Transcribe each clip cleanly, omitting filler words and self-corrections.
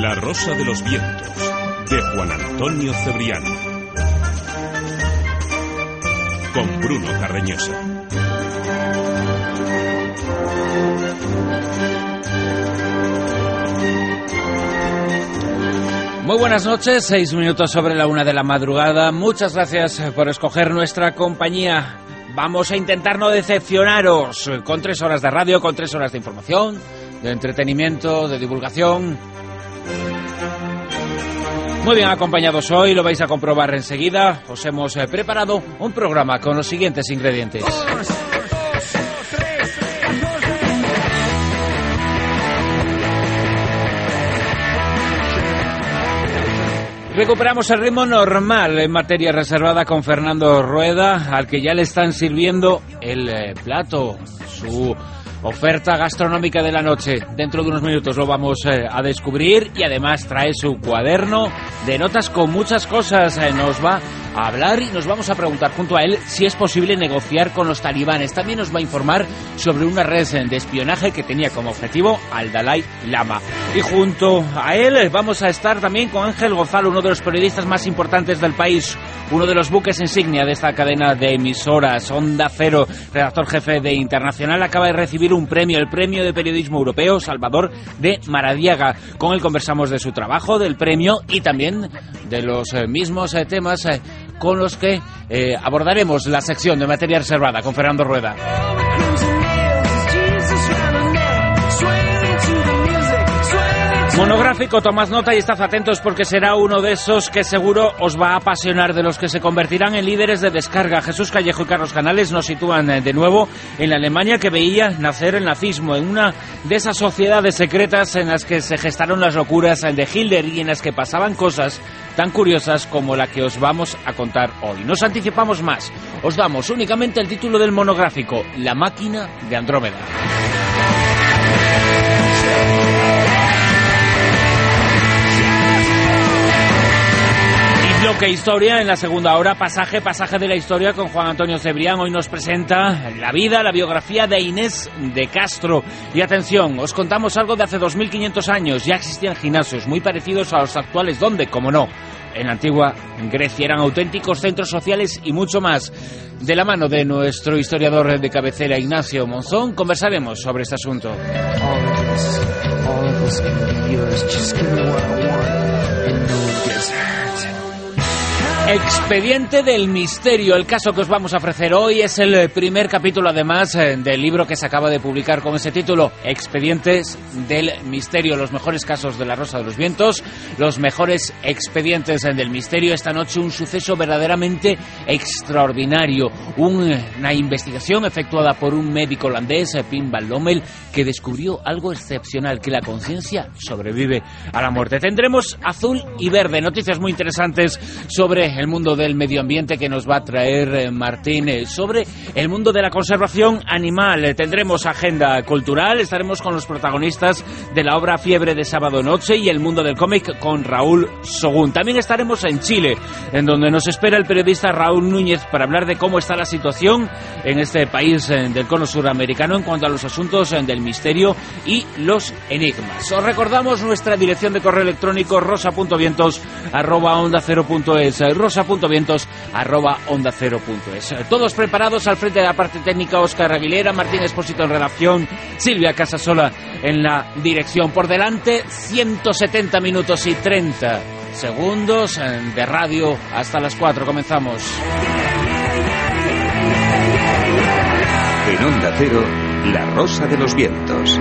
La Rosa de los Vientos, de Juan Antonio Cebrián. Con Bruno Carreñosa. Muy buenas noches, 6 minutos sobre la 1 de la madrugada. Muchas gracias por escoger nuestra compañía. Vamos a intentar no decepcionaros con 3 horas de radio, con 3 horas de información, de entretenimiento, de divulgación. Muy bien acompañados hoy, lo vais a comprobar enseguida. Os hemos preparado un programa con los siguientes ingredientes. Recuperamos el ritmo normal en materia reservada con Fernando Rueda, al que ya le están sirviendo el plato, su oferta gastronómica de la noche. Dentro de unos minutos lo vamos a descubrir y además trae su cuaderno de notas con muchas cosas. Nos va a hablar y nos vamos a preguntar junto a él si es posible negociar con los talibanes. También nos va a informar sobre una red de espionaje que tenía como objetivo al Dalai Lama. Y junto a él vamos a estar también con Ángel Gonzalo, uno de los periodistas más importantes del país, uno de los buques insignia de esta cadena de emisoras, Onda Cero, redactor jefe de Internacional. Acaba de recibir un premio, el Premio de Periodismo Europeo, Salvador de Maradiaga. Con él conversamos de su trabajo, del premio y también de los mismos temas con los que abordaremos la sección de materia reservada con Fernando Rueda. Monográfico, tomad nota y estad atentos porque será uno de esos que seguro os va a apasionar, de los que se convertirán en líderes de descarga. Jesús Callejo y Carlos Canales nos sitúan de nuevo en la Alemania que veía nacer el nazismo, en una de esas sociedades secretas en las que se gestaron las locuras de Hitler y en las que pasaban cosas tan curiosas como la que os vamos a contar hoy. No os anticipamos más, os damos únicamente el título del monográfico, La máquina de Andrómeda. Bloque Historia en la segunda hora, pasaje de la historia con Juan Antonio Cebrián. Hoy nos presenta la vida, la biografía de Inés de Castro. Y atención, os contamos algo de hace 2500 años. Ya existían gimnasios muy parecidos a los actuales, donde, como no, en la antigua Grecia eran auténticos centros sociales y mucho más. De la mano de nuestro historiador de cabecera, Ignacio Monzón, conversaremos sobre este asunto. Expediente del Misterio. El caso que os vamos a ofrecer hoy es el primer capítulo, además, del libro que se acaba de publicar con ese título, Expedientes del Misterio. Los mejores casos de La Rosa de los Vientos, los mejores expedientes del misterio. Esta noche un suceso verdaderamente extraordinario. Una investigación efectuada por un médico holandés, Pim van Lommel, que descubrió algo excepcional, que la conciencia sobrevive a la muerte. Tendremos Azul y Verde, noticias muy interesantes sobre el mundo del medio ambiente que nos va a traer Martín, sobre el mundo de la conservación animal. Tendremos agenda cultural, estaremos con los protagonistas de la obra Fiebre de Sábado Noche y el mundo del cómic con Raúl Sogún. También estaremos en Chile, en donde nos espera el periodista Raúl Núñez para hablar de cómo está la situación en este país del cono suramericano en cuanto a los asuntos del misterio y los enigmas. Os recordamos nuestra dirección de correo electrónico rosa.vientos@ondacero.es, rosa.vientos@ondacero.es. Todos preparados, al frente de la parte técnica Óscar Aguilera, Martín Espósito en redacción, Silvia Casasola en la dirección. Por delante 170 minutos y 30 segundos de radio hasta las 4. Comenzamos. En Onda Cero, La Rosa de los Vientos.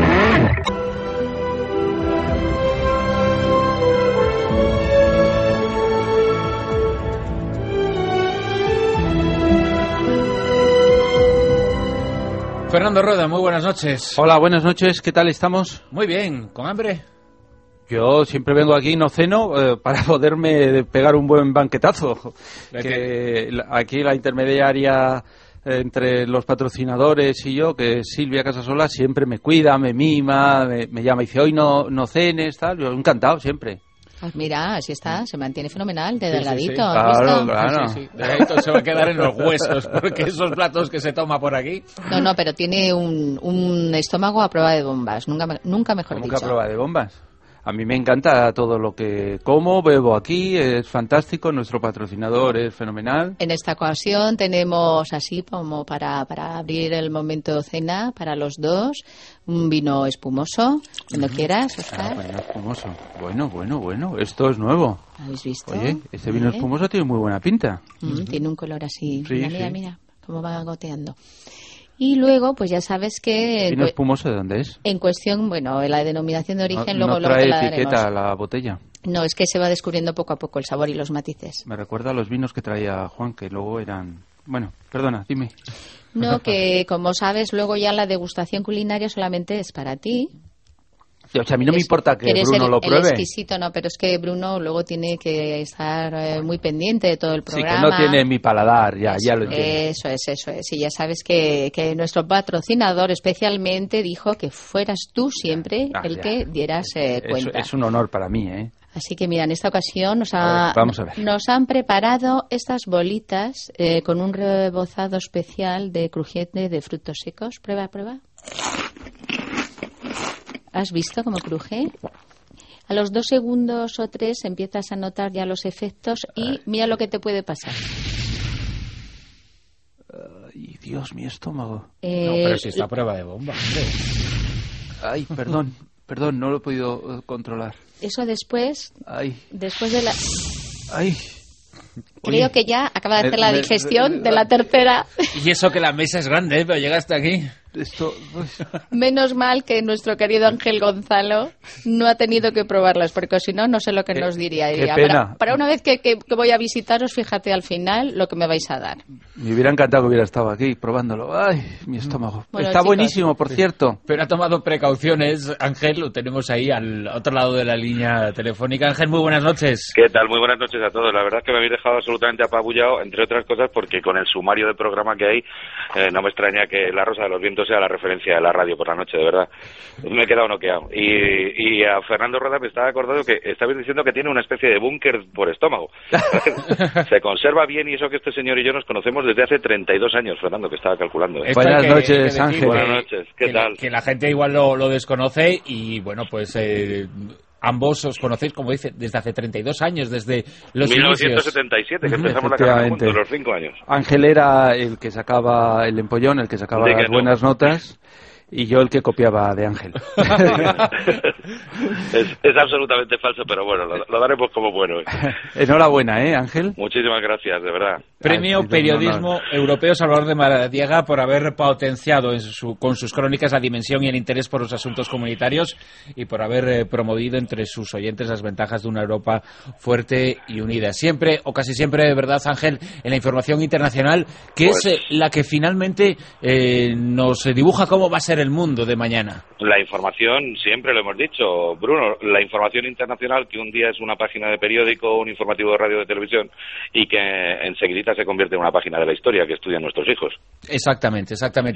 Fernando Rueda, muy buenas noches. Hola, buenas noches, ¿qué tal estamos? Muy bien, ¿con hambre? Yo siempre vengo aquí, no ceno, para poderme pegar un buen banquetazo. Que aquí la intermediaria entre los patrocinadores y yo, que es Silvia Casasola, siempre me cuida, me mima, me llama y dice, hoy no cenes, tal. Yo encantado siempre. Pues mira, así está, se mantiene fenomenal, de sí, delgadito. Sí. Claro. Sí. Delgadito se va a quedar en los huesos, porque esos platos que se toma por aquí... No, pero tiene un estómago a prueba de bombas, nunca mejor dicho. ¿Nunca a prueba de bombas? A mí me encanta todo lo que como, bebo aquí, es fantástico, nuestro patrocinador es fenomenal. En esta ocasión tenemos así como para abrir el momento cena para los dos, un vino espumoso, cuando quieras, Oscar. Vino espumoso. Bueno, esto es nuevo. ¿Habéis visto? Oye, este vino espumoso tiene muy buena pinta. Tiene un color así, Sí, mira, cómo va goteando. Y luego, pues ya sabes que... ¿Vino espumoso de dónde es? En cuestión, bueno, la denominación de origen No luego trae te la etiqueta daremos. la botella. No, es que se va descubriendo poco a poco el sabor y los matices. Me recuerda a los vinos que traía Juan, que luego eran... Bueno, perdona, dime. No, que como sabes, luego ya la degustación culinaria solamente es para ti. O sea, a mí no me importa que eres Bruno lo pruebe. el exquisito, no, pero es que Bruno luego tiene que estar muy pendiente de todo el programa. Sí, que no tiene mi paladar, ya lo entiendo. Eso es. Y ya sabes que nuestro patrocinador especialmente dijo que fueras tú siempre que dieras cuenta. Es un honor para mí, ¿eh? Así que mira, en esta ocasión vamos a ver. nos han preparado estas bolitas con un rebozado especial de crujiente de frutos secos. Prueba. ¿Has visto cómo cruje? A los 2 segundos o 3 empiezas a notar ya los efectos y mira lo que te puede pasar. Ay, Dios, mi estómago. No, pero si está a prueba de bomba, hombre. Ay, perdón, no lo he podido controlar. Eso después de la... Ay. Creo que ya acaba de hacer la digestión de la tercera. Y eso que la mesa es grande, pero llega hasta aquí. Esto... Menos mal que nuestro querido Ángel Gonzalo no ha tenido que probarlas, porque si no, no sé lo que nos diría. Qué pena. Para una vez que voy a visitaros, fíjate al final lo que me vais a dar. Me hubiera encantado que hubiera estado aquí probándolo. Ay, mi estómago. Bueno, está chicos, buenísimo, por cierto. Pero ha tomado precauciones, Ángel, lo tenemos ahí al otro lado de la línea telefónica. Ángel, muy buenas noches. ¿Qué tal? Muy buenas noches a todos. La verdad es que me habéis dejado absolutamente apabullado, entre otras cosas porque con el sumario de programa que hay, no me extraña que La Rosa de los Vientos sea la referencia de la radio por la noche, de verdad. Me he quedado noqueado. Y a Fernando Rueda me estaba acordando que estabais diciendo que tiene una especie de búnker por estómago. Se conserva bien, y eso que este señor y yo nos conocemos desde hace 32 años, Fernando, que estaba calculando. Buenas noches, Ángel. Buenas noches, ¿qué tal? Que la gente igual lo desconoce y, bueno, pues... ambos os conocéis, como dice, desde hace 32 años, desde los 1977, que empezamos la carrera juntos, los 5 años. Ángel era el que sacaba el empollón, el que sacaba las buenas notas, y yo el que copiaba de Ángel. Es absolutamente falso, pero bueno, lo daremos como bueno. Enhorabuena, Ángel. Muchísimas gracias, de verdad. Premio Periodismo Europeo Salvador de Maradiaga por haber potenciado con sus crónicas la dimensión y el interés por los asuntos comunitarios y por haber promovido entre sus oyentes las ventajas de una Europa fuerte y unida. Siempre, o casi siempre, de verdad, Ángel, en la información internacional, que es la que finalmente nos dibuja cómo va a ser el mundo de mañana. La información, siempre lo hemos dicho, Bruno, la información internacional, que un día es una página de periódico, un informativo de radio o de televisión, y que enseguida se convierte en una página de la historia que estudian nuestros hijos. Exactamente.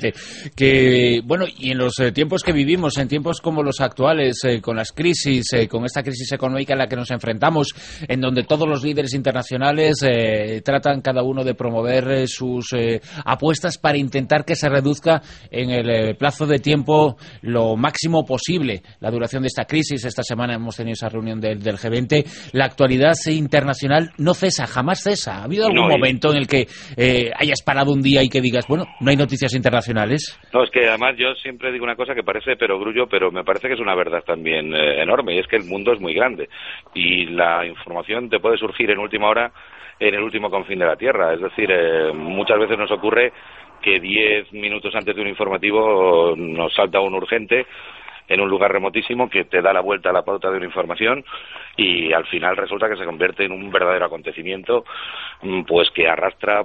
Que, bueno, y en los tiempos que vivimos, en tiempos como los actuales, con las crisis, con esta crisis económica en la que nos enfrentamos, en donde todos los líderes internacionales tratan cada uno de promover sus apuestas para intentar que se reduzca en el plazo de tiempo lo máximo posible la duración de esta crisis. Esta semana hemos tenido esa reunión del G20. La actualidad internacional no cesa, jamás cesa. ¿Ha habido algún momento en el que hayas parado un día y que digas, bueno, no hay noticias internacionales? No, es que además yo siempre digo una cosa que parece perogrullo, pero me parece que es una verdad también enorme, y es que el mundo es muy grande y la información te puede surgir en última hora en el último confín de la Tierra. Es decir, muchas veces nos ocurre que 10 minutos antes de un informativo nos salta un urgente en un lugar remotísimo que te da la vuelta a la pauta de una información y al final resulta que se convierte en un verdadero acontecimiento pues que arrastra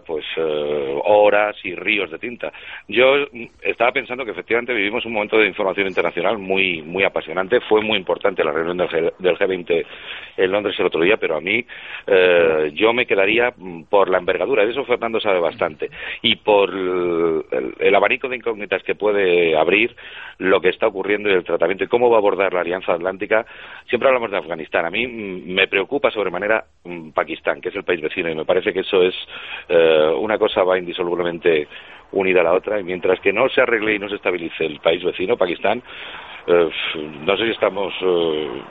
horas y ríos de tinta. Yo estaba pensando que efectivamente vivimos un momento de información internacional muy muy apasionante. Fue muy importante la reunión del G20 en Londres el otro día, pero a mí yo me quedaría por la envergadura, de eso Fernando sabe bastante, y por el abanico de incógnitas que puede abrir lo que está ocurriendo y el tratamiento y cómo va a abordar la Alianza Atlántica. Siempre hablamos de Afganistán. A mí me preocupa sobremanera Pakistán, que es el país vecino, y me parece que eso es una cosa va indisolublemente unida a la otra, y mientras que no se arregle y no se estabilice el país vecino, Pakistán, no sé si estamos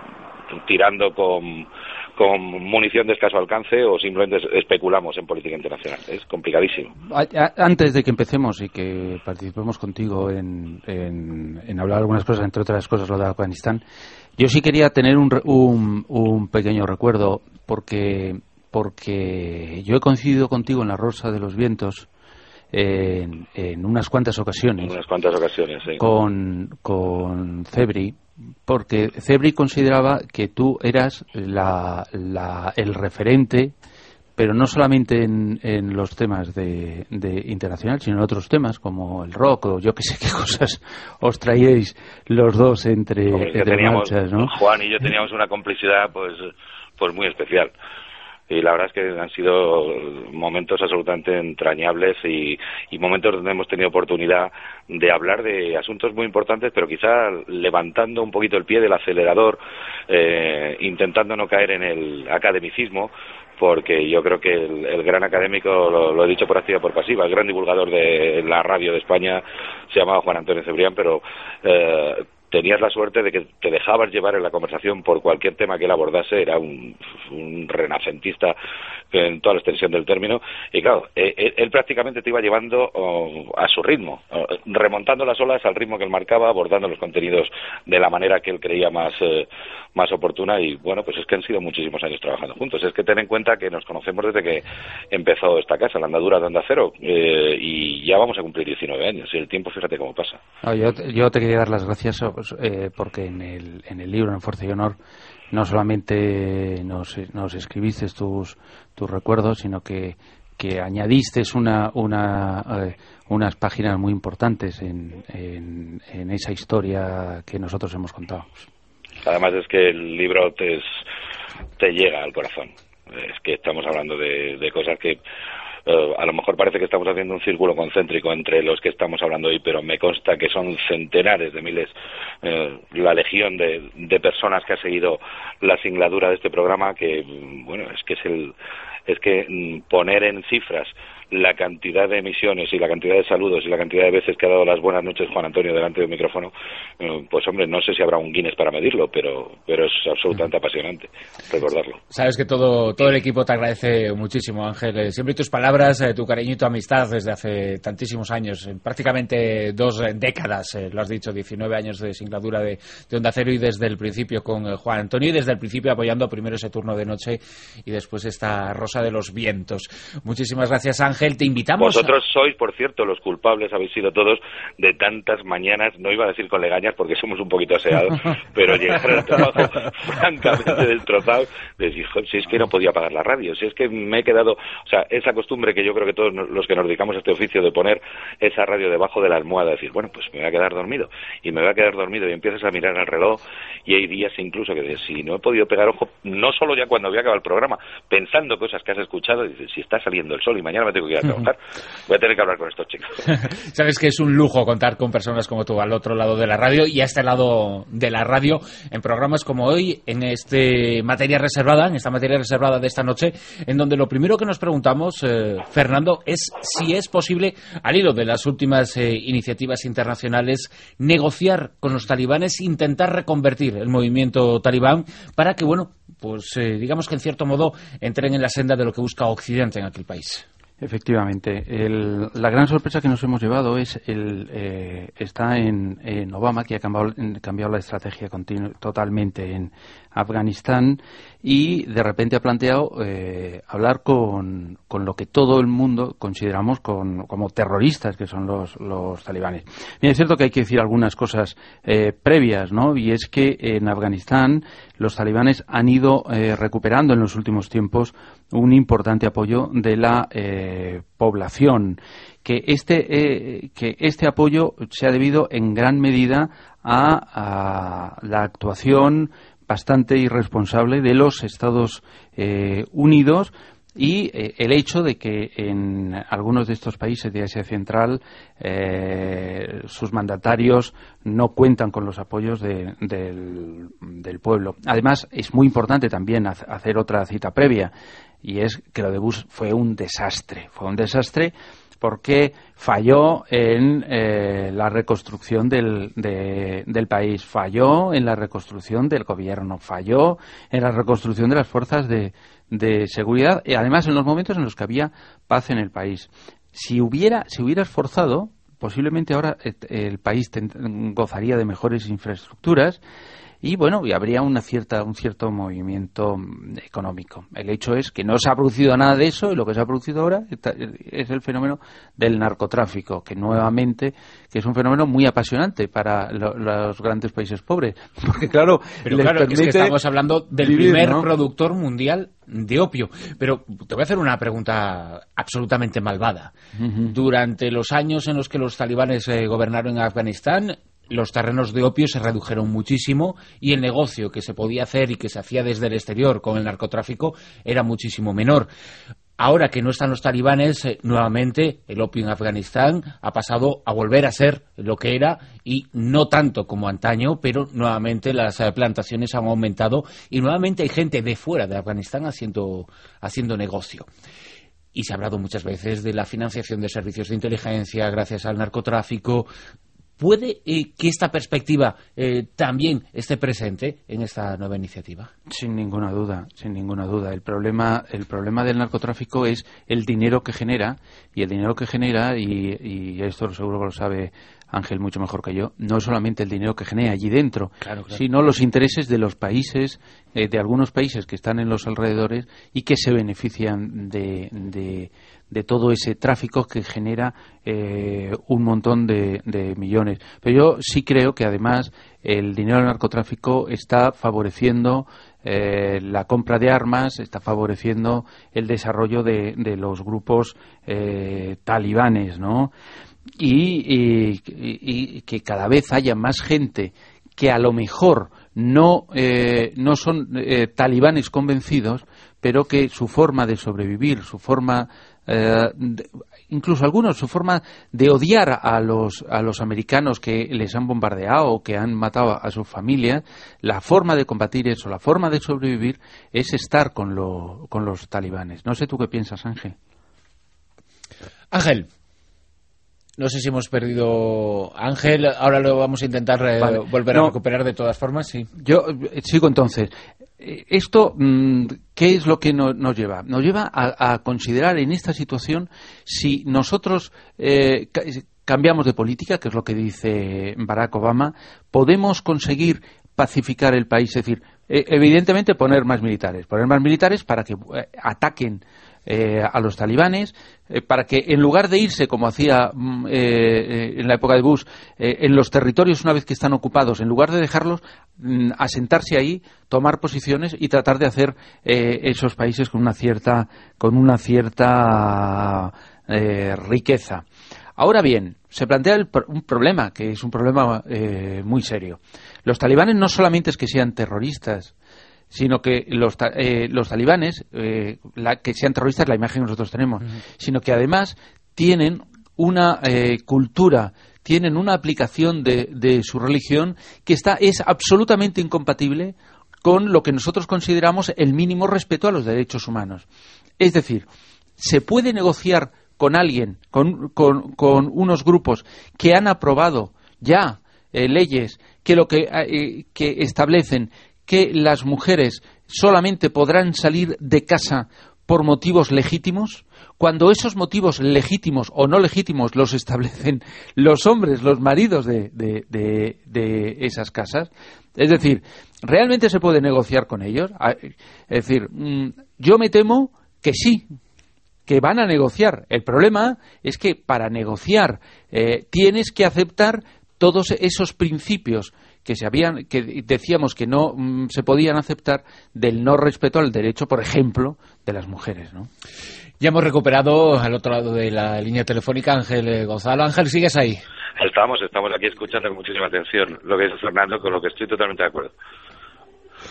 tirando con munición de escaso alcance o simplemente especulamos en política internacional. Es complicadísimo. Antes de que empecemos y que participemos contigo en hablar algunas cosas, entre otras cosas lo de Afganistán, yo sí quería tener un pequeño recuerdo porque yo he coincidido contigo en La Rosa de los Vientos en unas cuantas ocasiones. Sí. Con Cebri, porque Cebri consideraba que tú eras el referente, pero no solamente en los temas de internacional, sino en otros temas como el rock o yo que sé qué cosas os traíais los dos entre marchas, ¿no? Juan y yo teníamos una complicidad pues muy especial. Y la verdad es que han sido momentos absolutamente entrañables y momentos donde hemos tenido oportunidad de hablar de asuntos muy importantes, pero quizá levantando un poquito el pie del acelerador, intentando no caer en el academicismo, porque yo creo que el gran académico, lo he dicho por activa y por pasiva, el gran divulgador de la radio de España se llamaba Juan Antonio Cebrián, pero tenías la suerte de que te dejabas llevar en la conversación por cualquier tema que él abordase. Era un renacentista en toda la extensión del término, y claro, él prácticamente te iba llevando a su ritmo, remontando las olas al ritmo que él marcaba, abordando los contenidos de la manera que él creía más oportuna. Y bueno, pues es que han sido muchísimos años trabajando juntos. Es que ten en cuenta que nos conocemos desde que empezó esta casa, la andadura de Onda Cero, y ya vamos a cumplir 19 años, y el tiempo, fíjate cómo pasa. Yo te quería dar las gracias porque en el libro, en Fuerza y Honor, no solamente nos escribiste tus recuerdos, sino que añadiste unas páginas muy importantes en esa historia que nosotros hemos contado. Además es que el libro te llega al corazón. Es que estamos hablando de cosas que a lo mejor parece que estamos haciendo un círculo concéntrico entre los que estamos hablando hoy, pero me consta que son centenares de miles, la legión de personas que ha seguido la singladura de este programa, que bueno, es que poner en cifras la cantidad de emisiones y la cantidad de saludos y la cantidad de veces que ha dado las buenas noches Juan Antonio delante del micrófono, pues hombre, no sé si habrá un Guinness para medirlo, pero es absolutamente apasionante recordarlo. Sabes que todo el equipo te agradece muchísimo, Ángel. Siempre tus palabras, tu cariño y tu amistad desde hace tantísimos años, prácticamente 2 décadas, lo has dicho, 19 años de singladura de Onda Cero, y desde el principio con Juan Antonio, y desde el principio apoyando primero ese turno de noche y después esta Rosa de los Vientos. Muchísimas gracias, Ángel. Te invitamos. Vosotros sois, por cierto, los culpables, habéis sido todos, de tantas mañanas, no iba a decir con legañas porque somos un poquito aseados, pero llegar al trabajo francamente destrozado, decir, si es que no podía apagar la radio, si es que me he quedado, o sea, esa costumbre que yo creo que todos los que nos dedicamos a este oficio de poner esa radio debajo de la almohada, decir, bueno, pues me voy a quedar dormido, y empiezas a mirar al reloj, y hay días incluso que si no he podido pegar ojo, no solo ya cuando había acabado el programa, pensando cosas que has escuchado, y dices, si está saliendo el sol y mañana me tengo que ir a trabajar, voy a tener que hablar con estos chicos. Sabes que es un lujo contar con personas como tú al otro lado de la radio y a este lado de la radio en programas como hoy, en esta materia reservada de esta noche, en donde lo primero que nos preguntamos, Fernando, es si es posible, al hilo de las últimas iniciativas internacionales, negociar con los talibanes, intentar reconvertir el movimiento talibán para que, bueno, pues digamos que en cierto modo entren en la senda de lo que busca Occidente en aquel país. Efectivamente, la gran sorpresa que nos hemos llevado está en Obama, que ha cambiado la estrategia totalmente en Afganistán, y de repente ha planteado hablar con lo que todo el mundo consideramos como terroristas, que son los talibanes. Bien, es cierto que hay que decir algunas cosas previas, ¿no? Y es que en Afganistán los talibanes han ido recuperando en los últimos tiempos un importante apoyo de la población, que este apoyo se ha debido en gran medida a la actuación bastante irresponsable de los Estados Unidos y el hecho de que en algunos de estos países de Asia Central sus mandatarios no cuentan con los apoyos del pueblo. Además, es muy importante también hacer otra cita previa, y es que lo de Bush fue un desastre porque falló en la reconstrucción del país, falló en la reconstrucción del gobierno, falló en la reconstrucción de las fuerzas de seguridad, y además en los momentos en los que había paz en el país. Si hubiera esforzado, posiblemente ahora el país gozaría de mejores infraestructuras y bueno, y habría un cierto movimiento económico. El hecho es que no se ha producido nada de eso, y lo que se ha producido ahora es el fenómeno del narcotráfico, que es un fenómeno muy apasionante para los grandes países pobres, porque claro, pero claro, es que estamos hablando del primer productor mundial de opio. Pero te voy a hacer una pregunta absolutamente malvada. Durante los años en los que los talibanes gobernaron en Afganistán, los terrenos de opio se redujeron muchísimo y el negocio que se podía hacer y que se hacía desde el exterior con el narcotráfico era muchísimo menor. Ahora que no están los talibanes, nuevamente el opio en Afganistán ha pasado a volver a ser lo que era, y no tanto como antaño, pero nuevamente las plantaciones han aumentado y nuevamente hay gente de fuera de Afganistán haciendo negocio. Y se ha hablado muchas veces de la financiación de servicios de inteligencia gracias al narcotráfico. ¿Puede que esta perspectiva también esté presente en esta nueva iniciativa? Sin ninguna duda, sin ninguna duda. El problema del narcotráfico es el dinero que genera, y el dinero que genera, y esto seguro que lo sabe Ángel mucho mejor que yo, no es solamente el dinero que genera allí dentro, claro. Sino los intereses de los países, de algunos países que están en los alrededores y que se benefician de todo ese tráfico que genera un montón de millones. Pero yo sí creo que además el dinero del narcotráfico está favoreciendo la compra de armas, está favoreciendo el desarrollo de los grupos talibanes, ¿no? Y que cada vez haya más gente que a lo mejor no son talibanes convencidos, pero que su forma de sobrevivir, su forma incluso algunos, su forma de odiar a los americanos que les han bombardeado o que han matado a sus familias, la forma de combatir eso, la forma de sobrevivir es estar con los talibanes. No sé tú qué piensas, Ángel. Ángel, no sé si hemos perdido a Ángel, ahora lo vamos a intentar volver a recuperar de todas formas. Sí. Yo sigo entonces. Esto, ¿qué es lo que nos lleva? Nos lleva a considerar en esta situación si nosotros cambiamos de política, que es lo que dice Barack Obama, podemos conseguir pacificar el país, es decir, evidentemente poner más militares para que ataquen a los talibanes, para que en lugar de irse como hacía en la época de Bush en los territorios una vez que están ocupados, en lugar de dejarlos asentarse ahí, tomar posiciones y tratar de hacer esos países con una cierta riqueza. Ahora bien, se plantea un problema, que es un problema muy serio. Los talibanes no solamente es que sean terroristas, sino que los talibanes, que sean terroristas, la imagen que nosotros tenemos, sino que además tienen una cultura, tienen una aplicación de su religión que es absolutamente incompatible con lo que nosotros consideramos el mínimo respeto a los derechos humanos. Es decir, se puede negociar con alguien, con unos grupos que han aprobado ya leyes que establecen que las mujeres solamente podrán salir de casa por motivos legítimos, cuando esos motivos legítimos o no legítimos los establecen los hombres, los maridos de esas casas. Es decir, ¿realmente se puede negociar con ellos? Es decir, yo me temo que sí, que van a negociar. El problema es que para negociar tienes que aceptar todos esos principios que decíamos que no se podían aceptar, del no respeto al derecho, por ejemplo, de las mujeres, ¿no? Ya hemos recuperado al otro lado de la línea telefónica Ángel Gonzalo. Ángel, ¿sigues ahí? Estamos aquí escuchando con muchísima atención lo que dice Fernando, con lo que estoy totalmente de acuerdo.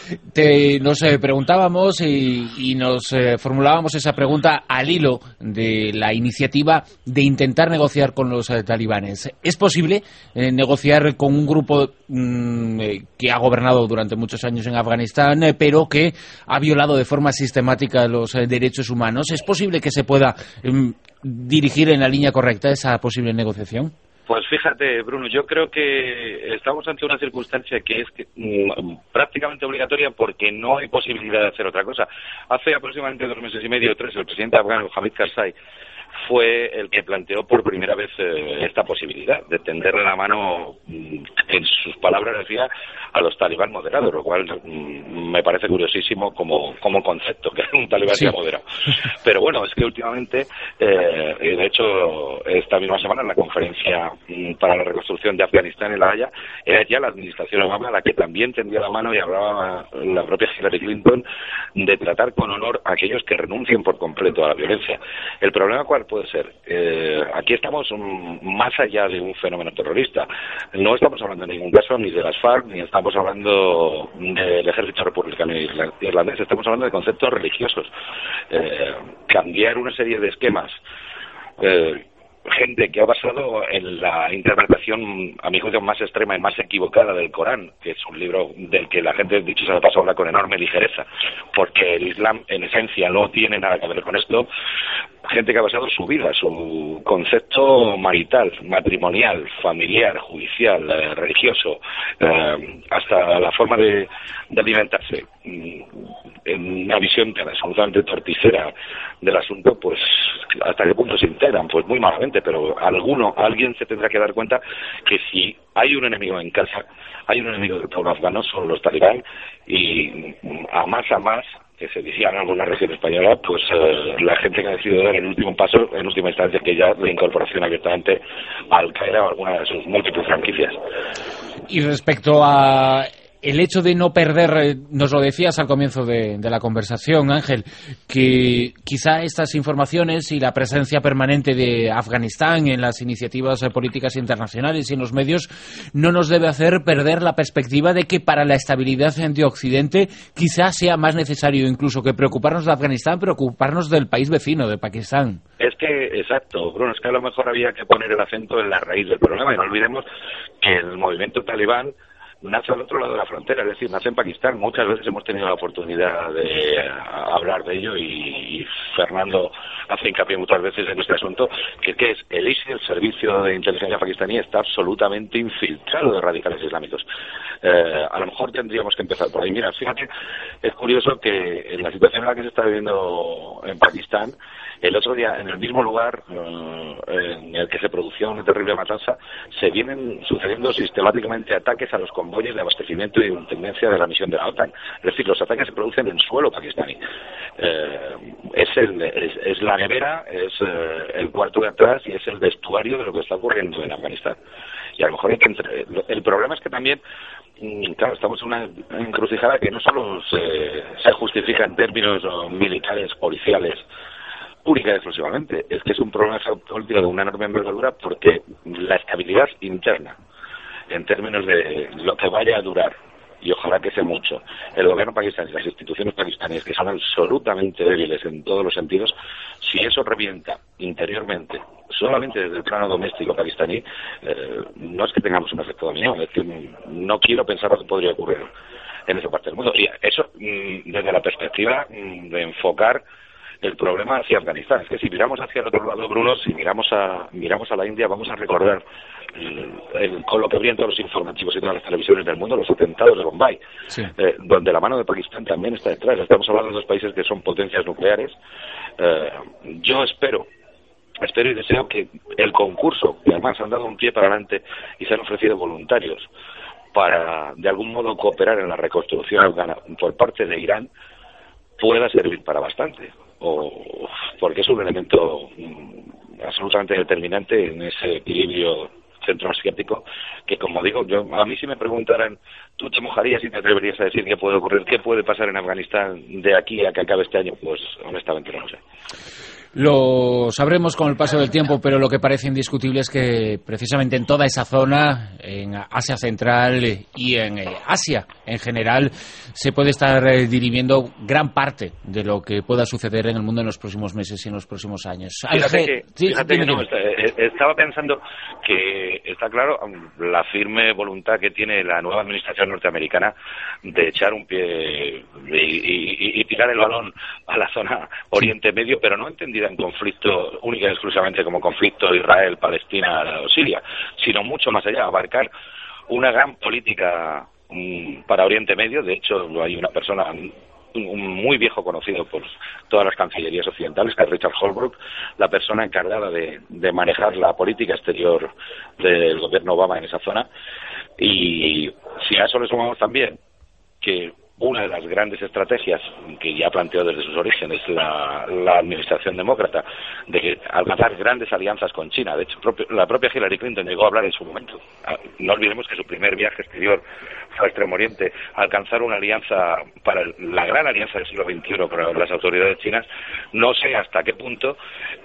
Nos preguntábamos y nos formulábamos esa pregunta al hilo de la iniciativa de intentar negociar con los talibanes. ¿Es posible negociar con un grupo que ha gobernado durante muchos años en Afganistán, pero que ha violado de forma sistemática los derechos humanos? ¿Es posible que se pueda dirigir en la línea correcta esa posible negociación? Pues fíjate, Bruno, yo creo que estamos ante una circunstancia que es prácticamente obligatoria porque no hay posibilidad de hacer otra cosa. Hace aproximadamente 2 meses y medio o 3, el presidente afgano, Hamid Karzai, fue el que planteó por primera vez esta posibilidad de tenderle la mano, en sus palabras decía, a los talibán moderados, lo cual me parece curiosísimo como concepto, que un talibán sea moderado. Pero bueno, es que últimamente, de hecho, esta misma semana en la conferencia para la reconstrucción de Afganistán en La Haya, era ya la administración Obama la que también tendía la mano y hablaba la propia Hillary Clinton de tratar con honor a aquellos que renuncien por completo a la violencia. El problema, ¿cuál puede ser? Aquí estamos más allá de un fenómeno terrorista. No estamos hablando en ningún caso ni de las FARC, ni estamos hablando del ejército republicano irlandés, estamos hablando de conceptos religiosos. Cambiar una serie de esquemas, gente que ha basado en la interpretación, a mi juicio, más extrema y más equivocada del Corán, que es un libro del que la gente, dicho sea de paso, habla con enorme ligereza, porque el Islam, en esencia, no tiene nada que ver con esto. Gente que ha basado su vida, su concepto marital, matrimonial, familiar, judicial, religioso, hasta la forma de alimentarse, en una visión absolutamente torticera del asunto, pues hasta qué punto se integran, pues muy malamente, pero alguien se tendrá que dar cuenta que si hay un enemigo en casa, hay un enemigo del pueblo afgano, son los talibán, y a más, que se decía en alguna región española, pues la gente que ha decidido dar el último paso, en última instancia, que ya la incorporación abiertamente a Al-Qaeda o alguna de sus múltiples franquicias. Y respecto a el hecho de no perder, nos lo decías al comienzo de la conversación, Ángel, que quizá estas informaciones y la presencia permanente de Afganistán en las iniciativas políticas internacionales y en los medios no nos debe hacer perder la perspectiva de que para la estabilidad de Occidente quizá sea más necesario incluso que preocuparnos de Afganistán, preocuparnos del país vecino, de Pakistán. Es que, exacto, Bruno, es que a lo mejor había que poner el acento en la raíz del problema y no olvidemos que el movimiento talibán nace al otro lado de la frontera, es decir, nace en Pakistán. Muchas veces hemos tenido la oportunidad de hablar de ello y Fernando hace hincapié muchas veces en este asunto, que es el ISI, el servicio de inteligencia pakistaní, está absolutamente infiltrado de radicales islámicos. A lo mejor tendríamos que empezar por ahí. Mira, fíjate, es curioso que en la situación en la que se está viviendo en Pakistán, el otro día, en el mismo lugar en el que se produjo una terrible matanza, se vienen sucediendo sistemáticamente ataques a los convoyes de abastecimiento y de intendencia de la misión de la OTAN. Es decir, los ataques se producen en suelo pakistaní. Es la nevera, es el cuarto de atrás y es el vestuario de lo que está ocurriendo en Afganistán. Y a lo mejor el problema es que también, claro, estamos en una encrucijada que no solo se justifica en términos militares, policiales, única y exclusivamente, es que es un problema geopolítico de una enorme envergadura, porque la estabilidad interna, en términos de lo que vaya a durar, y ojalá que sea mucho, el gobierno pakistaní, las instituciones pakistaníes, que son absolutamente débiles en todos los sentidos, si eso revienta interiormente, solamente desde el plano doméstico pakistaní, no es que tengamos un efecto dominó, es que no quiero pensar lo que podría ocurrir en esa parte del mundo. Y eso desde la perspectiva de enfocar el problema hacia Afganistán. Es que si miramos hacia el otro lado, Bruno, si miramos a la India, vamos a recordar con lo que brillan todos los informativos y todas las televisiones del mundo, los atentados de Bombay, sí, donde la mano de Pakistán también está detrás. Estamos hablando de dos países que son potencias nucleares. Yo espero y deseo que el concurso, que además han dado un pie para adelante y se han ofrecido voluntarios para, de algún modo, cooperar en la reconstrucción afgana por parte de Irán, pueda servir para bastante, porque es un elemento absolutamente determinante en ese equilibrio centroasiático que, como digo, a mí si me preguntaran, ¿tú te mojarías y te atreverías a decir qué puede ocurrir, qué puede pasar en Afganistán de aquí a que acabe este año? Pues honestamente no lo sé. Lo sabremos con el paso del tiempo, pero lo que parece indiscutible es que precisamente en toda esa zona, en Asia Central y en Asia en general, se puede estar dirimiendo gran parte de lo que pueda suceder en el mundo en los próximos meses y en los próximos años. Estaba pensando que está claro la firme voluntad que tiene la nueva administración norteamericana de echar un pie y tirar el balón a la zona Oriente Medio, pero no entendida en conflicto única y exclusivamente como conflicto Israel, Palestina o Siria, sino mucho más allá, abarcar una gran política para Oriente Medio. De hecho, hay una persona, un muy viejo conocido por todas las cancillerías occidentales, que es Richard Holbrooke, la persona encargada de manejar la política exterior del gobierno Obama en esa zona. Y si a eso le sumamos también que una de las grandes estrategias que ya planteó desde sus orígenes la administración demócrata, de que alcanzar grandes alianzas con China. De hecho, la propia Hillary Clinton llegó a hablar en su momento. No olvidemos que su primer viaje exterior fue a Extremo Oriente, alcanzar una alianza para la gran alianza del siglo XXI con las autoridades chinas. No sé hasta qué punto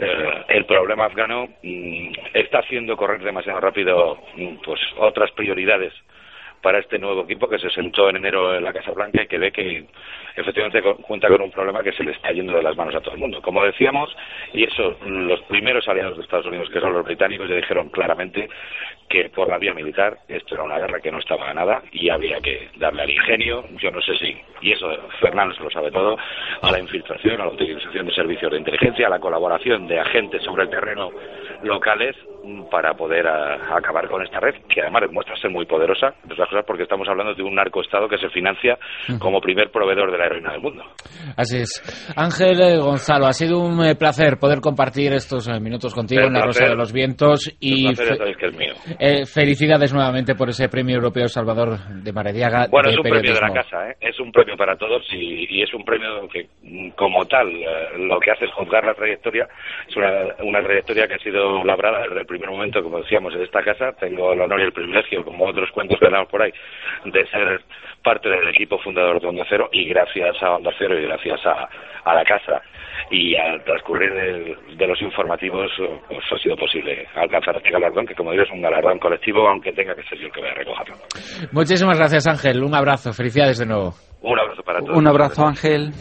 el problema afgano está haciendo correr demasiado rápido pues otras prioridades para este nuevo equipo que se sentó en enero en la Casa Blanca y que ve que efectivamente cuenta con un problema que se le está yendo de las manos a todo el mundo. Como decíamos, y eso, los primeros aliados de Estados Unidos, que son los británicos, ya dijeron claramente que por la vía militar esto era una guerra que no estaba ganada y había que darle al ingenio, yo no sé si, y eso Fernando se lo sabe todo, a la infiltración, a la utilización de servicios de inteligencia, a la colaboración de agentes sobre el terreno locales para poder acabar con esta red, que además demuestra ser muy poderosa, entre otras cosas porque estamos hablando de un narcoestado que se financia como primer proveedor de la heroína del mundo. Así es. Ángel Gonzalo, ha sido un placer poder compartir estos minutos contigo en La Rosa de los Vientos y ya sabéis que es mío. Felicidades nuevamente por ese premio europeo Salvador de Maradiaga. Bueno, de es un periodismo. premio de la casa, es un premio para todos y es un premio que como tal lo que hace es juzgar la trayectoria. Es una trayectoria que ha sido labrada desde el primer momento, como decíamos, en esta casa. Tengo el honor y el privilegio, como otros cuentos que tenemos por ahí, de ser parte del equipo fundador de Onda Cero, y gracias a Onda Cero y gracias a la casa y al transcurrir de los informativos pues ha sido posible alcanzar este galardón, que como digo es un galardón colectivo, aunque tenga que ser yo el que voy a recogerlo. Muchísimas gracias, Ángel, un abrazo, felicidades de nuevo. Un abrazo para todos. Un abrazo, Ángel.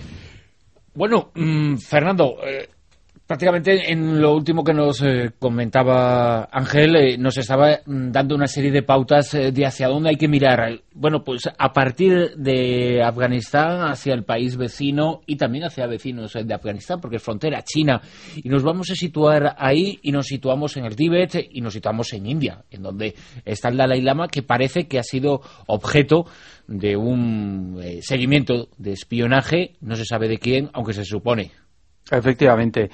Bueno, Fernando, prácticamente en lo último que nos comentaba Ángel, nos estaba dando una serie de pautas de hacia dónde hay que mirar. Bueno, pues a partir de Afganistán hacia el país vecino y también hacia vecinos de Afganistán, porque es frontera China. Y nos vamos a situar ahí y nos situamos en el Tíbet y nos situamos en India, en donde está el Dalai Lama, que parece que ha sido objeto de un seguimiento de espionaje, no se sabe de quién, aunque se supone. Efectivamente.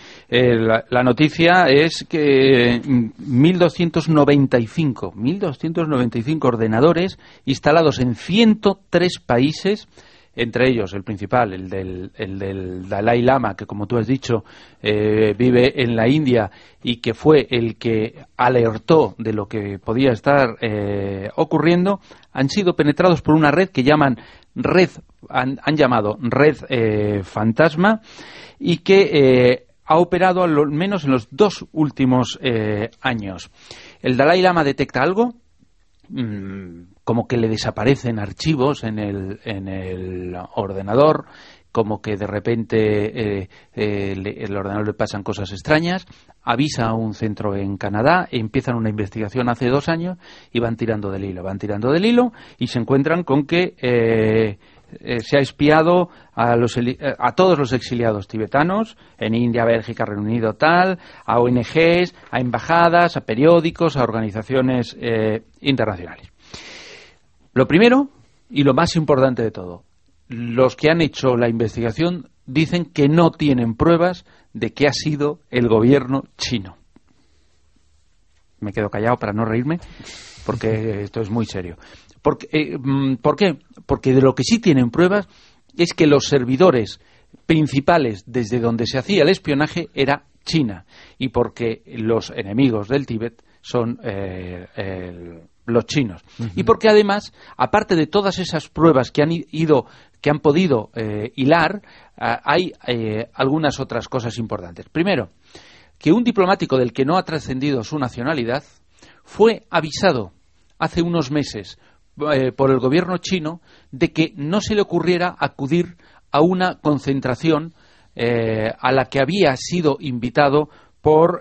La noticia es que 1.295 ordenadores instalados en 103 países, entre ellos el principal, el del Dalai Lama, que como tú has dicho vive en la India y que fue el que alertó de lo que podía estar ocurriendo, han sido penetrados por una red que han llamado Red Fantasma, y que ha operado al menos en los 2 últimos años. El Dalai Lama detecta algo, como que le desaparecen archivos en el ordenador, como que de repente el ordenador le pasan cosas extrañas, avisa a un centro en Canadá, empiezan una investigación hace 2 años y van tirando del hilo y se encuentran con que se ha espiado a todos los exiliados tibetanos en India, Bélgica, Reino Unido, a ONGs, a embajadas, a periódicos, a organizaciones internacionales. Lo primero y lo más importante de todo, los que han hecho la investigación dicen que no tienen pruebas de que ha sido el gobierno chino. Me quedo callado para no reírme, porque esto es muy serio. ¿Por qué? Porque de lo que sí tienen pruebas es que los servidores principales desde donde se hacía el espionaje era China, y porque los enemigos del Tíbet son los chinos. Y porque además, aparte de todas esas pruebas que que han podido hilar, hay algunas otras cosas importantes. Primero, que un diplomático del que no ha trascendido su nacionalidad fue avisado hace unos meses por el gobierno chino de que no se le ocurriera acudir a una concentración a la que había sido invitado por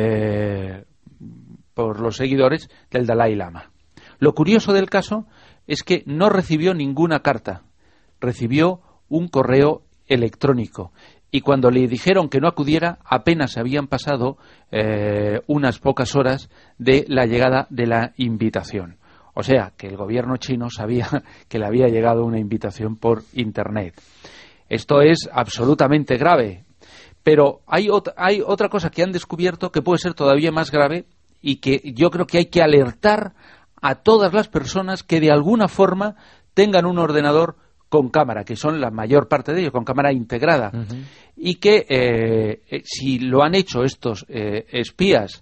los seguidores del Dalai Lama. Lo curioso del caso es que no recibió ninguna carta, recibió un correo electrónico. Y cuando le dijeron que no acudiera, apenas habían pasado unas pocas horas de la llegada de la invitación. O sea, que el gobierno chino sabía que le había llegado una invitación por Internet. Esto es absolutamente grave. Pero hay otra cosa que han descubierto que puede ser todavía más grave y que yo creo que hay que alertar a todas las personas que de alguna forma tengan un ordenador con cámara, que son la mayor parte de ellos, con cámara integrada. Y que si lo han hecho estos espías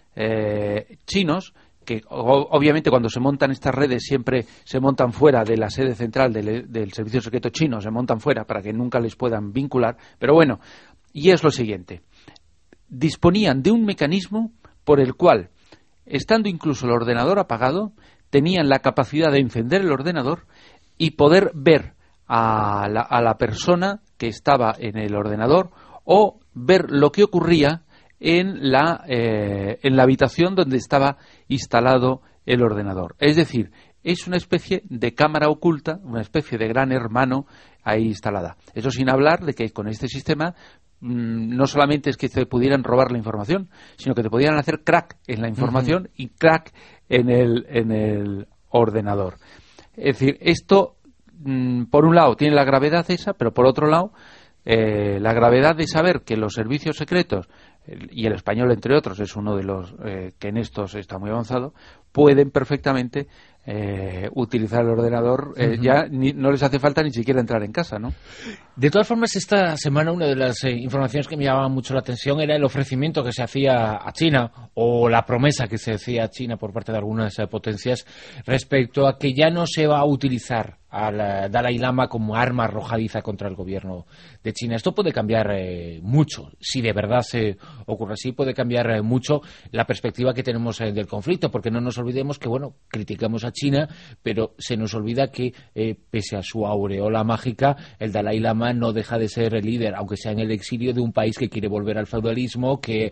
chinos, que obviamente cuando se montan estas redes siempre se montan fuera de la sede central del servicio secreto chino, se montan fuera para que nunca les puedan vincular, pero bueno, y es lo siguiente: disponían de un mecanismo por el cual, estando incluso el ordenador apagado, tenían la capacidad de encender el ordenador y poder ver a la persona que estaba en el ordenador o ver lo que ocurría en la habitación donde estaba instalado el ordenador. Es decir, es una especie de cámara oculta, una especie de gran hermano ahí instalada. Eso sin hablar de que con este sistema no solamente es que te pudieran robar la información, sino que te pudieran hacer crack en la información y crack en el ordenador. Es decir, esto, por un lado, tiene la gravedad esa, pero por otro lado, la gravedad de saber que los servicios secretos, y el español entre otros es uno de los que en estos está muy avanzado, pueden perfectamente utilizar el ordenador. Ya no les hace falta ni siquiera entrar en casa, ¿no? De todas formas, esta semana una de las informaciones que me llamaba mucho la atención era el ofrecimiento que se hacía a China, o la promesa que se hacía a China por parte de algunas potencias respecto a que ya no se va a utilizar al Dalai Lama como arma arrojadiza contra el gobierno de China. Esto puede cambiar mucho, si de verdad se ocurre así, puede cambiar mucho la perspectiva que tenemos del conflicto, porque no nos olvidemos que, bueno, criticamos a China, pero se nos olvida que, pese a su aureola mágica, el Dalai Lama no deja de ser el líder, aunque sea en el exilio, de un país que quiere volver al feudalismo, que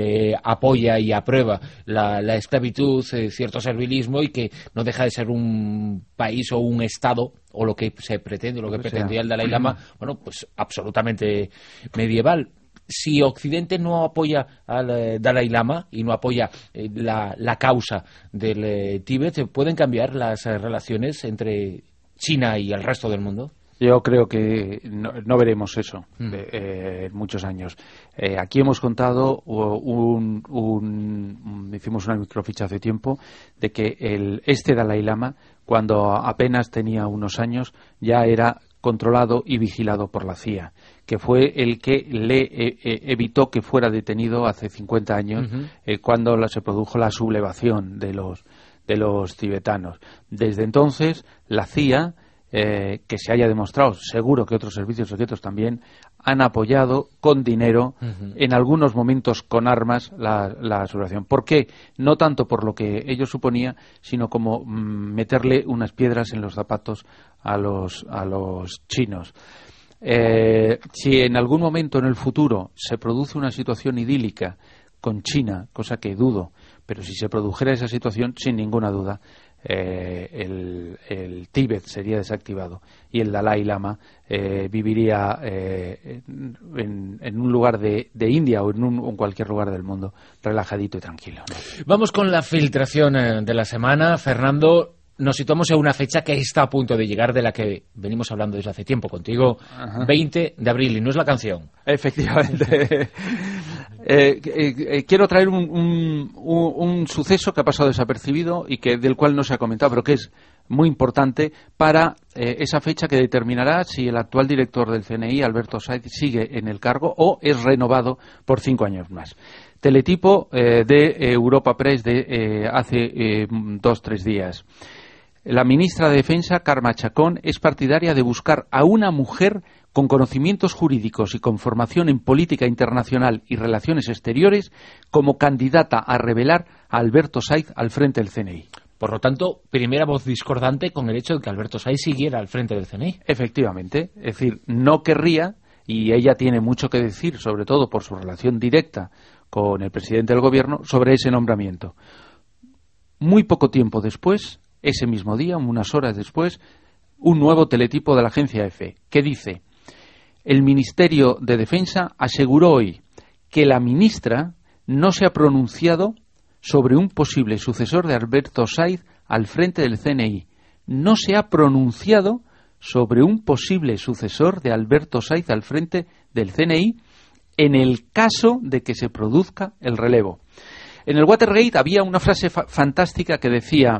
apoya y aprueba la esclavitud, cierto servilismo, y que no deja de ser un país o un estado, o lo que se pretende, lo que pretendía el Dalai Lama, bueno, pues absolutamente medieval. Si Occidente no apoya al Dalai Lama y no apoya la causa del Tíbet, ¿pueden cambiar las relaciones entre China y el resto del mundo? Yo creo que no veremos eso en muchos años. Aquí hemos contado, hicimos una microficha hace tiempo, de que este Dalai Lama, cuando apenas tenía unos años, ya era controlado y vigilado por la CIA, que fue el que le evitó que fuera detenido hace 50 años, cuando se produjo la sublevación de los tibetanos. Desde entonces, la CIA, que se haya demostrado, seguro que otros servicios secretos también, han apoyado con dinero, en algunos momentos con armas, la sublevación. ¿Por qué? No tanto por lo que ello suponía, sino como meterle unas piedras en los zapatos a los chinos. Si en algún momento en el futuro se produce una situación idílica con China, cosa que dudo, pero si se produjera esa situación, sin ninguna duda, el Tíbet sería desactivado y el Dalai Lama viviría en un lugar de India o en cualquier lugar del mundo, relajadito y tranquilo, ¿no? Vamos con la filtración de la semana. Fernando, nos situamos en una fecha que está a punto de llegar, de la que venimos hablando desde hace tiempo contigo. 20 de abril, y no es la canción. Efectivamente. Quiero traer un suceso que ha pasado desapercibido y del cual no se ha comentado, pero que es muy importante para esa fecha que determinará si el actual director del CNI, Alberto Saiz, sigue en el cargo o es renovado por 5 años más. Teletipo de Europa Press de hace 2-3 días. La ministra de Defensa, Carme Chacón, es partidaria de buscar a una mujer con conocimientos jurídicos y con formación en política internacional y relaciones exteriores como candidata a revelar a Alberto Saiz al frente del CNI. Por lo tanto, primera voz discordante con el hecho de que Alberto Saiz siguiera al frente del CNI. Efectivamente, es decir, no querría, y ella tiene mucho que decir, sobre todo por su relación directa con el presidente del gobierno, sobre ese nombramiento. Muy poco tiempo después, ese mismo día, unas horas después, un nuevo teletipo de la agencia EFE, que dice: el Ministerio de Defensa aseguró hoy que la ministra no se ha pronunciado sobre un posible sucesor de Alberto Saiz al frente del CNI. No se ha pronunciado sobre un posible sucesor de Alberto Saiz al frente del CNI en el caso de que se produzca el relevo. En el Watergate había una frase fantástica que decía,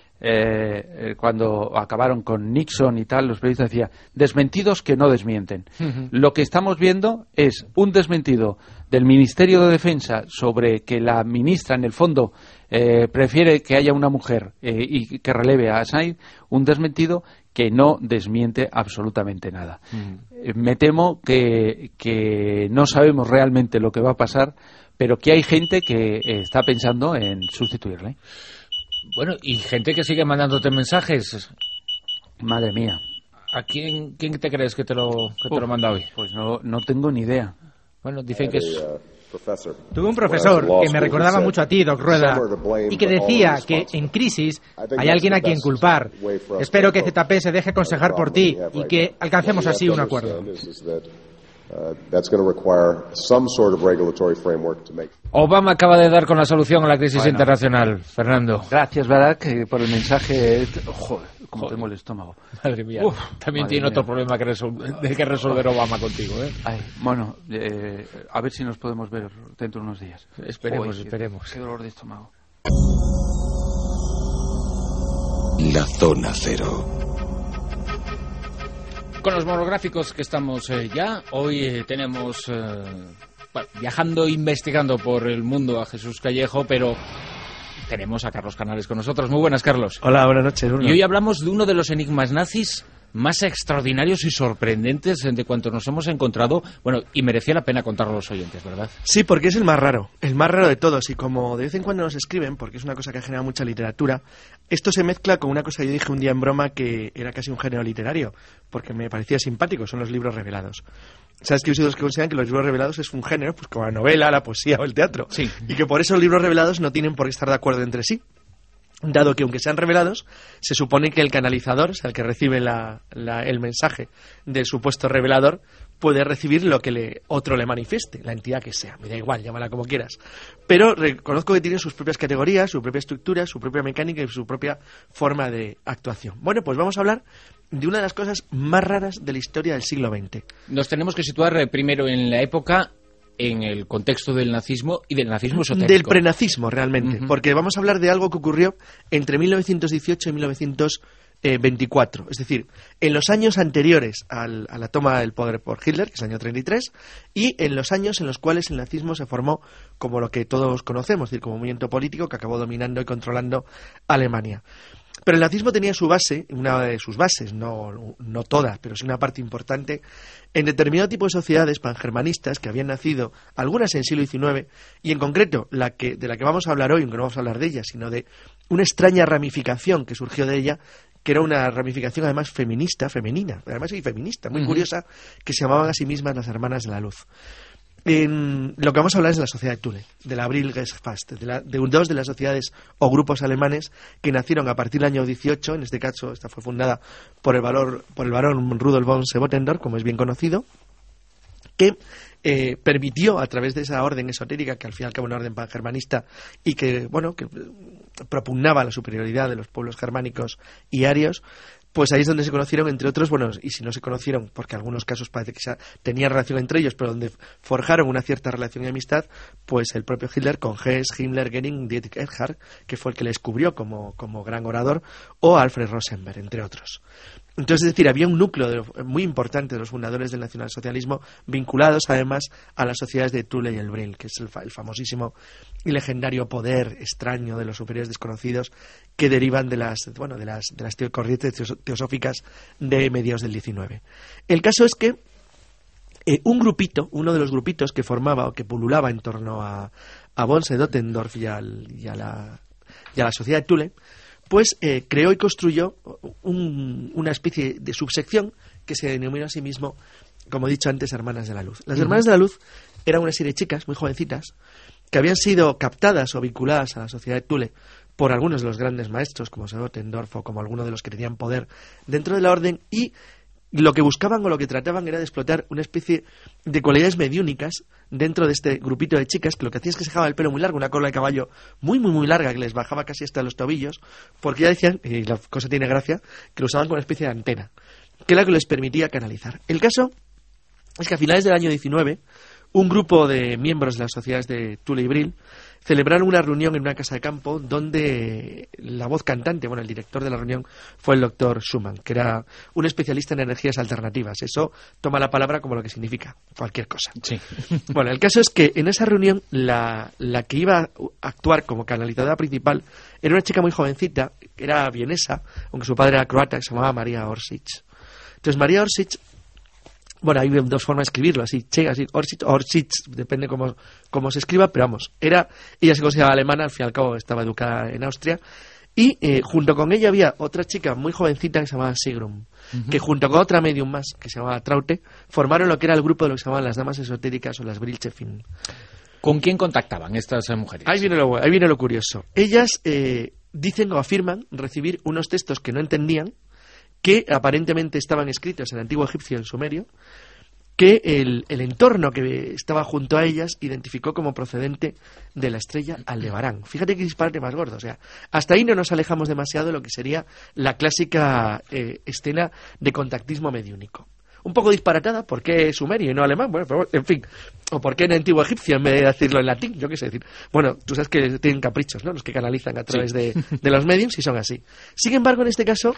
cuando acabaron con Nixon y tal, los periodistas decían: desmentidos que no desmienten. Lo que estamos viendo es un desmentido del Ministerio de Defensa sobre que la ministra, en el fondo, prefiere que haya una mujer y que releve a Saiz, un desmentido que no desmiente absolutamente nada. Me temo que no sabemos realmente lo que va a pasar, pero que hay gente que está pensando en sustituirle. Bueno, y gente que sigue mandándote mensajes. Madre mía. ¿A quién te crees que te lo manda hoy? Pues no tengo ni idea. Bueno, dicen que es... Tuve un profesor que me recordaba mucho a ti, Doc Rueda, y que decía que en crisis hay alguien a quien culpar. Espero que ZP se deje aconsejar por ti y que alcancemos así un acuerdo. Obama acaba de dar con la solución a la crisis internacional, Fernando. Gracias, Barack, por el mensaje. Joder, como tengo el estómago. Madre mía. También tiene otro problema que resolver Obama contigo, ¿eh? Ay, bueno, a ver si nos podemos ver dentro de unos días. Esperemos. Qué dolor de estómago. La Zona Cero. Con los monográficos que estamos ya, hoy tenemos viajando, investigando por el mundo a Jesús Callejo, pero tenemos a Carlos Canales con nosotros. Muy buenas, Carlos. Hola, buenas noches, Bruno. Y hoy hablamos de uno de los enigmas nazis más extraordinarios y sorprendentes de cuanto nos hemos encontrado. Bueno, y merecía la pena contarlo a los oyentes, ¿verdad? Sí, porque es el más raro de todos. Y como de vez en cuando nos escriben, porque es una cosa que ha generado mucha literatura, esto se mezcla con una cosa que yo dije un día en broma que era casi un género literario, porque me parecía simpático, son los libros revelados. ¿Sabes que hay los que consideran que los libros revelados es un género, pues como la novela, la poesía o el teatro? Sí. Y que por eso los libros revelados no tienen por qué estar de acuerdo entre sí. Dado que aunque sean revelados, se supone que el canalizador, o sea, el que recibe el mensaje del supuesto revelador, puede recibir lo que otro le manifieste, la entidad que sea, me da igual, llámala como quieras. Pero reconozco que tienen sus propias categorías, su propia estructura, su propia mecánica y su propia forma de actuación. Bueno, pues vamos a hablar de una de las cosas más raras de la historia del siglo XX. Nos tenemos que situar primero en la época, en el contexto del nazismo y del nazismo esotérico. Del prenazismo, realmente, porque vamos a hablar de algo que ocurrió entre 1918 y 1924. Es decir, en los años anteriores a la toma del poder por Hitler, que es el año 33, y en los años en los cuales el nazismo se formó como lo que todos conocemos, es decir, como movimiento político que acabó dominando y controlando Alemania. Pero el nazismo tenía su base, una de sus bases, no todas, pero sí una parte importante, en determinado tipo de sociedades pangermanistas que habían nacido, algunas en el siglo XIX, y en concreto de la que vamos a hablar hoy, aunque no vamos a hablar de ella, sino de una extraña ramificación que surgió de ella, que era una ramificación además femenina, muy curiosa, que se llamaban a sí mismas las Hermanas de la Luz. Lo que vamos a hablar es de la sociedad de Thule, de la Abril-Gesellschaft, de dos de las sociedades o grupos alemanes que nacieron a partir del año 18, en este caso esta fue fundada por el barón Rudolf von Sebottendorf, como es bien conocido, que permitió a través de esa orden esotérica, que al fin y al cabo era una orden pangermanista y que propugnaba la superioridad de los pueblos germánicos y arios, pues ahí es donde se conocieron, entre otros, bueno, y si no se conocieron, porque en algunos casos parece que tenían relación entre ellos, pero donde forjaron una cierta relación y amistad, pues el propio Hitler con Hess, Himmler, Goering, Dietrich Eckart, que fue el que le descubrió como gran orador, o Alfred Rosenberg, entre otros. Entonces, es decir, había un núcleo muy importante de los fundadores del nacionalsocialismo vinculados además a las sociedades de Thule y el Brill, que es el famosísimo y legendario poder extraño de los superiores desconocidos que derivan de las corrientes teosóficas de mediados del 19. El caso es que uno de los grupitos que formaba o que pululaba en torno a Bonse-Dottendorf y a la sociedad de Thule, pues creó y construyó una especie de subsección que se denominó a sí mismo, como he dicho antes, Hermanas de la Luz. Las Hermanas de la Luz eran una serie de chicas muy jovencitas que habían sido captadas o vinculadas a la sociedad de Thule por algunos de los grandes maestros, como Dottendorf o como algunos de los que tenían poder dentro de la orden, y lo que buscaban o lo que trataban era de explotar una especie de cualidades mediúnicas dentro de este grupito de chicas, que lo que hacía es que se dejaba el pelo muy largo, una cola de caballo muy, muy, muy larga que les bajaba casi hasta los tobillos, porque ya decían, y la cosa tiene gracia, que lo usaban como una especie de antena, que era lo que les permitía canalizar. El caso es que a finales del año 19, un grupo de miembros de las sociedades de Thule y Brill celebraron una reunión en una casa de campo donde la voz cantante, el director de la reunión fue el doctor Schumann, que era un especialista en energías alternativas. Eso toma la palabra como lo que significa, cualquier cosa. Sí. Bueno, el caso es que en esa reunión la que iba a actuar como canalizadora principal era una chica muy jovencita, que era vienesa, aunque su padre era croata, que se llamaba María Orsic. Entonces María Orsic, hay dos formas de escribirlo, así, Orsic, depende cómo se escriba, pero vamos, ella se consideraba alemana, al fin y al cabo estaba educada en Austria, y junto con ella había otra chica muy jovencita que se llamaba Sigrun, que junto con otra medium más, que se llamaba Traute, formaron lo que era el grupo de lo que se llamaban las damas esotéricas o las Brilchefin. ¿Con quién contactaban estas mujeres? Ahí viene lo curioso. Ellas dicen o afirman recibir unos textos que no entendían, que aparentemente estaban escritos en antiguo egipcio y en sumerio, que el entorno que estaba junto a ellas identificó como procedente de la estrella Aldebarán. Fíjate qué disparate más gordo. O sea, hasta ahí no nos alejamos demasiado de lo que sería la clásica escena de contactismo mediúnico. Un poco disparatada, ¿por qué sumerio y no alemán? Bueno, pero, en fin, o ¿por qué en antiguo egipcio en vez de decirlo en latín? Yo qué sé decir. Bueno, tú sabes que tienen caprichos, ¿no? Los que canalizan a través de los mediums y son así. Sin embargo, en este caso,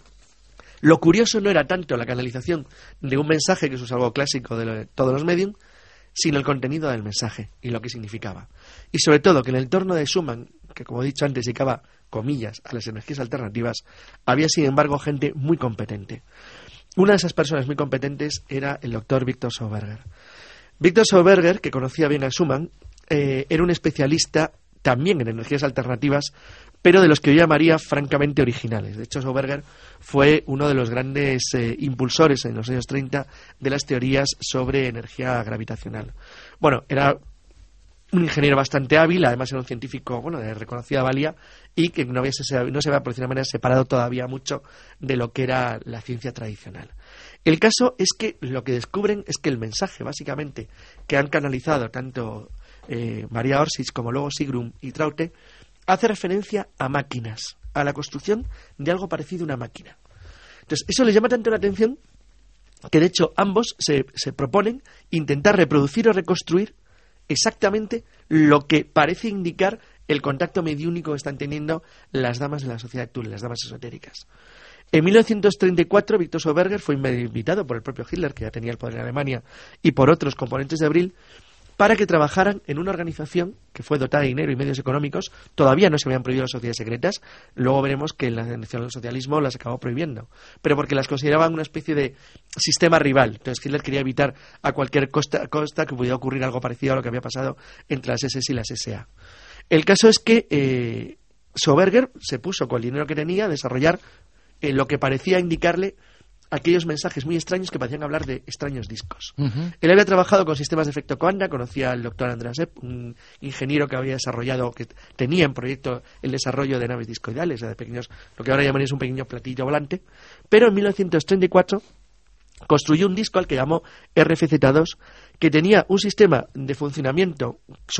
lo curioso no era tanto la canalización de un mensaje, que eso es algo clásico de todos los medium, sino el contenido del mensaje y lo que significaba. Y sobre todo que en el entorno de Schumann, que como he dicho antes dedicaba comillas a las energías alternativas, había sin embargo gente muy competente. Una de esas personas muy competentes era el doctor Victor Sauberger. Victor Sauberger, que conocía bien a Schumann, era un especialista también en energías alternativas, pero de los que yo llamaría francamente originales. De hecho, Sauberger fue uno de los grandes impulsores en los años 30 de las teorías sobre energía gravitacional. Era un ingeniero bastante hábil, además era un científico de reconocida valía y que no se había por decir una manera separado todavía mucho de lo que era la ciencia tradicional. El caso es que lo que descubren es que el mensaje, básicamente, que han canalizado tanto María Orsic como luego Sigrun y Traute, hace referencia a máquinas, a la construcción de algo parecido a una máquina. Entonces, eso les llama tanto la atención que, de hecho, ambos se proponen intentar reproducir o reconstruir exactamente lo que parece indicar el contacto mediúnico que están teniendo las damas de la sociedad de Thule, las damas esotéricas. En 1934, Victor Sauberger fue invitado por el propio Hitler, que ya tenía el poder en Alemania, y por otros componentes de Brill, para que trabajaran en una organización que fue dotada de dinero y medios económicos. Todavía no se habían prohibido las sociedades secretas, luego veremos que el nacionalsocialismo las acabó prohibiendo, pero porque las consideraban una especie de sistema rival. Entonces Hitler quería evitar a cualquier costa que pudiera ocurrir algo parecido a lo que había pasado entre las SS y las SA. El caso es que Sauberger se puso con el dinero que tenía a desarrollar lo que parecía indicarle aquellos mensajes muy extraños que parecían hablar de extraños discos. Él había trabajado con sistemas de efecto Coanda, conocía al doctor Andreas Epp, un ingeniero que había desarrollado, que tenía en proyecto el desarrollo de naves discoidales, de pequeños, lo que ahora llamaríamos un pequeño platillo volante, pero en 1934 construyó un disco al que llamó RFZ2, que tenía un sistema de funcionamiento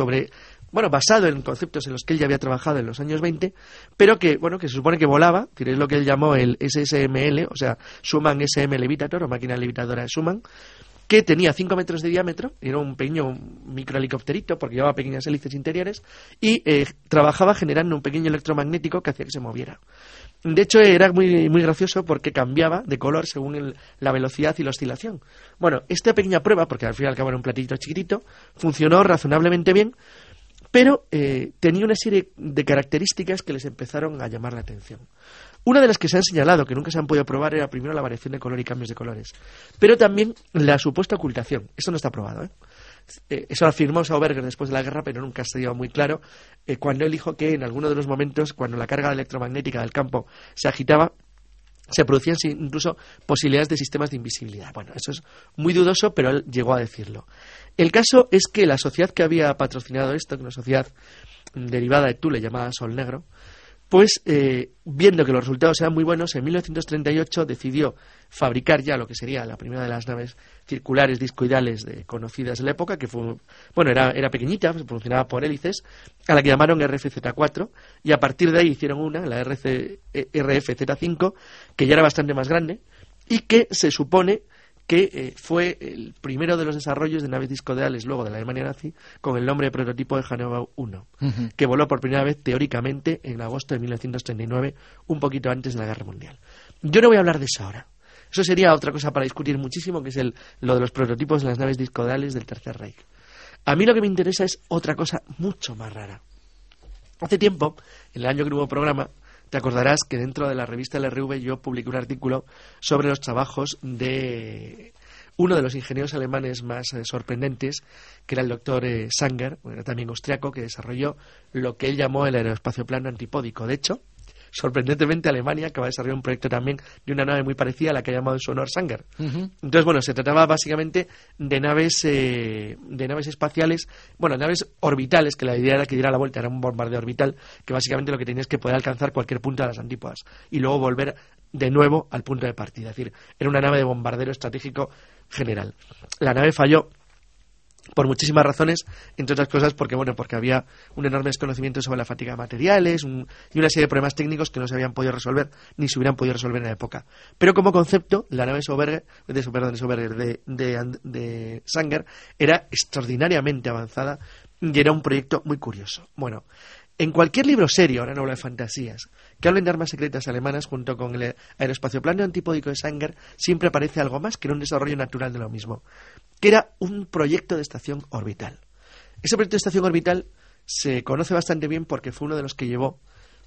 basado en conceptos en los que él ya había trabajado en los años 20, pero que se supone que volaba, que es lo que él llamó el SSML, o sea, Schumann SM Levitator, o máquina levitadora de Schumann, que tenía 5 metros de diámetro, era un pequeño microhelicópterito porque llevaba pequeñas hélices interiores y trabajaba generando un pequeño electromagnético que hacía que se moviera. De hecho, era muy, muy gracioso porque cambiaba de color según la velocidad y la oscilación. Bueno, esta pequeña prueba, porque al fin y al cabo era un platito chiquitito, funcionó razonablemente bien, pero tenía una serie de características que les empezaron a llamar la atención. Una de las que se han señalado, que nunca se han podido probar, era primero la variación de color y cambios de colores, pero también la supuesta ocultación. Eso no está probado, eso lo afirmó Sauberger después de la guerra, pero nunca se dio muy claro, cuando él dijo que en alguno de los momentos, cuando la carga electromagnética del campo se agitaba, se producían incluso posibilidades de sistemas de invisibilidad. Bueno, eso es muy dudoso, pero él llegó a decirlo. El caso es que la sociedad que había patrocinado esto, que una sociedad derivada de Thule llamada Sol Negro, pues viendo que los resultados eran muy buenos, en 1938 decidió fabricar ya lo que sería la primera de las naves circulares discoidales conocidas en la época, que fue, bueno, era pequeñita, funcionaba por hélices, a la que llamaron RFZ4, y a partir de ahí hicieron una, la RFZ5, que ya era bastante más grande, y que se supone que fue el primero de los desarrollos de naves discoidales luego de la Alemania nazi, con el nombre de prototipo de Hannover 1, que voló por primera vez teóricamente en agosto de 1939, un poquito antes de la Guerra Mundial. Yo no voy a hablar de eso ahora. Eso sería otra cosa para discutir muchísimo, que es lo de los prototipos de las naves discoidales del Tercer Reich. A mí lo que me interesa es otra cosa mucho más rara. Hace tiempo, en el año que hubo programa, te acordarás que dentro de la revista LRV yo publiqué un artículo sobre los trabajos de uno de los ingenieros alemanes más sorprendentes, que era el doctor Sanger, también austriaco, que desarrolló lo que él llamó el aeroespacioplano antipódico. De hecho, sorprendentemente, Alemania acaba de desarrollar un proyecto también de una nave muy parecida a la que ha llamado en su honor Sanger. Entonces, bueno, se trataba básicamente de naves espaciales, bueno, naves orbitales, que la idea era que diera la vuelta, era un bombardeo orbital, que básicamente lo que tenía es que poder alcanzar cualquier punto de las antípodas y luego volver de nuevo al punto de partida. Es decir, era una nave de bombardero estratégico general. La nave falló por muchísimas razones, entre otras cosas porque había un enorme desconocimiento sobre la fatiga de materiales y una serie de problemas técnicos que no se habían podido resolver ni se hubieran podido resolver en la época. Pero como concepto, la nave de Sanger era extraordinariamente avanzada y era un proyecto muy curioso. Bueno, en cualquier libro serio, ahora no hablo de fantasías, que hablen de armas secretas alemanas, junto con el aeroespacioplano antipódico de Sanger, siempre aparece algo más que era un desarrollo natural de lo mismo, que era un proyecto de estación orbital. Ese proyecto de estación orbital se conoce bastante bien porque fue uno de los que llevó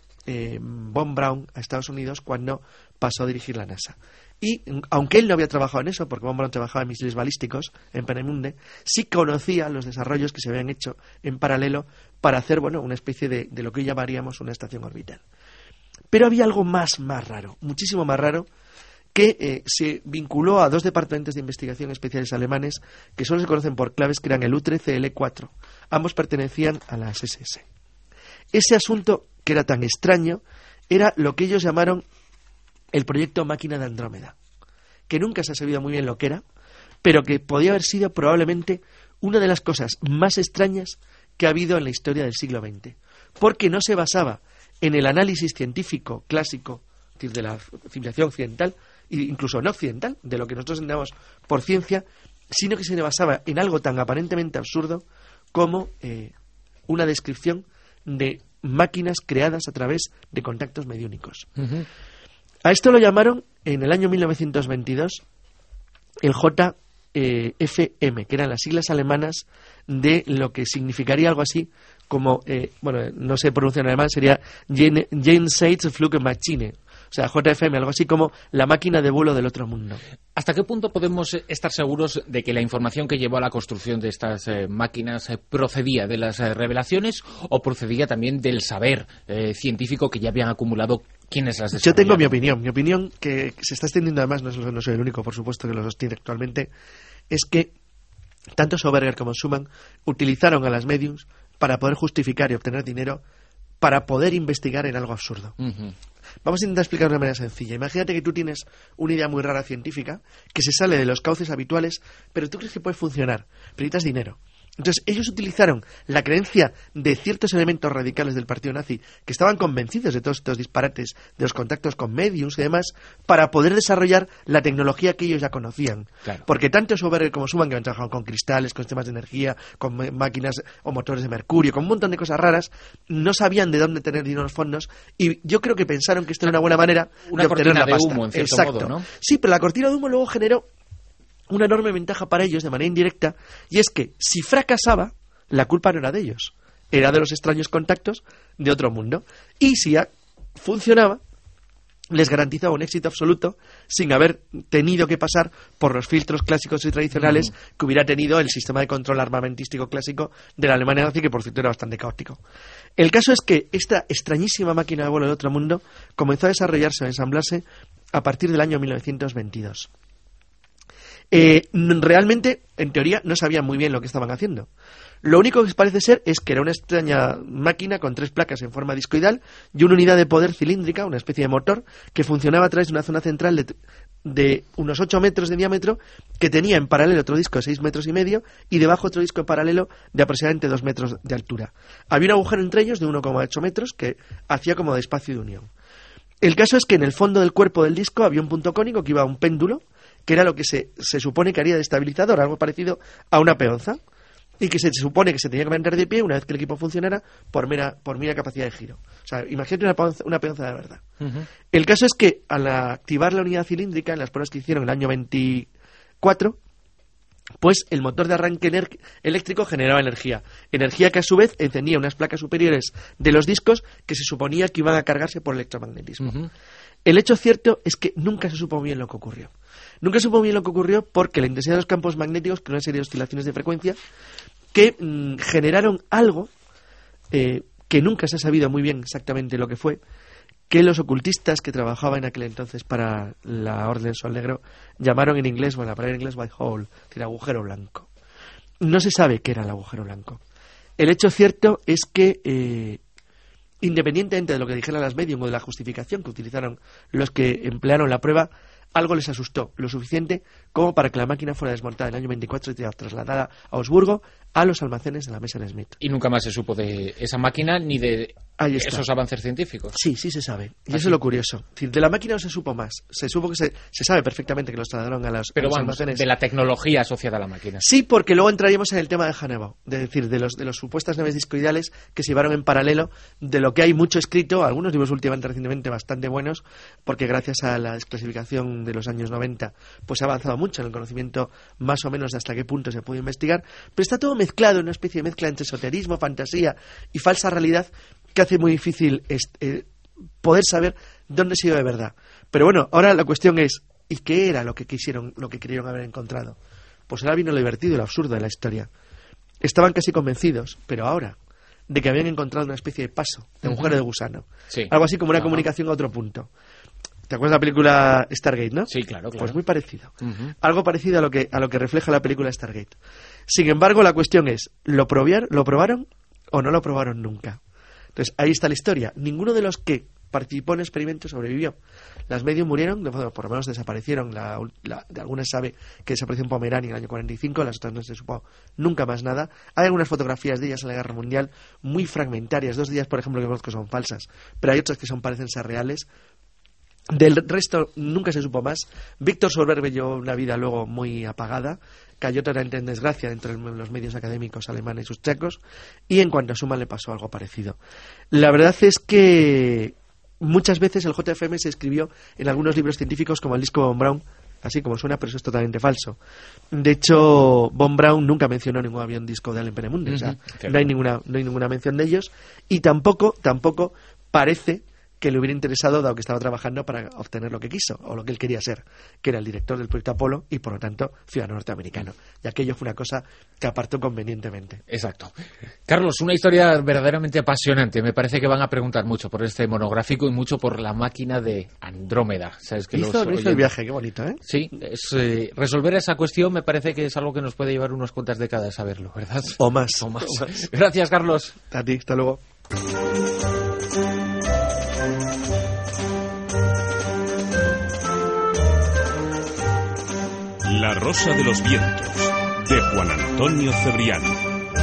Von Braun a Estados Unidos cuando pasó a dirigir la NASA. Y aunque él no había trabajado en eso, porque Von Braun trabajaba en misiles balísticos en Peenemünde, sí conocía los desarrollos que se habían hecho en paralelo para hacer, bueno, una especie de lo que hoy llamaríamos una estación orbital. Pero había algo más raro, muchísimo más raro, que se vinculó a dos departamentos de investigación especiales alemanes que solo se conocen por claves, que eran el U-13 y el E-4. Ambos pertenecían a las SS. Ese asunto, que era tan extraño, era lo que ellos llamaron el proyecto Máquina de Andrómeda, que nunca se ha sabido muy bien lo que era, pero que podía haber sido probablemente una de las cosas más extrañas que ha habido en la historia del siglo XX, porque no se basaba en el análisis científico clásico, es decir, de la civilización occidental, e incluso no occidental, de lo que nosotros entendemos por ciencia, sino que se basaba en algo tan aparentemente absurdo como una descripción de máquinas creadas a través de contactos mediúnicos. A esto lo llamaron en el año 1922 el JFM, que eran las siglas alemanas de lo que significaría algo así como, no se pronuncia en alemán, sería Jenseitsflugmaschine. O sea, JFM, algo así como la máquina de vuelo del otro mundo. ¿Hasta qué punto podemos estar seguros de que la información que llevó a la construcción de estas máquinas procedía de las revelaciones o procedía también del saber científico que ya habían acumulado quienes las desarrollaron? Yo tengo mi opinión que se está extendiendo, además, no soy el único, por supuesto, que lo sostiene actualmente, es que tanto Sauberger como Schumann utilizaron a las mediums para poder justificar y obtener dinero para poder investigar en algo absurdo. Vamos a intentar explicar de una manera sencilla. Imagínate que tú tienes una idea muy rara científica que se sale de los cauces habituales, pero tú crees que puede funcionar, pero necesitas dinero. Entonces, ellos utilizaron la creencia de ciertos elementos radicales del partido nazi, que estaban convencidos de todos estos disparates, de los contactos con mediums y demás, para poder desarrollar la tecnología que ellos ya conocían. Claro. Porque tanto Schober como Schumann, que han trabajado con cristales, con sistemas de energía, con máquinas o motores de mercurio, con un montón de cosas raras, no sabían de dónde tener dinero en los fondos, y yo creo que pensaron que esto era una buena manera de obtener la pasta. Una cortina de humo, en cierto Exacto. modo, ¿no? Sí, pero la cortina de humo luego generó una enorme ventaja para ellos de manera indirecta, y es que si fracasaba, la culpa no era de ellos, era de los extraños contactos de otro mundo. Y si funcionaba, les garantizaba un éxito absoluto sin haber tenido que pasar por los filtros clásicos y tradicionales que hubiera tenido el sistema de control armamentístico clásico de la Alemania nazi, que por cierto era bastante caótico. El caso es que esta extrañísima máquina de vuelo de otro mundo comenzó a desarrollarse, a ensamblarse a partir del año 1922. Realmente, en teoría, no sabían muy bien lo que estaban haciendo. Lo único que parece ser es que era una extraña máquina con 3 placas en forma discoidal y una unidad de poder cilíndrica, una especie de motor, que funcionaba a través de una zona central de unos 8 metros de diámetro, que tenía en paralelo otro disco de 6 metros y medio y debajo otro disco en paralelo de aproximadamente 2 metros de altura. Había un agujero entre ellos de 1,8 metros que hacía como de espacio de unión. El caso es que en el fondo del cuerpo del disco había un punto cónico que iba a un péndulo, que era lo que se supone que haría de estabilizador, algo parecido a una peonza, y que se supone que se tenía que mantener de pie una vez que el equipo funcionara por mera capacidad de giro. O sea, imagínate una peonza de verdad. El caso es que al activar la unidad cilíndrica, en las pruebas que hicieron en el año 24, pues el motor de arranque eléctrico generaba energía que a su vez encendía unas placas superiores de los discos que se suponía que iban a cargarse por electromagnetismo. El hecho cierto es que nunca se supo bien lo que ocurrió. Nunca se supo bien lo que ocurrió porque la intensidad de los campos magnéticos creó una serie de oscilaciones de frecuencia que generaron algo que nunca se ha sabido muy bien exactamente lo que fue, que los ocultistas que trabajaban en aquel entonces para la Orden Sol Negro llamaron en inglés, bueno, la palabra en inglés white hole, es decir, agujero blanco. No se sabe qué era el agujero blanco. El hecho cierto es que independientemente de lo que dijeran las medium o de la justificación que utilizaron los que emplearon la prueba, algo les asustó lo suficiente como para que la máquina fuera desmontada en el año 24 y trasladada a Augsburgo a los almacenes de la Messerschmitt. Y nunca más se supo de esa máquina ni de esos avances científicos. Sí, sí se sabe. Y eso es lo curioso. Es decir, de la máquina no se supo más. Se supo que se sabe perfectamente que los trasladaron a los almacenes. De la tecnología asociada a la máquina. Sí, porque luego entraríamos en el tema de Hannibal. Es decir, de los supuestas naves discoidales que se llevaron en paralelo, de lo que hay mucho escrito, algunos libros recientemente bastante buenos, porque gracias a la desclasificación de los años 90, pues ha avanzado mucho en el conocimiento más o menos de hasta qué punto se puede investigar, pero está todo mezclado en una especie de mezcla entre esoterismo, fantasía y falsa realidad que hace muy difícil poder saber dónde se iba de verdad. Pero bueno, ahora la cuestión es, ¿y qué era lo que creyeron haber encontrado? Pues ahora vino lo divertido y lo absurdo de la historia. Estaban casi convencidos, pero ahora, de que habían encontrado una especie de paso, de agujero de gusano. Sí. Algo así como una comunicación a otro punto. ¿Te acuerdas de la película Stargate, no? Sí, claro. Pues muy parecido. Algo parecido a lo que refleja la película Stargate. Sin embargo, la cuestión es, ¿lo probaron o no lo probaron nunca? Entonces, ahí está la historia. Ninguno de los que participó en el experimento sobrevivió. Las medium murieron, por lo menos desaparecieron. De algunas sabe que desapareció en Pomerania en el año 45, las otras no se supo nunca más nada. Hay algunas fotografías de ellas en la Guerra Mundial muy fragmentarias. 2 de ellas, por ejemplo, que conozco son falsas, pero hay otras que parecen ser reales. Del resto nunca se supo más. Víctor Sorber vivió una vida luego muy apagada, cayó totalmente en desgracia entre los medios académicos alemanes y sus checos, y en cuanto a Schumann le pasó algo parecido. La verdad es que muchas veces el JFM se escribió en algunos libros científicos como el disco Von Braun, así como suena, pero eso es totalmente falso. De hecho, Von Braun nunca mencionó ningún avión disco de Allen Penemunde, o sea, no hay ninguna mención de ellos, y tampoco parece que le hubiera interesado, dado que estaba trabajando para obtener lo que quiso, o lo que él quería ser, que era el director del proyecto Apolo y, por lo tanto, ciudadano norteamericano. Y aquello fue una cosa que apartó convenientemente. Exacto. Carlos, una historia verdaderamente apasionante. Me parece que van a preguntar mucho por este monográfico y mucho por la máquina de Andrómeda. ¿Sabes que hizo el viaje, qué bonito, ¿eh? Sí, resolver esa cuestión me parece que es algo que nos puede llevar unas cuantas décadas saberlo, ¿verdad? O más. Gracias, Carlos. A ti, hasta luego. La Rosa de los Vientos, de Juan Antonio Cebrián.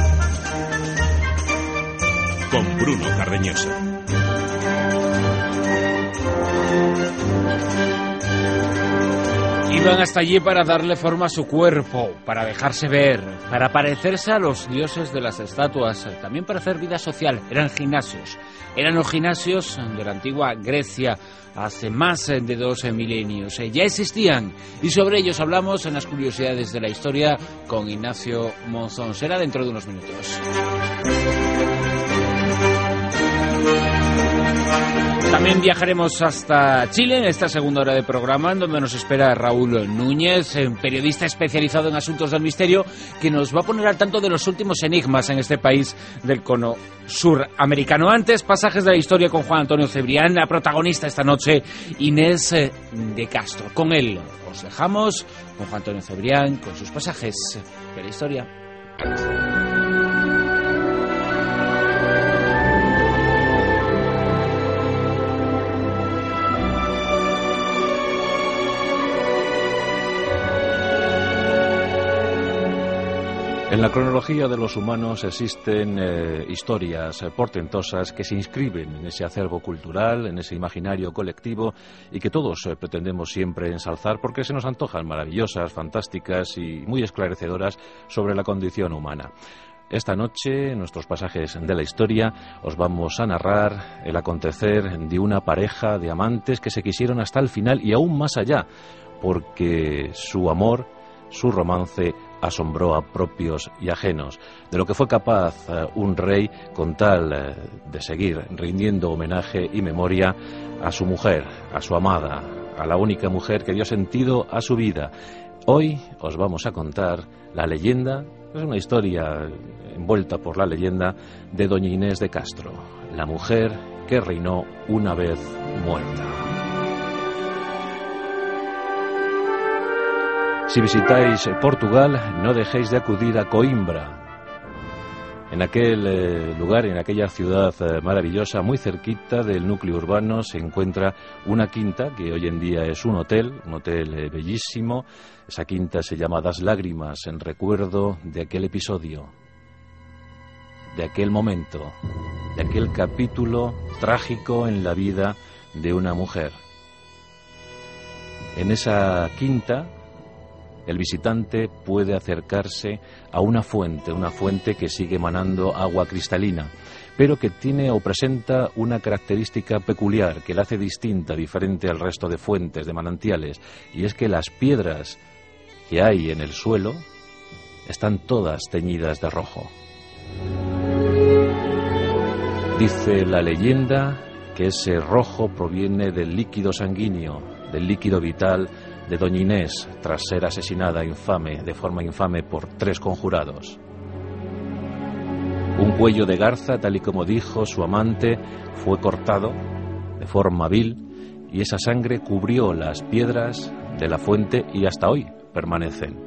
con Bruno Cardeñosa. Iban hasta allí para darle forma a su cuerpo, para dejarse ver, para parecerse a los dioses de las estatuas, también para hacer vida social. Eran gimnasios. Eran los gimnasios de la antigua Grecia hace más de 2 milenios. Ya existían y sobre ellos hablamos en las curiosidades de la historia con Ignacio Monzón. Será dentro de unos minutos. También viajaremos hasta Chile en esta segunda hora de programa, en donde nos espera Raúl Núñez, periodista especializado en asuntos del misterio, que nos va a poner al tanto de los últimos enigmas en este país del cono suramericano. Antes, pasajes de la historia con Juan Antonio Cebrián, la protagonista esta noche, Inés de Castro. Con él os dejamos con Juan Antonio Cebrián, con sus pasajes de la historia. En la cronología de los humanos existen historias portentosas que se inscriben en ese acervo cultural, en ese imaginario colectivo y que todos pretendemos siempre ensalzar porque se nos antojan maravillosas, fantásticas y muy esclarecedoras sobre la condición humana. Esta noche, en nuestros pasajes de la historia, os vamos a narrar el acontecer de una pareja de amantes que se quisieron hasta el final y aún más allá, porque su amor, su romance, asombró a propios y ajenos, de lo que fue capaz un rey con tal de seguir rindiendo homenaje y memoria a su mujer, a su amada, a la única mujer que dio sentido a su vida. Hoy os vamos a contar la leyenda, es una historia envuelta por la leyenda de doña Inés de Castro, la mujer que reinó una vez muerta. Si visitáis Portugal, no dejéis de acudir a Coimbra. En aquel lugar, en aquella ciudad maravillosa, muy cerquita del núcleo urbano, se encuentra una quinta que hoy en día es un hotel bellísimo. Esa quinta se llama Das Lágrimas, en recuerdo de aquel episodio, de aquel momento, de aquel capítulo trágico en la vida de una mujer. En esa quinta, el visitante puede acercarse a una fuente que sigue emanando agua cristalina, pero que tiene o presenta una característica peculiar que la hace distinta, diferente al resto de fuentes, de manantiales, y es que las piedras que hay en el suelo están todas teñidas de rojo. Dice la leyenda que ese rojo proviene del líquido sanguíneo, del líquido vital de doña Inés, tras ser asesinada de forma infame por 3 conjurados. Un cuello de garza, tal y como dijo su amante, fue cortado de forma vil y esa sangre cubrió las piedras de la fuente y hasta hoy permanecen.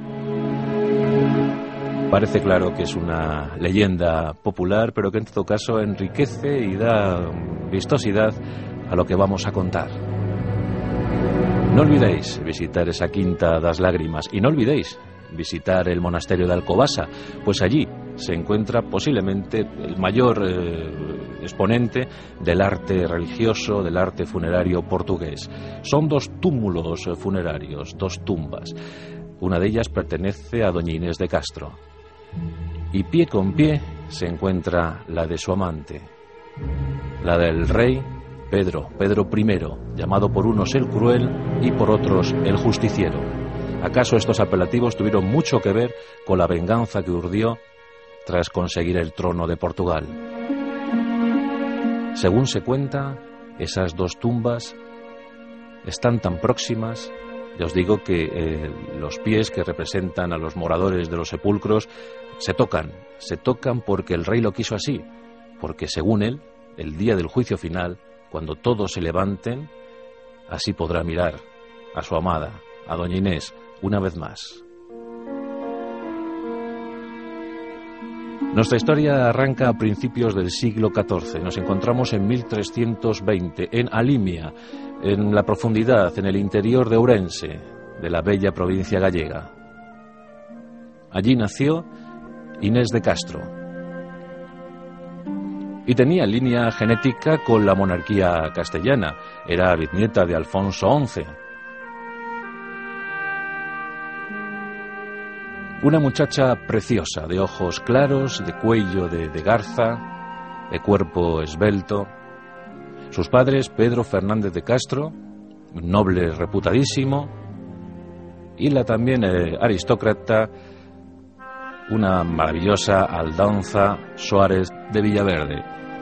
Parece claro que es una leyenda popular, pero que en todo caso enriquece y da vistosidad a lo que vamos a contar. No olvidéis visitar esa quinta Das Lágrimas y no olvidéis visitar el monasterio de Alcobaça, pues allí se encuentra posiblemente el mayor exponente del arte religioso, del arte funerario portugués. Son 2 túmulos funerarios, 2 tumbas. Una de ellas pertenece a doña Inés de Castro. Y pie con pie se encuentra la de su amante, la del rey Pedro I, llamado por unos el Cruel y por otros el Justiciero. ¿Acaso estos apelativos tuvieron mucho que ver con la venganza que urdió tras conseguir el trono de Portugal? Según se cuenta, esas 2 tumbas están tan próximas, ya os digo que los pies que representan a los moradores de los sepulcros se tocan porque el rey lo quiso así, porque según él, el día del juicio final, cuando todos se levanten, así podrá mirar a su amada, a doña Inés, una vez más. Nuestra historia arranca a principios del siglo XIV. Nos encontramos en 1320, en Alimia, en la profundidad, en el interior de Ourense, de la bella provincia gallega. Allí nació Inés de Castro. y tenía línea genética con la monarquía castellana. Era bisnieta de Alfonso XI. Una muchacha preciosa, de ojos claros, de cuello de garza, de cuerpo esbelto. Sus padres, Pedro Fernández de Castro, un noble reputadísimo, y la también aristócrata, una maravillosa Aldonza Suárez de Villaverde.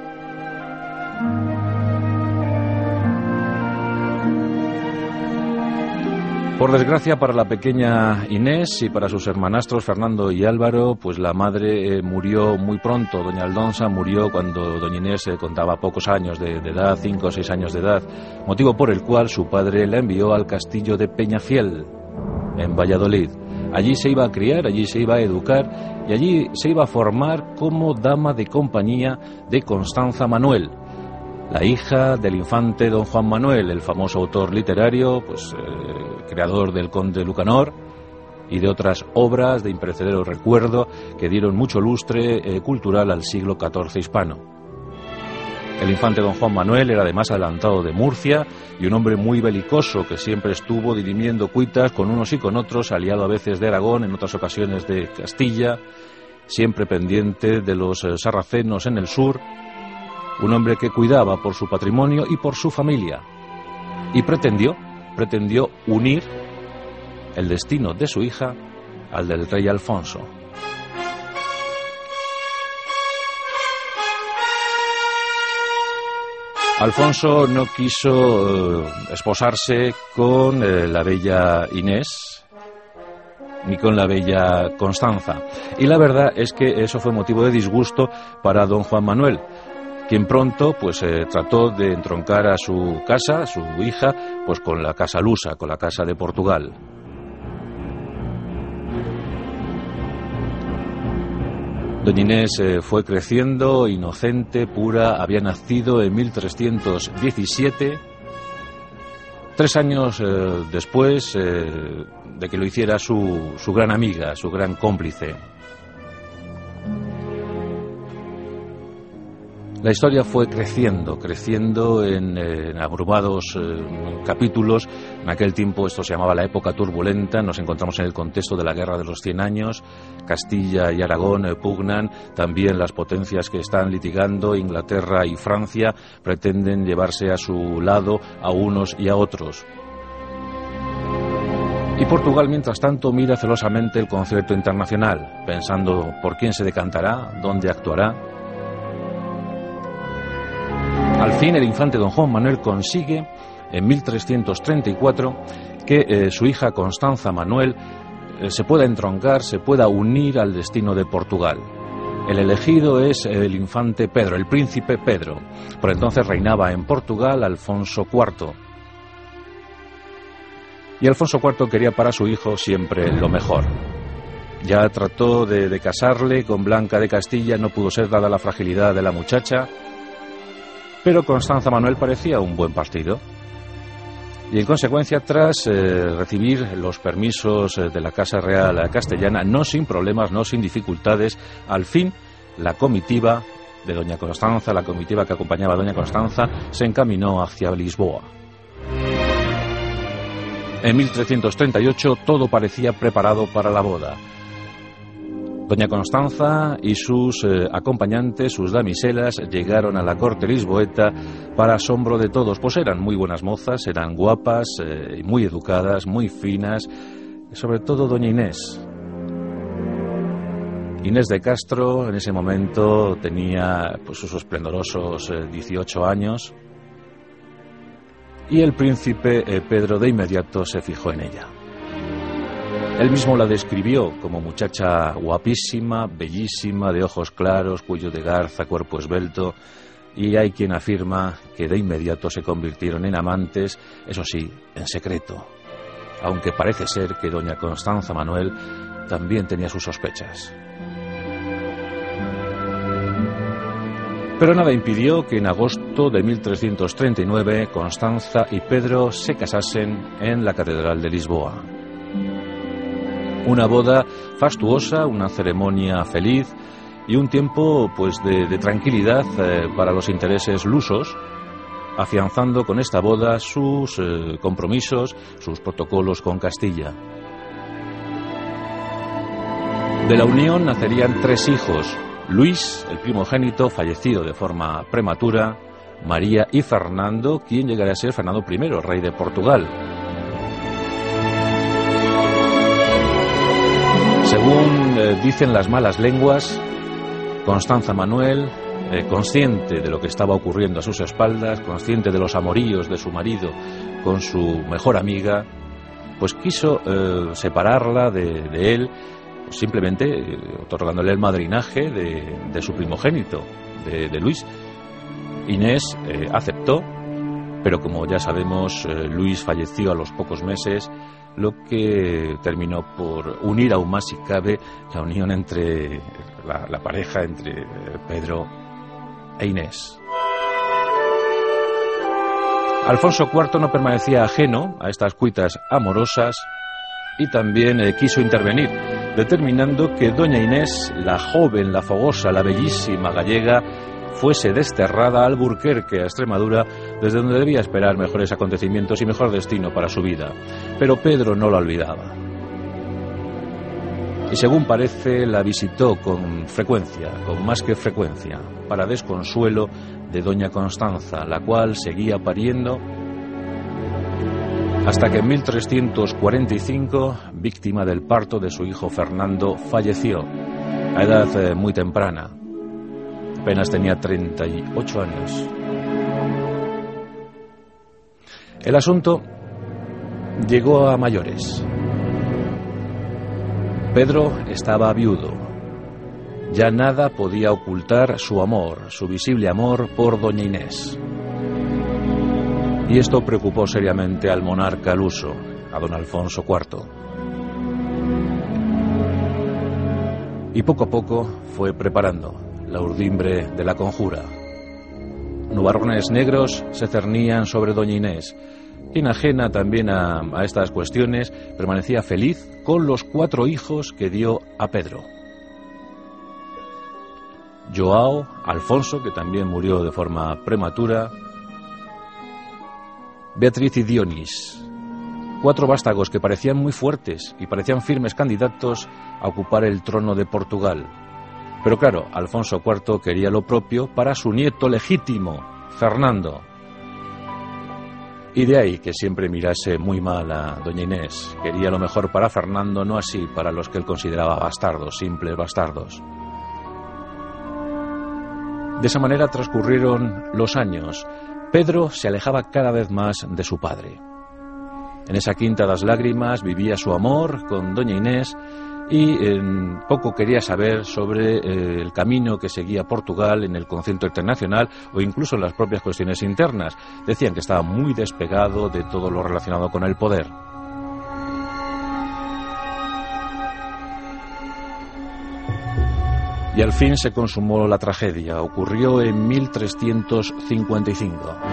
Por desgracia para la pequeña Inés y para sus hermanastros Fernando y Álvaro, pues la madre murió muy pronto. Doña Aldonza murió cuando doña Inés contaba pocos años de edad, 5 o 6 años de edad, motivo por el cual su padre la envió al castillo de Peñafiel, en Valladolid. Allí se iba a criar, allí se iba a educar y allí se iba a formar como dama de compañía de Constanza Manuel, la hija del infante don Juan Manuel, el famoso autor literario, pues creador del Conde Lucanor y de otras obras de imperecedero recuerdo que dieron mucho lustre cultural al siglo XIV hispano. El infante don Juan Manuel era además adelantado de Murcia y un hombre muy belicoso que siempre estuvo dirimiendo cuitas con unos y con otros, aliado a veces de Aragón, en otras ocasiones de Castilla, siempre pendiente de los sarracenos en el sur. Un hombre que cuidaba por su patrimonio y por su familia, y pretendió unir el destino de su hija al del rey Alfonso. Alfonso no quiso esposarse con la bella Inés ni con la bella Constanza, y la verdad es que eso fue motivo de disgusto para don Juan Manuel, quien pronto pues trató de entroncar a su casa, a su hija, pues con la casa lusa, con la casa de Portugal. Doña Inés fue creciendo, inocente, pura, había nacido en 1317, 3 años después de que lo hiciera su gran amiga, su gran cómplice. La historia fue creciendo en abrumados capítulos. En aquel tiempo esto se llamaba la época turbulenta. Nos encontramos en el contexto de la Guerra de los 100 años. Castilla y Aragón pugnan. También las potencias que están litigando, Inglaterra y Francia, pretenden llevarse a su lado a unos y a otros. Y Portugal, mientras tanto, mira celosamente el concierto internacional, pensando por quién se decantará, dónde actuará. Al fin, el infante don Juan Manuel consigue, en 1334, que su hija Constanza Manuel se pueda entroncar, se pueda unir al destino de Portugal. El elegido es el infante Pedro, el príncipe Pedro. Por entonces reinaba en Portugal Alfonso IV. Y Alfonso IV quería para su hijo siempre lo mejor. Ya trató de casarle con Blanca de Castilla, no pudo ser dada la fragilidad de la muchacha. Pero Constanza Manuel parecía un buen partido. Y en consecuencia, tras recibir los permisos de la Casa Real Castellana, no sin problemas, no sin dificultades, al fin la comitiva de doña Constanza, la comitiva que acompañaba a doña Constanza, se encaminó hacia Lisboa. En 1338 todo parecía preparado para la boda. Doña Constanza y sus acompañantes, sus damiselas, llegaron a la corte lisboeta para asombro de todos, pues eran muy buenas mozas, eran guapas, muy educadas, muy finas, sobre todo doña Inés. Inés de Castro en ese momento tenía pues sus esplendorosos 18 años y el príncipe Pedro de inmediato se fijó en ella. Él mismo la describió como muchacha guapísima, bellísima, de ojos claros, cuello de garza, cuerpo esbelto, y hay quien afirma que de inmediato se convirtieron en amantes, eso sí, en secreto, aunque parece ser que doña Constanza Manuel también tenía sus sospechas. Pero nada impidió que en agosto de 1339 Constanza y Pedro se casasen en la Catedral de Lisboa. Una boda fastuosa, una ceremonia feliz, y un tiempo pues de tranquilidad para los intereses lusos, afianzando con esta boda sus compromisos, sus protocolos con Castilla. De la unión nacerían 3 hijos: Luis, el primogénito, fallecido de forma prematura, María y Fernando, quien llegaría a ser Fernando I, rey de Portugal. Según dicen las malas lenguas, Constanza Manuel, consciente de lo que estaba ocurriendo a sus espaldas, consciente de los amoríos de su marido con su mejor amiga, pues quiso separarla de él, pues simplemente otorgándole el madrinaje de su primogénito, de Luis. Inés aceptó, pero como ya sabemos, Luis falleció a los pocos meses, lo que terminó por unir aún más, si cabe, la unión entre la pareja entre Pedro e Inés. Alfonso IV no permanecía ajeno a estas cuitas amorosas y también quiso intervenir, determinando que doña Inés, la joven, la fogosa, la bellísima gallega, fuese desterrada a Alburquerque, a Extremadura, desde donde debía esperar mejores acontecimientos y mejor destino para su vida. Pero Pedro no la olvidaba. Y según parece, la visitó con frecuencia, con más que frecuencia, para desconsuelo de doña Constanza, la cual seguía pariendo, hasta que en 1345, víctima del parto de su hijo Fernando, falleció a edad muy temprana. Apenas tenía 38 años. El asunto llegó a mayores. Pedro estaba viudo. Ya nada podía ocultar su amor, su visible amor por doña Inés. Y esto preocupó seriamente al monarca luso, a don Alfonso IV. Y poco a poco fue preparando la urdimbre de la conjura. Nubarrones negros se cernían sobre doña Inés, quien, ajena también a estas cuestiones, permanecía feliz con los 4 hijos que dio a Pedro. Joao, Alfonso, que también murió de forma prematura, Beatriz y Dionis, 4 vástagos que parecían muy fuertes y parecían firmes candidatos a ocupar el trono de Portugal. Pero claro, Alfonso IV quería lo propio para su nieto legítimo, Fernando. Y de ahí que siempre mirase muy mal a doña Inés. Quería lo mejor para Fernando, no así para los que él consideraba bastardos, simples bastardos. De esa manera transcurrieron los años. Pedro se alejaba cada vez más de su padre. En esa quinta das lágrimas vivía su amor con doña Inés y poco quería saber sobre el camino que seguía Portugal en el concierto internacional o incluso en las propias cuestiones internas. Decían que estaba muy despegado de todo lo relacionado con el poder. Y al fin se consumó la tragedia. Ocurrió en 1355.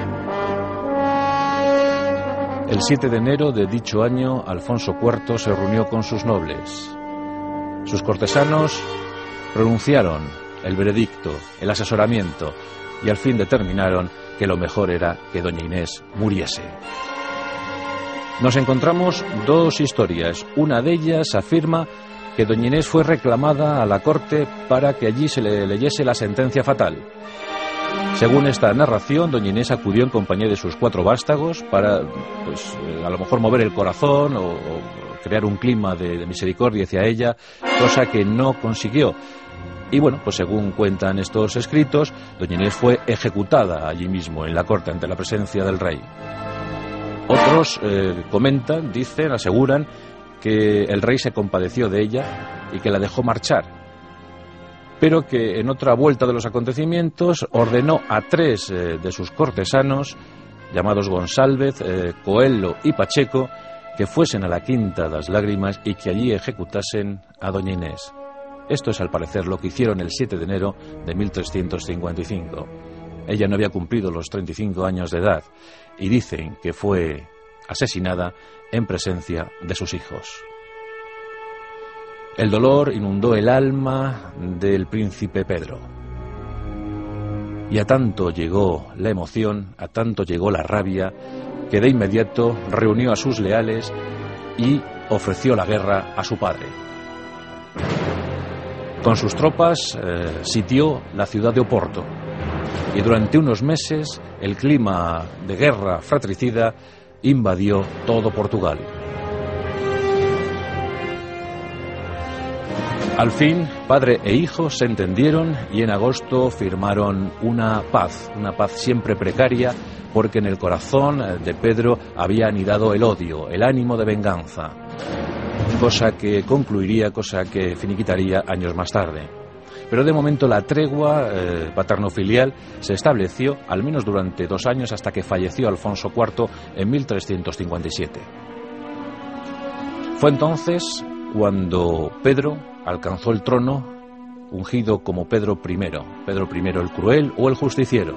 El 7 de enero de dicho año, Alfonso IV se reunió con sus nobles. Sus cortesanos pronunciaron el veredicto, el asesoramiento, y al fin determinaron que lo mejor era que doña Inés muriese. Nos encontramos 2 historias. Una de ellas afirma que doña Inés fue reclamada a la corte para que allí se le leyese la sentencia fatal. Según esta narración, doña Inés acudió en compañía de sus 4 vástagos para, pues, a lo mejor mover el corazón o crear un clima de misericordia hacia ella, cosa que no consiguió. Y bueno, pues según cuentan estos escritos, doña Inés fue ejecutada allí mismo, en la corte, ante la presencia del rey. Otros comentan, dicen, aseguran que el rey se compadeció de ella y que la dejó marchar, pero que en otra vuelta de los acontecimientos ordenó a 3 de sus cortesanos, llamados González, Coelho y Pacheco, que fuesen a la Quinta das Lágrimas y que allí ejecutasen a doña Inés. Esto es al parecer lo que hicieron el 7 de enero de 1355. Ella no había cumplido los 35 años de edad y dicen que fue asesinada en presencia de sus hijos. El dolor inundó el alma del príncipe Pedro. Y a tanto llegó la emoción, a tanto llegó la rabia, que de inmediato reunió a sus leales y ofreció la guerra a su padre. Con sus tropas sitió la ciudad de Oporto y durante unos meses el clima de guerra fratricida invadió todo Portugal. Al fin, padre e hijo se entendieron y en agosto firmaron una paz siempre precaria, porque en el corazón de Pedro había anidado el odio, el ánimo de venganza, cosa que concluiría, cosa que finiquitaría años más tarde. Pero de momento la tregua paterno-filial se estableció al menos durante 2 años hasta que falleció Alfonso IV en 1357. Fue entonces cuando Pedro alcanzó el trono, ungido como Pedro I el Cruel o el Justiciero.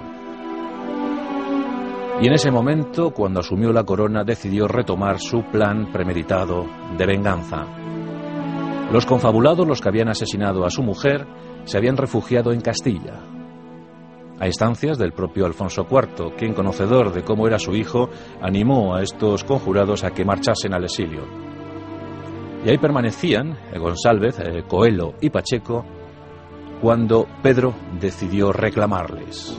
Y en ese momento, cuando asumió la corona, decidió retomar su plan premeditado de venganza. Los confabulados, los que habían asesinado a su mujer, se habían refugiado en Castilla, a instancias del propio Alfonso IV, quien, conocedor de cómo era su hijo, animó a estos conjurados a que marchasen al exilio. Y ahí permanecían González, Coelho y Pacheco cuando Pedro decidió reclamarles.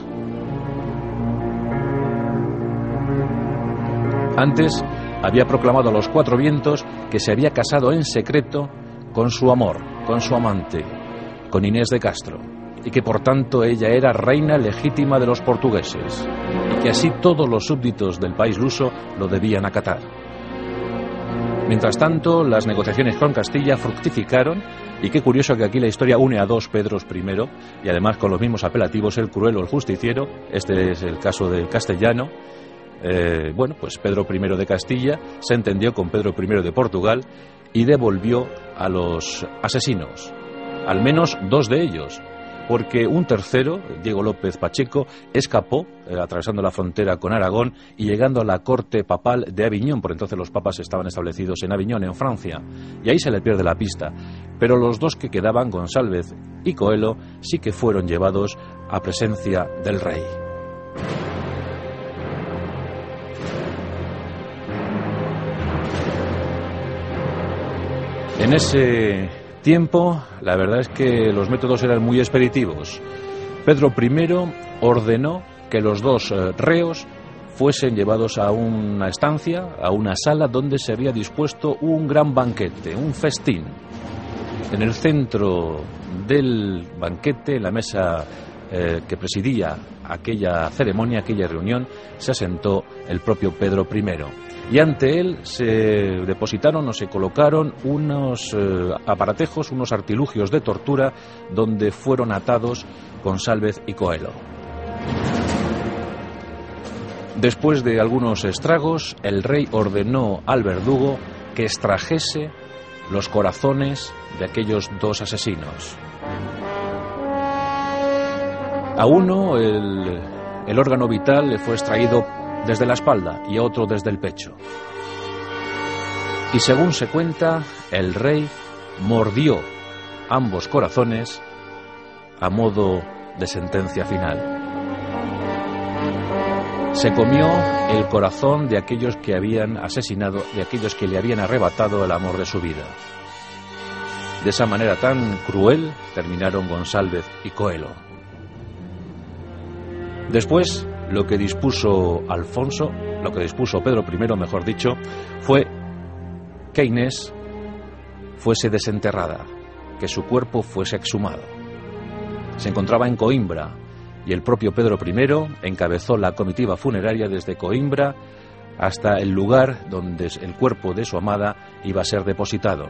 Antes había proclamado a los 4 vientos que se había casado en secreto con su amor, con su amante, con Inés de Castro, y que por tanto ella era reina legítima de los portugueses, y que así todos los súbditos del país luso lo debían acatar. Mientras tanto, las negociaciones con Castilla fructificaron, y qué curioso que aquí la historia une a 2 Pedros I, y además con los mismos apelativos, el Cruel o el Justiciero. Este es el caso del castellano. Pues Pedro I de Castilla se entendió con Pedro I de Portugal y devolvió a los asesinos, al menos 2 de ellos, porque un tercero, Diego López Pacheco, escapó atravesando la frontera con Aragón y llegando a la corte papal de Aviñón. Por entonces los papas estaban establecidos en Aviñón, en Francia, y ahí se le pierde la pista. Pero los 2 que quedaban, González y Coelho, sí que fueron llevados a presencia del rey. En ese tiempo, la verdad es que los métodos eran muy expeditivos. Pedro I ordenó que los 2 reos fuesen llevados a una estancia, a una sala donde se había dispuesto un gran banquete, un festín. En el centro del banquete, la mesa que presidía aquella ceremonia, aquella reunión, se asentó el propio Pedro I. Y ante él se depositaron o se colocaron unos aparatejos, unos artilugios de tortura, donde fueron atados González y Coelho. Después de algunos estragos, el rey ordenó al verdugo que extrajese los corazones de aquellos 2 asesinos. A uno el órgano vital le fue extraído desde la espalda y a otro desde el pecho. Y según se cuenta, el rey mordió ambos corazones a modo de sentencia final. Se comió el corazón de aquellos que habían asesinado, de aquellos que le habían arrebatado el amor de su vida. De esa manera tan cruel terminaron González y Coelho. Después, lo que dispuso Pedro I, mejor dicho, fue que Inés fuese desenterrada, que su cuerpo fuese exhumado. Se encontraba en Coimbra y el propio Pedro I encabezó la comitiva funeraria desde Coimbra hasta el lugar donde el cuerpo de su amada iba a ser depositado,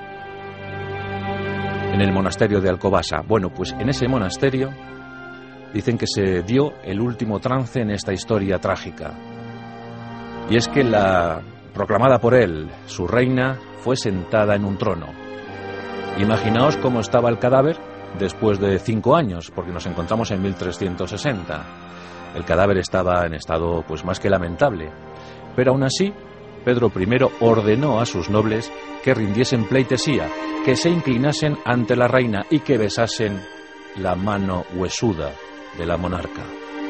en el monasterio de Alcobaça. Bueno, pues en ese monasterio dicen que se dio el último trance en esta historia trágica. Y es que la proclamada por él, su reina, fue sentada en un trono. Imaginaos cómo estaba el cadáver después de 5 años, porque nos encontramos en 1360. El cadáver estaba en estado pues más que lamentable. Pero aún así, Pedro I ordenó a sus nobles que rindiesen pleitesía, que se inclinasen ante la reina y que besasen la mano huesuda de la monarca.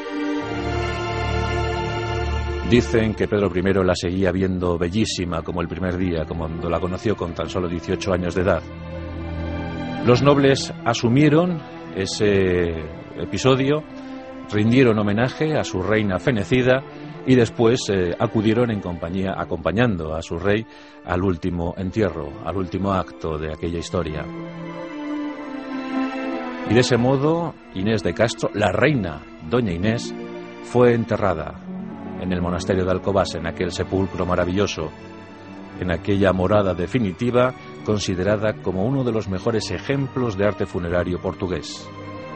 Dicen que Pedro I la seguía viendo bellísima como el primer día, como cuando la conoció con tan solo 18 años de edad. Los nobles asumieron ese episodio, rindieron homenaje a su reina fenecida y después acudieron en compañía, acompañando a su rey al último entierro, al último acto de aquella historia. Y de ese modo, Inés de Castro, la reina Doña Inés, fue enterrada en el monasterio de Alcobaza, en aquel sepulcro maravilloso, en aquella morada definitiva considerada como uno de los mejores ejemplos de arte funerario portugués.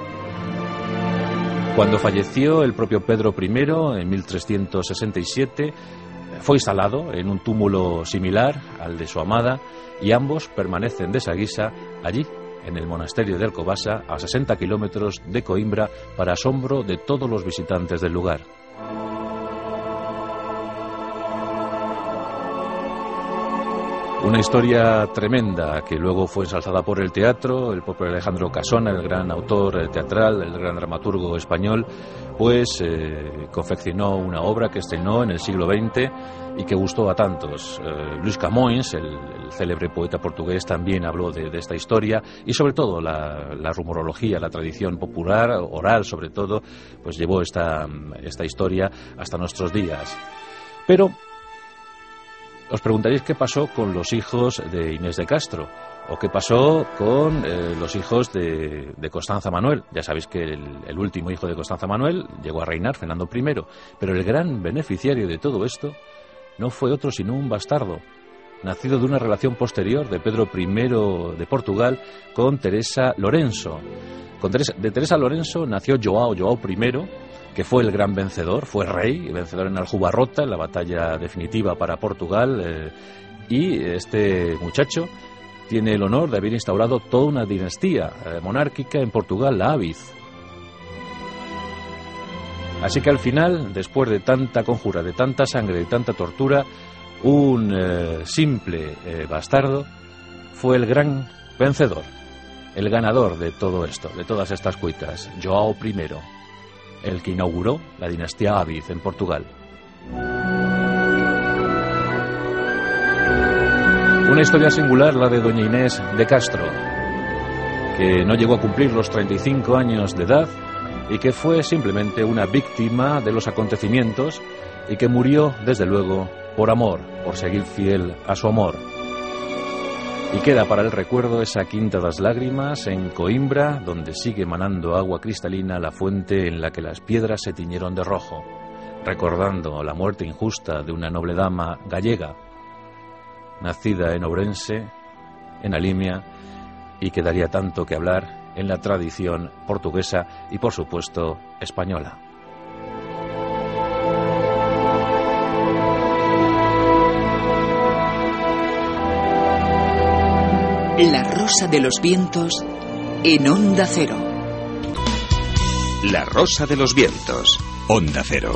Cuando falleció el propio Pedro I en 1367, fue instalado en un túmulo similar al de su amada y ambos permanecen de esa guisa allí, en el monasterio de Alcobaza, a 60 kilómetros de Coimbra, para asombro de todos los visitantes del lugar. Una historia tremenda que luego fue ensalzada por el teatro. El propio Alejandro Casona, el gran autor teatral, el gran dramaturgo español, pues confeccionó una obra que estrenó en el siglo XX y que gustó a tantos. Luis Camões, el célebre poeta portugués, también habló de esta historia, y sobre todo la rumorología, la tradición popular, oral sobre todo, pues llevó esta historia hasta nuestros días. Pero os preguntaréis qué pasó con los hijos de Inés de Castro, o qué pasó con los hijos de Constanza Manuel. Ya sabéis que el último hijo de Constanza Manuel llegó a reinar, Fernando I, pero el gran beneficiario de todo esto no fue otro sino un bastardo, nacido de una relación posterior de Pedro I de Portugal con Teresa Lorenzo. De Teresa Lorenzo nació João I, que fue el gran vencedor, fue rey, vencedor en Aljubarrota, en la batalla definitiva para Portugal, y este muchacho tiene el honor de haber instaurado toda una dinastía monárquica en Portugal, la Áviz. Así que al final, después de tanta conjura, de tanta sangre, de tanta tortura, un simple bastardo fue el gran vencedor, el ganador de todo esto, de todas estas cuitas, João I, el que inauguró la dinastía Áviz en Portugal. Una historia singular, la de doña Inés de Castro, que no llegó a cumplir los 35 años de edad y que fue simplemente una víctima de los acontecimientos y que murió, desde luego, por amor, por seguir fiel a su amor. Y queda para el recuerdo esa Quinta das Lágrimas en Coimbra, donde sigue manando agua cristalina la fuente en la que las piedras se tiñeron de rojo, recordando la muerte injusta de una noble dama gallega, nacida en Ourense, en Alimia, y que daría tanto que hablar en la tradición portuguesa y, por supuesto, española. La Rosa de los Vientos en Onda Cero. La Rosa de los Vientos, Onda Cero.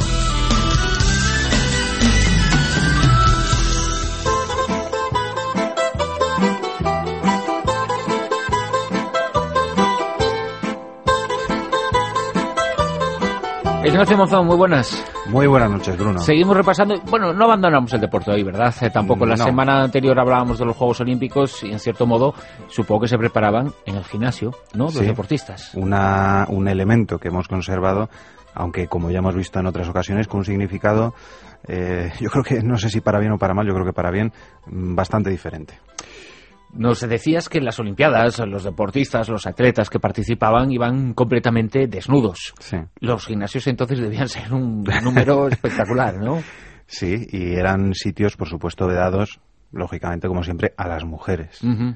Ignacio Monzón, muy buenas. Muy buenas noches, Bruno. Seguimos repasando. Bueno, no abandonamos el deporte hoy, ¿verdad? Tampoco. La semana anterior hablábamos de los Juegos Olímpicos y, en cierto modo, supongo que se preparaban en el gimnasio, ¿no? Los deportistas. Un elemento que hemos conservado, aunque, como ya hemos visto en otras ocasiones, con un significado, yo creo que, no sé si para bien o para mal, yo creo que para bien, bastante diferente. Nos decías que en las Olimpiadas los deportistas, los atletas que participaban iban completamente desnudos. Sí. Los gimnasios entonces debían ser un número espectacular, ¿no? Sí, y eran sitios, por supuesto, vedados, lógicamente, como siempre, a las mujeres. Uh-huh.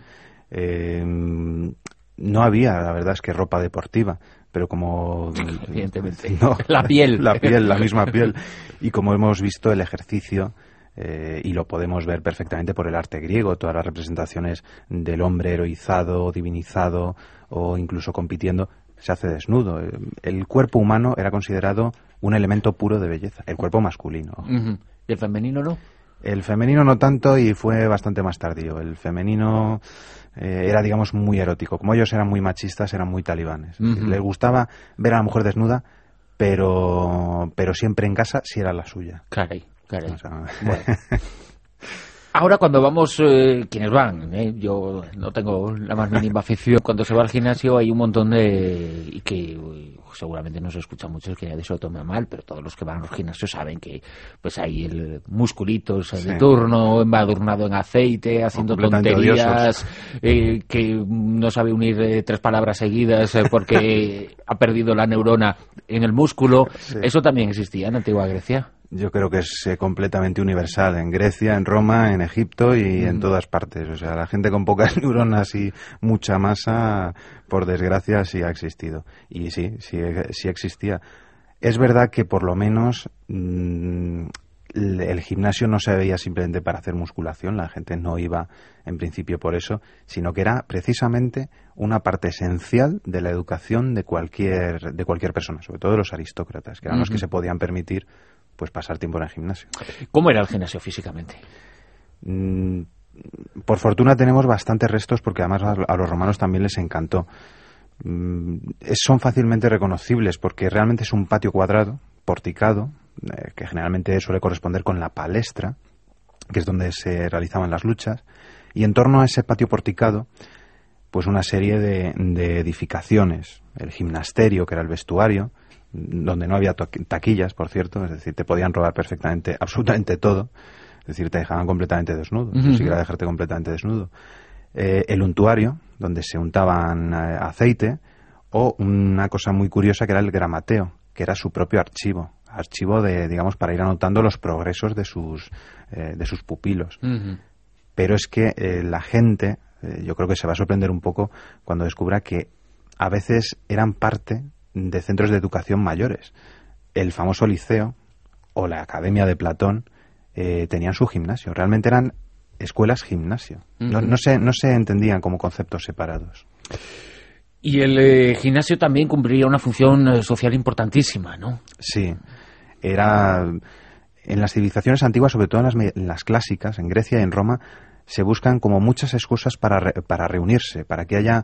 No había, la verdad es que ropa deportiva, pero como... Evidentemente. No, la piel. La misma piel. Y como hemos visto, el ejercicio... y lo podemos ver perfectamente por el arte griego, todas las representaciones del hombre heroizado, divinizado o incluso compitiendo, se hace desnudo. El cuerpo humano era considerado un elemento puro de belleza, el cuerpo masculino. Uh-huh. ¿Y el femenino no? El femenino no tanto y fue bastante más tardío. El femenino era, digamos, muy erótico. Como ellos eran muy machistas, eran muy talibanes. Les gustaba ver a la mujer desnuda, pero siempre en casa si era la suya. Caray. O sea, bueno. Ahora cuando vamos, quienes van, yo no tengo la más mínima afición, cuando se va al gimnasio hay un montón de... y que seguramente no se escucha mucho el que de eso lo tome mal, pero todos los que van a los gimnasios saben que pues hay musculitos de turno, embadurnado en aceite, haciendo tonterías, que no sabe unir 3 palabras seguidas porque ha perdido la neurona en el músculo. Sí. Eso también existía en Antigua Grecia. Yo creo que es completamente universal en Grecia, en Roma, en Egipto y en todas partes. O sea, la gente con pocas neuronas y mucha masa, por desgracia, sí ha existido. Y sí existía. Es verdad que por lo menos el gimnasio no se veía simplemente para hacer musculación, la gente no iba en principio por eso, sino que era precisamente una parte esencial de la educación de cualquier persona, sobre todo de los aristócratas, que eran los que se podían permitir pues pasar tiempo en el gimnasio. ¿Cómo era el gimnasio físicamente? Por fortuna tenemos bastantes restos porque además a los romanos también les encantó. Son fácilmente reconocibles porque realmente es un patio cuadrado, porticado, que generalmente suele corresponder con la palestra, que es donde se realizaban las luchas, y en torno a ese patio porticado pues una serie de edificaciones, el gimnasterio, que era el vestuario, donde no había taquillas, por cierto, es decir, te podían robar perfectamente, absolutamente todo, es decir, te dejaban completamente desnudo, ni siquiera dejarte completamente desnudo. El untuario, donde se untaban aceite, o una cosa muy curiosa que era el gramateo, que era su propio archivo de, digamos, para ir anotando los progresos de sus pupilos. Pero es que la gente, yo creo que se va a sorprender un poco cuando descubra que a veces eran parte de centros de educación mayores. El famoso liceo o la Academia de Platón tenían su gimnasio. Realmente eran escuelas gimnasio. No se entendían como conceptos separados. Y el gimnasio también cumplía una función social importantísima, ¿no? Sí. Era... En las civilizaciones antiguas, sobre todo en las clásicas, en Grecia y en Roma, se buscan como muchas excusas para reunirse, para que haya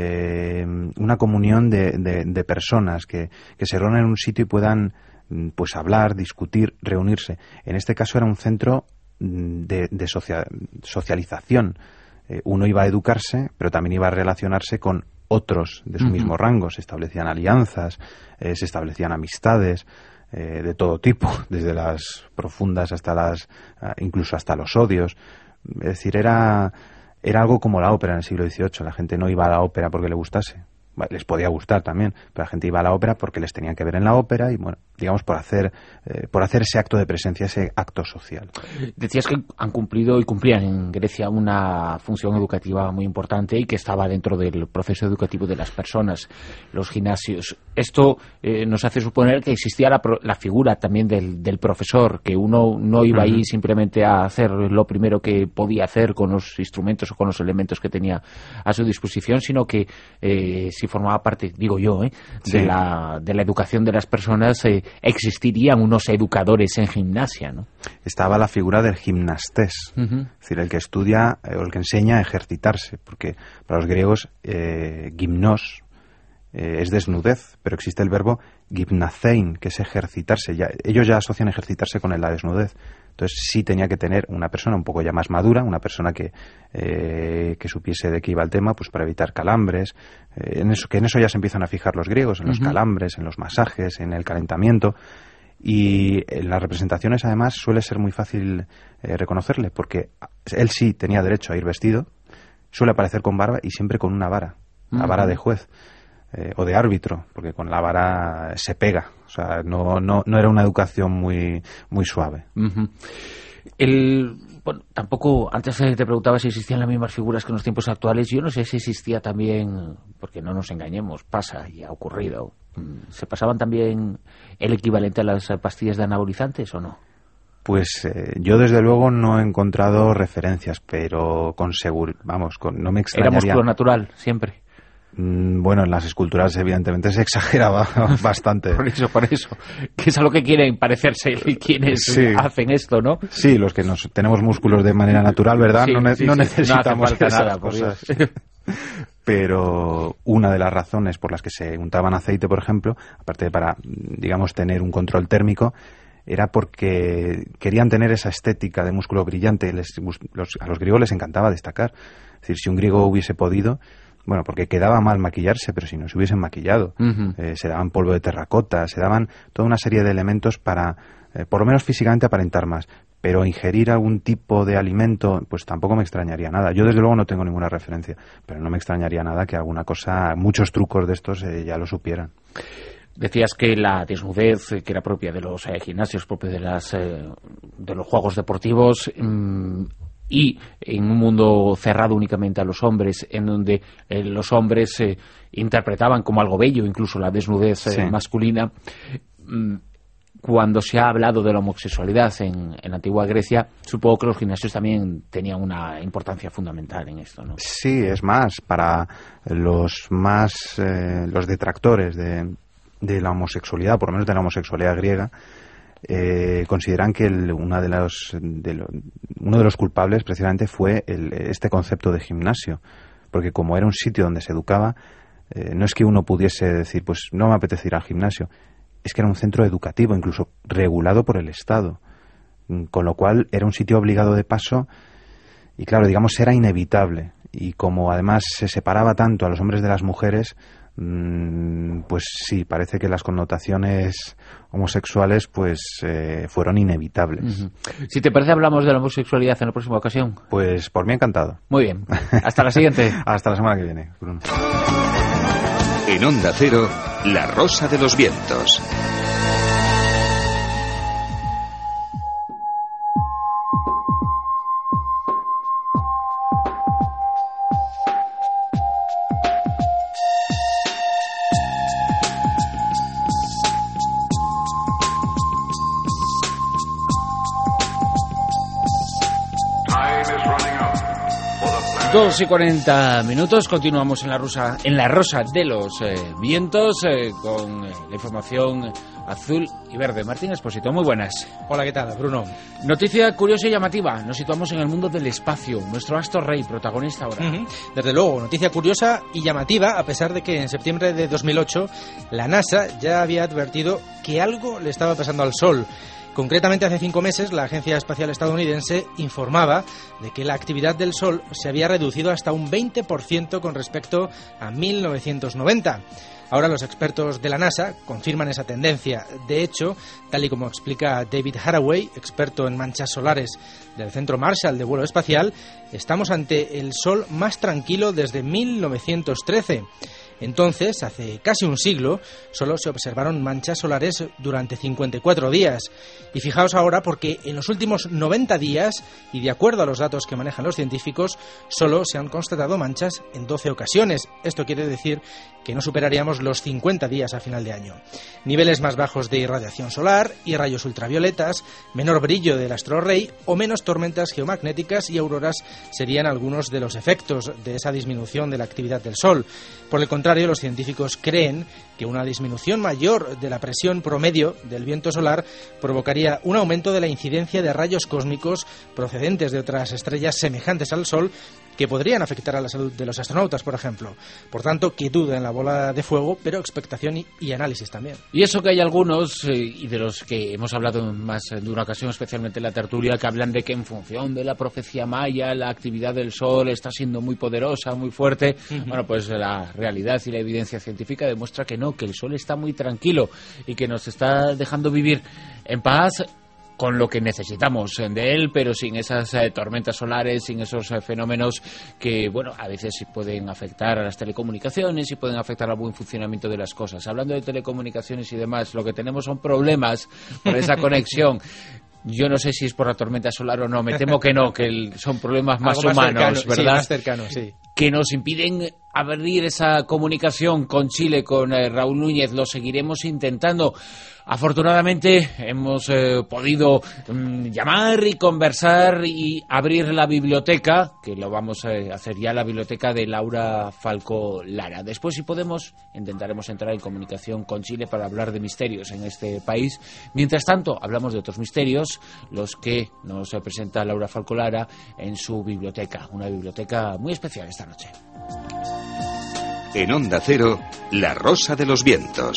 una comunión de personas que se reúnen en un sitio y puedan pues hablar, discutir, reunirse. En este caso era un centro de socialización. Uno iba a educarse, pero también iba a relacionarse con otros de su mismo rango. Se establecían alianzas, se establecían amistades de todo tipo, desde las profundas hasta incluso hasta los odios. Es decir, era algo como la ópera en el siglo XVIII. La gente no iba a la ópera porque le gustase. Les podía gustar también, pero la gente iba a la ópera porque les tenían que ver en la ópera y, bueno, digamos, por hacer ese acto de presencia, ese acto social. Decías que han cumplido y cumplían en Grecia una función educativa muy importante y que estaba dentro del proceso educativo de las personas, los gimnasios. Esto nos hace suponer que existía la figura también del profesor, que uno no iba ahí simplemente a hacer lo primero que podía hacer con los instrumentos o con los elementos que tenía a su disposición, sino que si formaba parte, digo yo, de la educación de las personas, existirían unos educadores en gimnasia, ¿no? Estaba la figura del gimnastés, es decir, el que estudia o el que enseña a ejercitarse, porque para los griegos gimnos es desnudez, pero existe el verbo gymnathein, que es ejercitarse. Ellos ya asocian ejercitarse con la desnudez. Entonces sí tenía que tener una persona un poco ya más madura, una persona que supiese de qué iba el tema, pues para evitar calambres. En eso ya se empiezan a fijar los griegos, en los calambres, en los masajes, en el calentamiento. Y en las representaciones, además, suele ser muy fácil reconocerle, porque él sí tenía derecho a ir vestido, suele aparecer con barba y siempre con una vara, la vara de juez. O de árbitro, porque con la vara se pega, o sea, no era una educación muy suave. Bueno, tampoco, antes te preguntaba si existían las mismas figuras que en los tiempos actuales. Yo no sé si existía también, porque no nos engañemos, pasa y ha ocurrido, ¿se pasaban también el equivalente a las pastillas de anabolizantes o no? Pues yo desde luego no he encontrado referencias, pero con seguridad, no me extrañaría. ¿Era músculo natural siempre? Bueno, en las esculturas evidentemente se exageraba bastante. Por eso. Que es a lo que quieren parecerse quienes hacen esto, ¿no? Sí, los que tenemos músculos de manera natural, ¿verdad? Sí, no necesitamos no esas nada, cosas. Pero una de las razones por las que se untaban aceite, por ejemplo, aparte de para, digamos, tener un control térmico, era porque querían tener esa estética de músculo brillante. A los griegos les encantaba destacar. Es decir, si un griego hubiese podido... Bueno, porque quedaba mal maquillarse, pero si no se hubiesen maquillado, se daban polvo de terracota, se daban toda una serie de elementos para, por lo menos físicamente, aparentar más. Pero ingerir algún tipo de alimento, pues tampoco me extrañaría nada. Yo, desde luego, no tengo ninguna referencia, pero no me extrañaría nada que alguna cosa, muchos trucos de estos ya lo supieran. Decías que la desnudez, que era propia de los gimnasios, propia de los juegos deportivos... y en un mundo cerrado únicamente a los hombres, en donde los hombres interpretaban como algo bello incluso la desnudez masculina. Cuando se ha hablado de la homosexualidad en la antigua Grecia, supongo que los gimnasios también tenían una importancia fundamental en esto, ¿no? Sí, es más, para los detractores de la homosexualidad, por lo menos de la homosexualidad griega, consideran que uno de los culpables precisamente fue este concepto de gimnasio, porque como era un sitio donde se educaba, no es que uno pudiese decir, pues no me apetece ir al gimnasio, es que era un centro educativo, incluso regulado por el Estado, con lo cual era un sitio obligado de paso y claro, digamos, era inevitable, y como además se separaba tanto a los hombres de las mujeres, pues sí, parece que las connotaciones homosexuales pues fueron inevitables. Si te parece, hablamos de la homosexualidad en la próxima ocasión. Pues por mí encantado. Muy bien, hasta la siguiente. Hasta la semana que viene, Bruno. En Onda Cero, La Rosa de los Vientos. Dos y 40 minutos, continuamos en la Rosa de los Vientos con la información azul y verde. Martín Expósito, muy buenas. Hola, ¿qué tal, Bruno? Noticia curiosa y llamativa, nos situamos en el mundo del espacio, nuestro astro rey, protagonista ahora. Desde luego, noticia curiosa y llamativa, a pesar de que en septiembre de 2008 la NASA ya había advertido que algo le estaba pasando al Sol. Concretamente, hace 5 meses, la Agencia Espacial Estadounidense informaba de que la actividad del Sol se había reducido hasta un 20% con respecto a 1990. Ahora los expertos de la NASA confirman esa tendencia. De hecho, tal y como explica David Haraway, experto en manchas solares del Centro Marshall de Vuelo Espacial, estamos ante el Sol más tranquilo desde 1913. Entonces, hace casi un siglo, solo se observaron manchas solares durante 54 días. Y fijaos ahora porque en los últimos 90 días, y de acuerdo a los datos que manejan los científicos, solo se han constatado manchas en 12 ocasiones. Esto quiere decir que no superaríamos los 50 días a final de año. Niveles más bajos de irradiación solar y rayos ultravioletas, menor brillo del astro rey o menos tormentas geomagnéticas y auroras serían algunos de los efectos de esa disminución de la actividad del Sol. Por el contrario, los científicos creen que una disminución mayor de la presión promedio del viento solar provocaría un aumento de la incidencia de rayos cósmicos procedentes de otras estrellas semejantes al Sol que podrían afectar a la salud de los astronautas, por ejemplo. Por tanto, quietud en la bola de fuego, pero expectación y análisis también. Y eso que hay algunos, y de los que hemos hablado más de una ocasión, especialmente en la tertulia, que hablan de que en función de la profecía maya, la actividad del Sol está siendo muy poderosa, muy fuerte. Bueno, pues la realidad y la evidencia científica demuestra que no, que el Sol está muy tranquilo y que nos está dejando vivir en paz, con lo que necesitamos de él, pero sin esas tormentas solares, sin esos fenómenos que, bueno, a veces sí pueden afectar a las telecomunicaciones y pueden afectar al buen funcionamiento de las cosas. Hablando de telecomunicaciones y demás, lo que tenemos son problemas por esa conexión. Yo no sé si es por la tormenta solar o no, me temo que no, que son problemas más humanos, cercano, ¿verdad? Sí, más cercanos, sí. que nos impiden abrir esa comunicación con Chile, con Raúl Núñez. Lo seguiremos intentando. Afortunadamente hemos podido llamar y conversar y abrir la biblioteca, que lo vamos a hacer ya, la biblioteca de Laura Falcó Lara. Después, si podemos, intentaremos entrar en comunicación con Chile para hablar de misterios en este país. Mientras tanto, hablamos de otros misterios, los que nos presenta Laura Falcó Lara en su biblioteca, una biblioteca muy especial esta noche. En Onda Cero, La Rosa de los Vientos.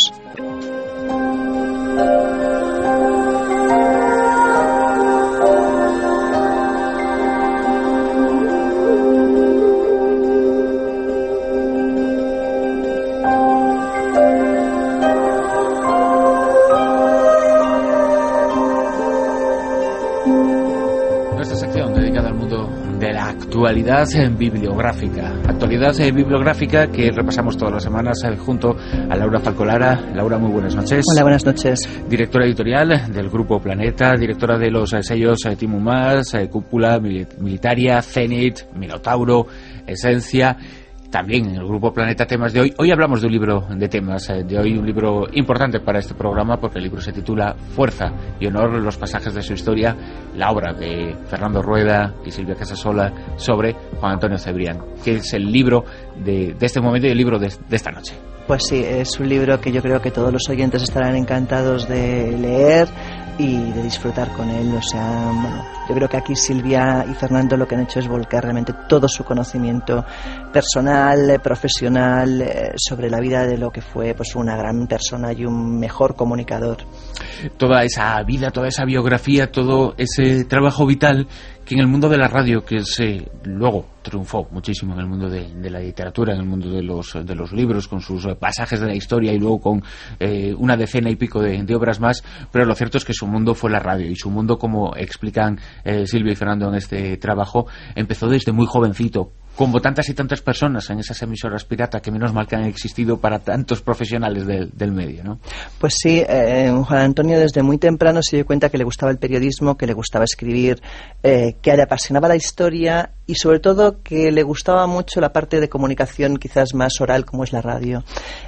Nuestra sección dedicada al mundo de la actualidad bibliográfica. Actualidad bibliográfica que repasamos todas las semanas junto a Laura Falcó Lara. Laura, muy buenas noches. Hola, buenas noches. Directora editorial del Grupo Planeta, directora de los sellos Timo Más, Cúpula, Militaria, Zenit, Minotauro, Esencia. También en el Grupo Planeta Temas de hoy. Hoy hablamos de un libro de temas, de hoy un libro importante para este programa, porque el libro se titula Fuerza y Honor, los pasajes de su historia, la obra de Fernando Rueda y Silvia Casasola sobre Juan Antonio Cebrián, que es el libro de este momento y el libro de esta noche. Pues sí, es un libro que yo creo que todos los oyentes estarán encantados de leer y de disfrutar con él. O sea, bueno, yo creo que aquí Silvia y Fernando lo que han hecho es volcar realmente todo su conocimiento personal, profesional, sobre la vida de lo que fue pues una gran persona y un mejor comunicador. Toda esa vida, toda esa biografía, todo ese trabajo vital que en el mundo de la radio, que luego triunfó muchísimo en el mundo de la literatura, en el mundo de los libros, con sus pasajes de la historia y luego con una decena y pico de obras más, pero lo cierto es que su mundo fue la radio, y su mundo, como explican Silvia y Fernando en este trabajo, empezó desde muy jovencito, como tantas y tantas personas en esas emisoras pirata, que menos mal que han existido para tantos profesionales del medio, ¿no? Pues sí, Juan Antonio desde muy temprano se dio cuenta que le gustaba el periodismo, que le gustaba escribir, que le apasionaba la historia y sobre todo que le gustaba mucho la parte de comunicación quizás más oral, como es la radio.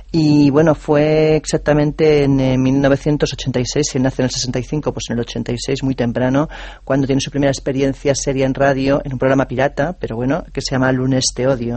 Y bueno, fue exactamente en 1986, si él nace en el 65, pues en el 86, muy temprano, cuando tiene su primera experiencia seria en radio, en un programa pirata, pero bueno, que se llama Lunes te odio.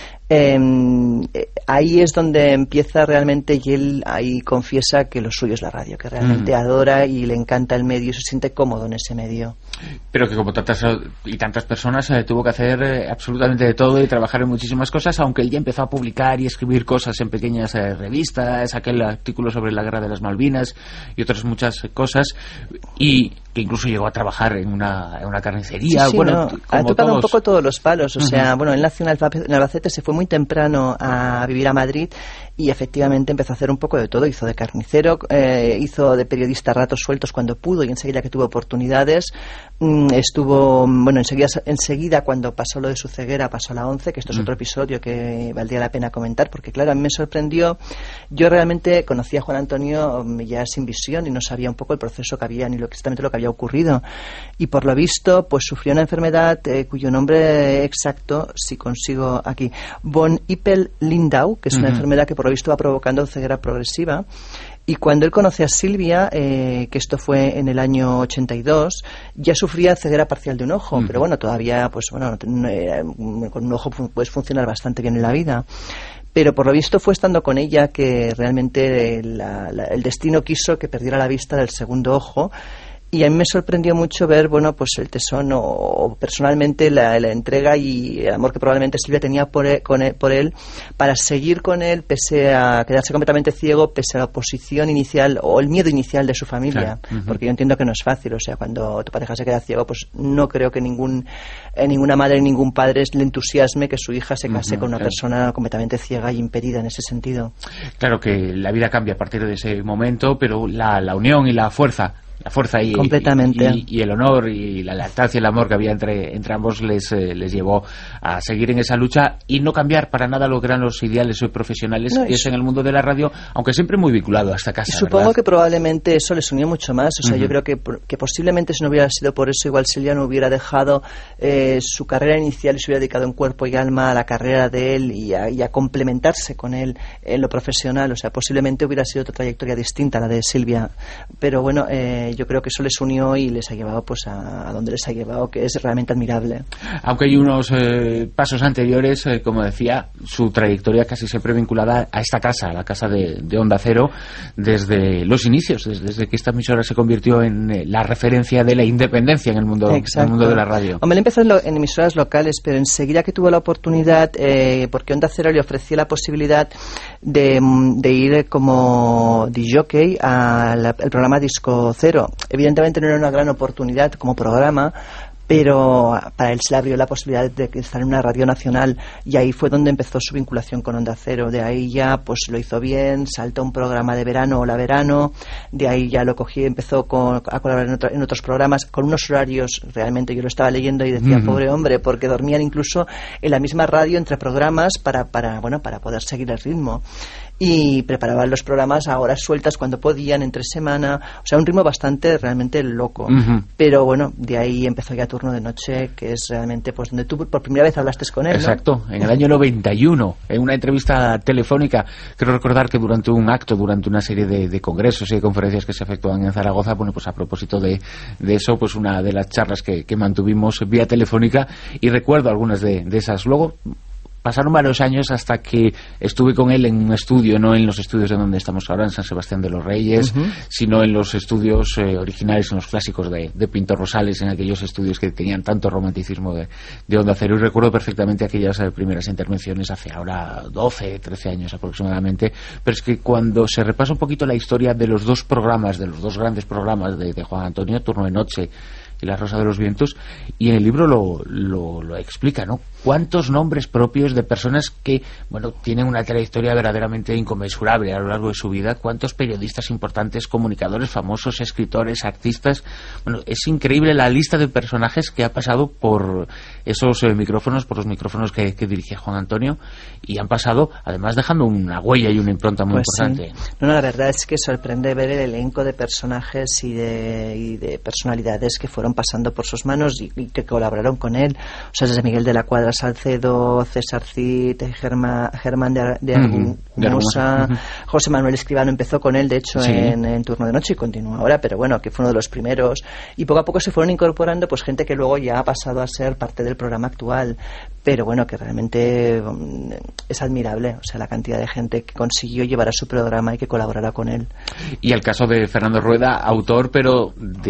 Ahí es donde empieza realmente, y él ahí confiesa que lo suyo es la radio, que realmente adora y le encanta el medio y se siente cómodo en ese medio. Pero que como tantas y tantas personas tuvo que hacer absolutamente de todo y trabajar en muchísimas cosas, aunque él ya empezó a publicar y escribir cosas en pequeñas revistas, aquel artículo sobre la guerra de las Malvinas y otras muchas cosas, y que incluso llegó a trabajar en una carnicería. Sí, bueno, no, ha tocado un poco todos los palos, o sea, bueno, él nació en Albacete, se fue muy temprano a vivir a Madrid y efectivamente empezó a hacer un poco de todo. Hizo de carnicero, hizo de periodista a ratos sueltos cuando pudo y enseguida que tuvo oportunidades. Estuvo, bueno, enseguida cuando pasó lo de su ceguera, pasó a la 11, que esto es otro episodio que valdría la pena comentar, porque claro, a mí me sorprendió. Yo realmente conocía a Juan Antonio ya sin visión y no sabía un poco el proceso que había ni exactamente lo que había ocurrido, y por lo visto pues sufrió una enfermedad cuyo nombre exacto, si consigo aquí, von Hippel-Lindau, que es una enfermedad que por lo visto va provocando ceguera progresiva. Y cuando él conoce a Silvia, que esto fue en el año 82, ya sufría ceguera parcial de un ojo, pero bueno, todavía pues bueno, con un ojo puedes funcionar bastante bien en la vida. Pero por lo visto fue estando con ella que realmente el destino quiso que perdiera la vista del segundo ojo. Y a mí me sorprendió mucho ver, bueno, pues el tesón o personalmente la entrega y el amor que probablemente Silvia tenía por él para seguir con él pese a quedarse completamente ciego, pese a la oposición inicial o el miedo inicial de su familia. Claro. Porque yo entiendo que no es fácil, o sea, cuando tu pareja se queda ciego, pues no creo que ninguna madre, ningún padre le entusiasme que su hija se case con una persona completamente ciega y impedida en ese sentido. Claro que la vida cambia a partir de ese momento, pero la unión y la fuerza la fuerza y el honor y la lealtad y el amor que había entre ambos les llevó a seguir en esa lucha y no cambiar para nada lo que eran los ideales profesionales que es en el mundo de la radio, aunque siempre muy vinculado a esta casa. Y supongo que probablemente eso les unió mucho más. O sea, yo creo que posiblemente si no hubiera sido por eso, igual Silvia no hubiera dejado su carrera inicial y se hubiera dedicado en cuerpo y alma a la carrera de él y a complementarse con él en lo profesional. O sea, posiblemente hubiera sido otra trayectoria distinta a la de Silvia. Pero bueno, yo creo que eso les unió y les ha llevado pues a donde les ha llevado, que es realmente admirable. Aunque hay unos pasos anteriores, como decía, su trayectoria casi siempre vinculada a esta casa, a la casa de Onda Cero, desde los inicios, desde que esta emisora se convirtió en la referencia de la independencia en el mundo de la radio. Hombre, él empezó en emisoras locales, pero enseguida que tuvo la oportunidad, porque Onda Cero le ofrecía la posibilidad de ir como disjockey al programa Disco Cero. Evidentemente no era una gran oportunidad como programa, pero para él se le abrió la posibilidad de estar en una radio nacional y ahí fue donde empezó su vinculación con Onda Cero. De ahí ya pues lo hizo bien, saltó un programa de verano, Hola Verano, de ahí ya lo cogí, empezó a colaborar en otros programas con unos horarios, realmente yo lo estaba leyendo y decía, pobre hombre, porque dormían incluso en la misma radio entre programas para poder seguir el ritmo. Y preparaban los programas a horas sueltas cuando podían, entre semana, o sea, un ritmo bastante realmente loco. Pero bueno, de ahí empezó ya Turno de Noche, que es realmente pues donde tú por primera vez hablaste con él, ¿no? Exacto, en el año 91, en una entrevista telefónica. Quiero recordar que durante un acto, durante una serie de congresos y de conferencias que se efectuaban en Zaragoza, bueno, pues a propósito de eso, pues una de las charlas que mantuvimos vía telefónica, y recuerdo algunas de esas. Luego pasaron varios años hasta que estuve con él en un estudio, no en los estudios de donde estamos ahora, en San Sebastián de los Reyes, sino en los estudios originales, en los clásicos de Pintor Rosales, en aquellos estudios que tenían tanto romanticismo de Onda Cero. Y recuerdo perfectamente aquellas primeras intervenciones hace ahora 12, 13 años aproximadamente. Pero es que cuando se repasa un poquito la historia de los dos programas, de los dos grandes programas de Juan Antonio, Turno de Noche y La Rosa de los Vientos, y en el libro lo explica, ¿no? Cuántos nombres propios de personas que, bueno, tienen una trayectoria verdaderamente inconmensurable a lo largo de su vida, cuántos periodistas importantes, comunicadores famosos, escritores, artistas. Bueno, es increíble la lista de personajes que ha pasado por esos micrófonos, por los micrófonos que dirigía Juan Antonio, y han pasado, además, dejando una huella y una impronta muy importante. Sí. No, la verdad es que sorprende ver el elenco de personajes y de personalidades que fueron pasando por sus manos y que colaboraron con él. O sea, desde Miguel de la Cuadra Salcedo, César Cid, Germán de Argumosa, José Manuel Escribano empezó con él, de hecho, en Turno de Noche y continúa ahora, pero bueno, que fue uno de los primeros. Y poco a poco se fueron incorporando pues gente que luego ya ha pasado a ser parte del programa actual. Pero bueno, que realmente es admirable, o sea, la cantidad de gente que consiguió llevar a su programa y que colaborara con él. Y el caso de Fernando Rueda, autor pero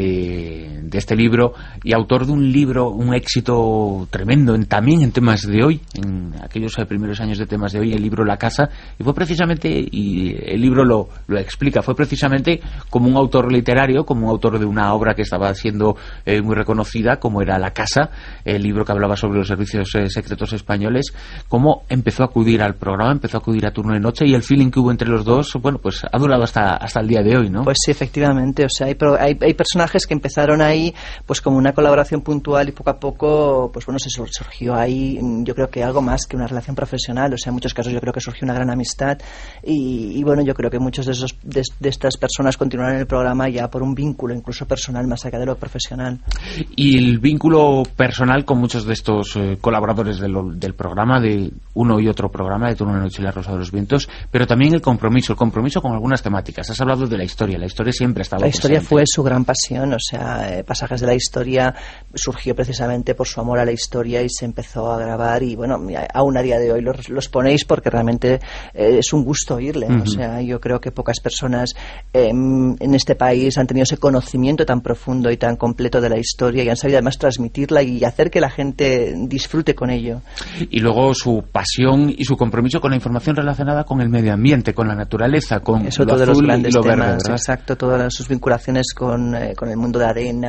de este libro, y autor de un libro, un éxito tremendo también en temas de hoy, en aquellos primeros años de temas de hoy, el libro La Casa, y fue precisamente, y el libro lo explica, fue precisamente como un autor literario, como un autor de una obra que estaba siendo muy reconocida, como era La Casa, el libro que hablaba sobre los servicios secretos españoles, cómo empezó a acudir al programa, empezó a acudir a Turno de Noche, y el feeling que hubo entre los dos, bueno, pues ha durado hasta el día de hoy, ¿no? Pues sí, efectivamente, o sea, hay personajes que empezaron ahí pues como una colaboración puntual y poco a poco, pues bueno, se surgió ahí, yo creo que algo más que una relación profesional, o sea, en muchos casos yo creo que surgió una gran amistad y bueno, yo creo que muchos de estas personas continuaron en el programa ya por un vínculo incluso personal más allá de lo profesional. Y el vínculo personal con muchos de estos colaboradores del programa, de uno y otro programa, de Turno de Noche y La Rosa de los Vientos, pero también el compromiso con algunas temáticas. Has hablado de la historia siempre ha estado presente. La historia fue su gran pasión, o sea, Pasajes de la Historia surgió precisamente por su amor a la historia y se empezó a grabar y bueno, aún a día de hoy los ponéis porque realmente es un gusto oírle, o sea, yo creo que pocas personas en este país han tenido ese conocimiento tan profundo y tan completo de la historia y han sabido además transmitirla y hacer que la gente disfrute con ello. Y luego su pasión y su compromiso con la información relacionada con el medio ambiente, con la naturaleza, con eso, lo todos azul los grandes y lo temas, verde, ¿verdad? Exacto, todas sus vinculaciones con el mundo de arena,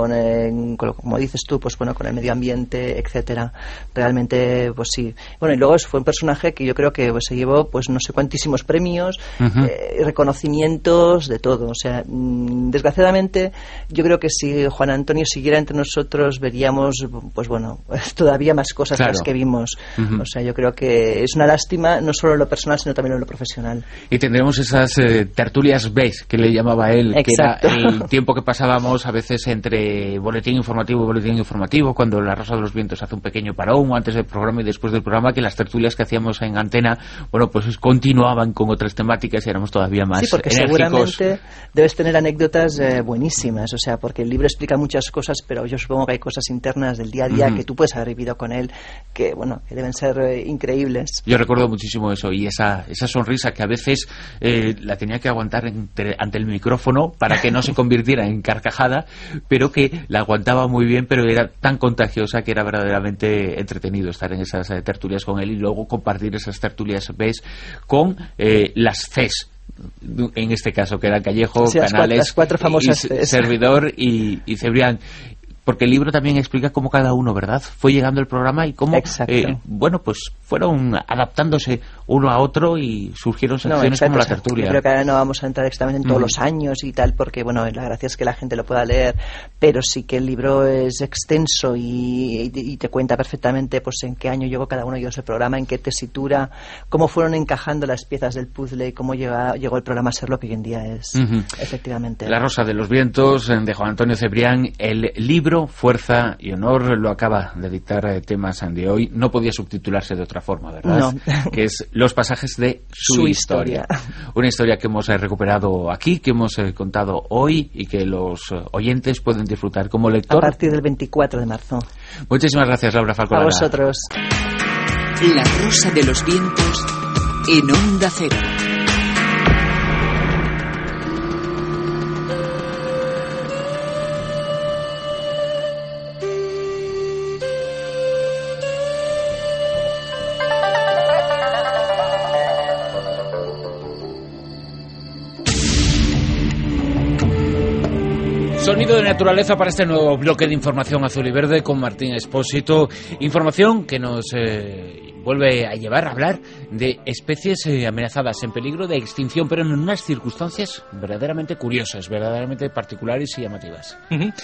como dices tú, pues bueno, con el medio ambiente, etcétera. Realmente, pues sí. Bueno, y luego fue un personaje que yo creo que pues, se llevó pues no sé cuantísimos premios, reconocimientos, de todo. O sea, desgraciadamente, yo creo que si Juan Antonio siguiera entre nosotros, veríamos, pues bueno, todavía más cosas de las que vimos. O sea, yo creo que es una lástima, no solo en lo personal, sino también en lo profesional. Y tendremos esas tertulias B, que le llamaba él, Exacto. que era el tiempo que pasábamos a veces entre boletín informativo y boletín informativo, cuando La Rosa de los Vientos hace un pequeño parón, antes del programa y después del programa, que las tertulias que hacíamos en antena, bueno, pues continuaban con otras temáticas y éramos todavía más porque enérgicos. Seguramente debes tener anécdotas buenísimas, o sea, porque el libro explica muchas cosas, pero yo supongo que hay cosas internas del día a día que tú puedes haber vivido con él, que bueno, que deben ser increíbles. Yo recuerdo muchísimo eso, y esa sonrisa que a veces la tenía que aguantar ante el micrófono para que no se convirtiera en carcajada, pero que la aguantaba muy bien, pero era tan contagiosa que era verdaderamente entretenido estar en esas tertulias con él y luego compartir esas tertulias ¿ves? Con las Cs, en este caso, que eran Callejo, sí, Canales, las cuatro famosas Cs. Servidor y Cebrián. Porque el libro también explica cómo cada uno, ¿verdad?, fue llegando al programa y cómo, bueno, pues fueron adaptándose uno a otro y surgieron secciones como la tertulia. Yo creo que ahora no vamos a entrar exactamente en todos los años y tal, porque, bueno, la gracia es que la gente lo pueda leer, pero sí que el libro es extenso y te cuenta perfectamente pues en qué año llegó cada uno de ellos el programa, en qué tesitura, cómo fueron encajando las piezas del puzzle y cómo llegó el programa a ser lo que hoy en día es, efectivamente. La Rosa de los Vientos, de Juan Antonio Cebrián, el libro Fuerza y Honor, lo acaba de dictar Temas de hoy. No podía subtitularse de otra forma, ¿verdad? No. Que es Los pasajes de su historia. Una historia que hemos recuperado aquí, que hemos contado hoy y que los oyentes pueden disfrutar como lector. A partir del 24 de marzo. Muchísimas gracias, Laura Falcolara. A vosotros. La Rosa de los Vientos en Onda Cero. Sonido de naturaleza para este nuevo bloque de información azul y verde con Martín Expósito. Información que nos vuelve a llevar a hablar de especies amenazadas en peligro de extinción, pero en unas circunstancias verdaderamente curiosas, verdaderamente particulares y llamativas.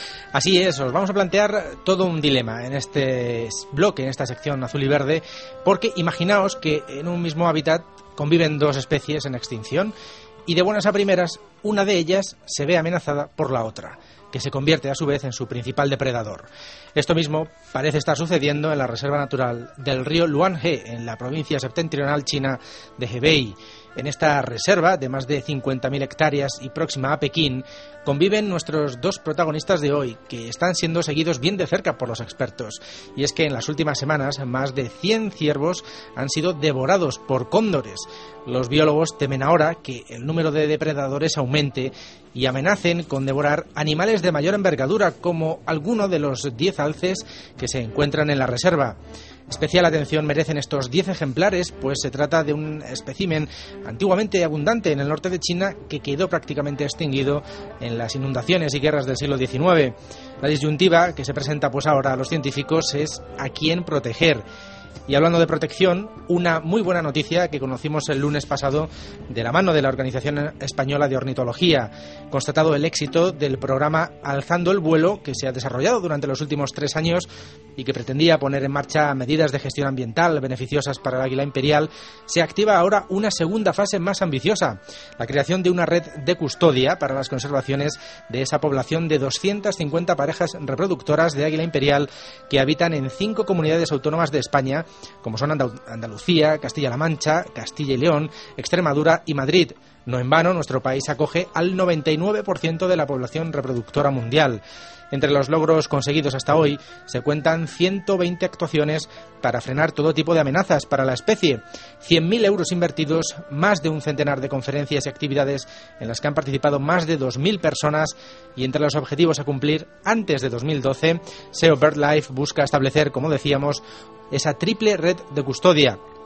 Así es, os vamos a plantear todo un dilema en este bloque, en esta sección azul y verde, porque imaginaos que en un mismo hábitat conviven dos especies en extinción y de buenas a primeras una de ellas se ve amenazada por la otra, que se convierte a su vez en su principal depredador. Esto mismo parece estar sucediendo en la reserva natural del río Luanhe, en la provincia septentrional china de Hebei. En esta reserva, de más de 50.000 hectáreas y próxima a Pekín, conviven nuestros dos protagonistas de hoy, que están siendo seguidos bien de cerca por los expertos. Y es que en las últimas semanas, más de 100 ciervos han sido devorados por cóndores. Los biólogos temen ahora que el número de depredadores aumente y amenacen con devorar animales de mayor envergadura, como alguno de los 10 alces que se encuentran en la reserva. Especial atención merecen estos 10 ejemplares, pues se trata de un espécimen antiguamente abundante en el norte de China que quedó prácticamente extinguido en las inundaciones y guerras del siglo XIX. La disyuntiva que se presenta pues ahora a los científicos es a quién proteger. Y hablando de protección, una muy buena noticia que conocimos el lunes pasado de la mano de la Organización Española de Ornitología, constatado el éxito del programa Alzando el Vuelo, que se ha desarrollado durante los últimos 3 años y que pretendía poner en marcha medidas de gestión ambiental beneficiosas para el águila imperial. Se activa ahora una segunda fase más ambiciosa, la creación de una red de custodia para las conservaciones de esa población de 250 parejas reproductoras de águila imperial que habitan en 5 comunidades autónomas de España, como son Andalucía, Castilla-La Mancha, Castilla y León, Extremadura y Madrid. No en vano, nuestro país acoge al 99% de la población reproductora mundial. Entre los logros conseguidos hasta hoy se cuentan 120 actuaciones para frenar todo tipo de amenazas para la especie, 100.000 euros invertidos, más de un centenar de conferencias y actividades en las que han participado más de 2.000 personas, y entre los objetivos a cumplir antes de 2012, SEO BirdLife busca establecer, como decíamos, esa triple red de custodia.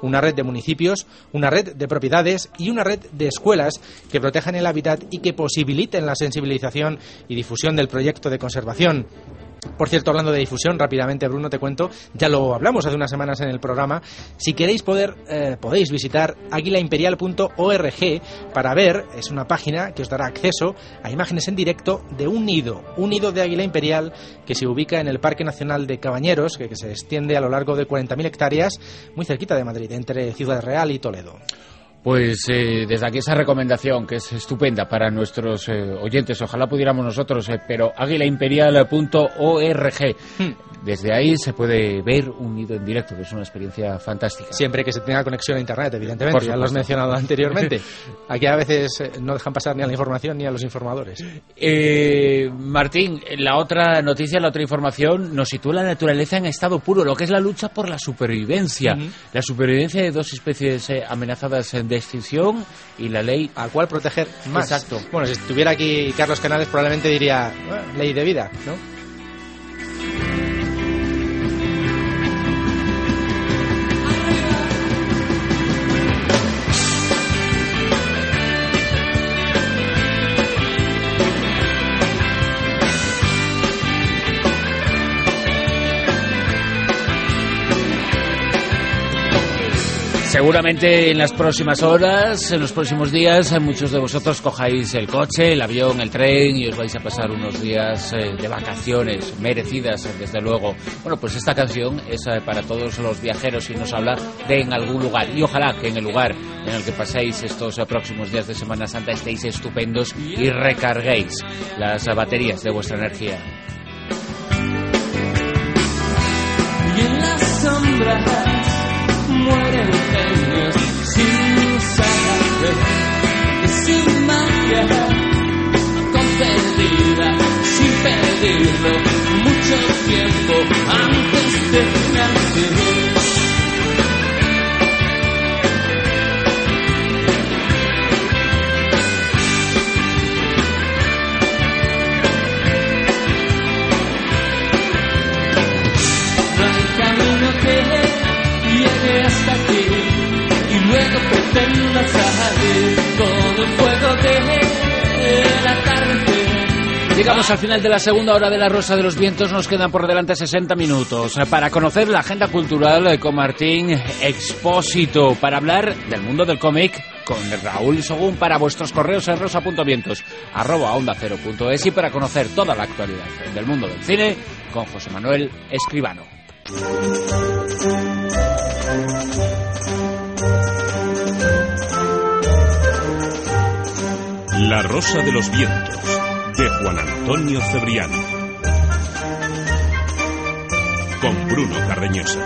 una red de municipios, una red de propiedades y una red de escuelas que protejan el hábitat y que posibiliten la sensibilización y difusión del proyecto de conservación. Por cierto, hablando de difusión, rápidamente, Bruno, te cuento, ya lo hablamos hace unas semanas en el programa. Si queréis podéis visitar aguilaimperial.org para ver, es una página que os dará acceso a imágenes en directo de un nido de águila imperial que se ubica en el Parque Nacional de Cabañeros, que se extiende a lo largo de 40.000 hectáreas, muy cerquita de Madrid, entre Ciudad Real y Toledo. Pues desde aquí esa recomendación, que es estupenda para nuestros oyentes, ojalá pudiéramos nosotros, pero aguilaimperial.org. Desde ahí se puede ver un nido en directo, que es una experiencia fantástica. Siempre que se tenga conexión a Internet, evidentemente, ya lo has mencionado anteriormente. Aquí a veces no dejan pasar ni a la información ni a los informadores. Martín, la otra noticia, la otra información, nos sitúa la naturaleza en estado puro, lo que es la lucha por la supervivencia. La supervivencia de dos especies amenazadas de extinción y la ley a cuál proteger más. Exacto. Bueno, si estuviera aquí Carlos Canales probablemente diría ley de vida, ¿no? Seguramente en las próximas horas, en los próximos días, muchos de vosotros cojáis el coche, el avión, el tren y os vais a pasar unos días de vacaciones, merecidas desde luego. Bueno, pues esta canción es para todos los viajeros y nos habla de en algún lugar. Y ojalá que en el lugar en el que paséis estos próximos días de Semana Santa estéis estupendos y recarguéis las baterías de vuestra energía. Y en las sombras mueren genios sin saber, sin magia, concedida, sin pedirlo, mucho tiempo antes de nacer. No hay camino que llegue hasta aquí y luego pretenda salir con el fuego de la tarde. Llegamos al final de la segunda hora de La Rosa de los Vientos. Nos quedan por delante 60 minutos para conocer la agenda cultural con Martín Expósito, para hablar del mundo del cómic con Raúl Sogún, para vuestros correos en rosa.vientos@ondacero.es y para conocer toda la actualidad del mundo del cine con José Manuel Escribano. La Rosa de los Vientos, de Juan Antonio Cebrián, con Bruno Cardeñosa.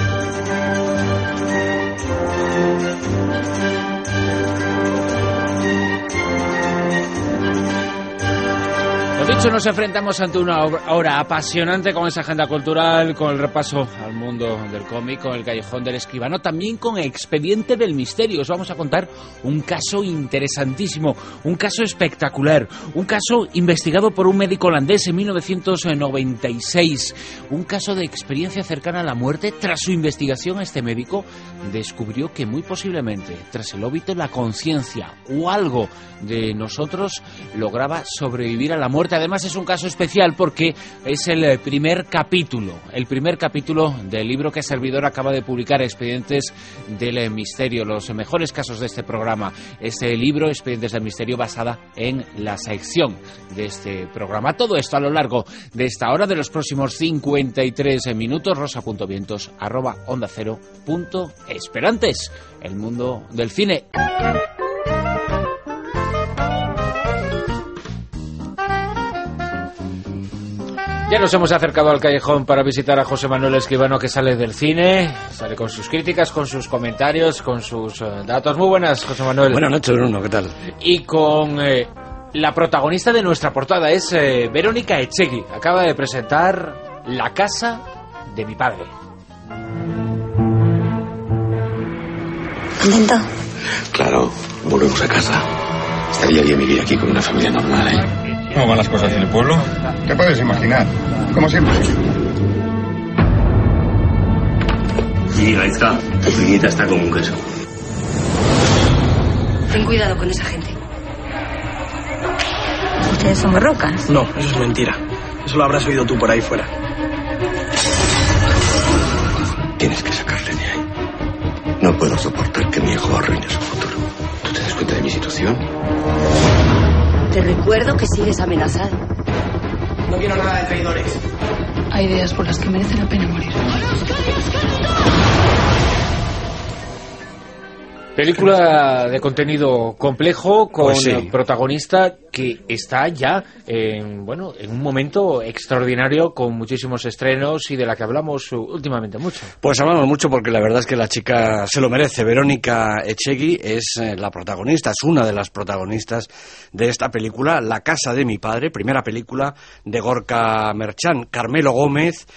Lo dicho, nos enfrentamos ante una hora apasionante con esa agenda cultural, con el repaso al mundo del cómic, con el Callejón del Escribano, también con Expediente del Misterio. Os vamos a contar un caso interesantísimo, un caso espectacular, un caso investigado por un médico holandés en 1996, un caso de experiencia cercana a la muerte. Tras su investigación, este médico descubrió que muy posiblemente, tras el óbito, la conciencia o algo de nosotros lograba sobrevivir a la muerte. Además es un caso especial porque es el primer capítulo del libro que Servidor acaba de publicar, Expedientes del Misterio, los mejores casos de este programa. Este libro, Expedientes del Misterio, basada en la sección de este programa. Todo esto a lo largo de esta hora, de los próximos 53 minutos, rosa.vientos@ondacero.es. Pero antes, el mundo del cine. Ya nos hemos acercado al callejón para visitar a José Manuel Escribano, que sale del cine, sale con sus críticas, con sus comentarios, con sus datos. Muy buenas, José Manuel. Buenas noches, Bruno, ¿qué tal? Y con la protagonista de nuestra portada, es Verónica Echegui. Acaba de presentar La casa de mi padre. ¿Contento? Claro, volvemos a casa. Estaría bien vivir aquí con una familia normal, ¿eh? ¿Cómo van las cosas en el pueblo? Te puedes imaginar, como siempre. Y Gaizka, tu piñita está como un queso. Ten cuidado con esa gente. ¿Ustedes son borrocas? No, eso es mentira. Eso lo habrás oído tú por ahí fuera. Tienes que sacarle de ahí. No puedo soportar que mi hijo arruine su futuro. ¿Tú te das cuenta de mi situación? Te recuerdo que sigues amenazado. No quiero nada de traidores. Hay ideas por las que merece la pena morir. Película de contenido complejo con Pues sí. protagonista que está ya en un momento extraordinario con muchísimos estrenos y de la que hablamos últimamente mucho. Pues hablamos mucho porque la verdad es que la chica se lo merece. Verónica Echegui es la protagonista, es una de las protagonistas de esta película, La casa de mi padre, primera película de Gorka Merchán. Carmelo Gómez,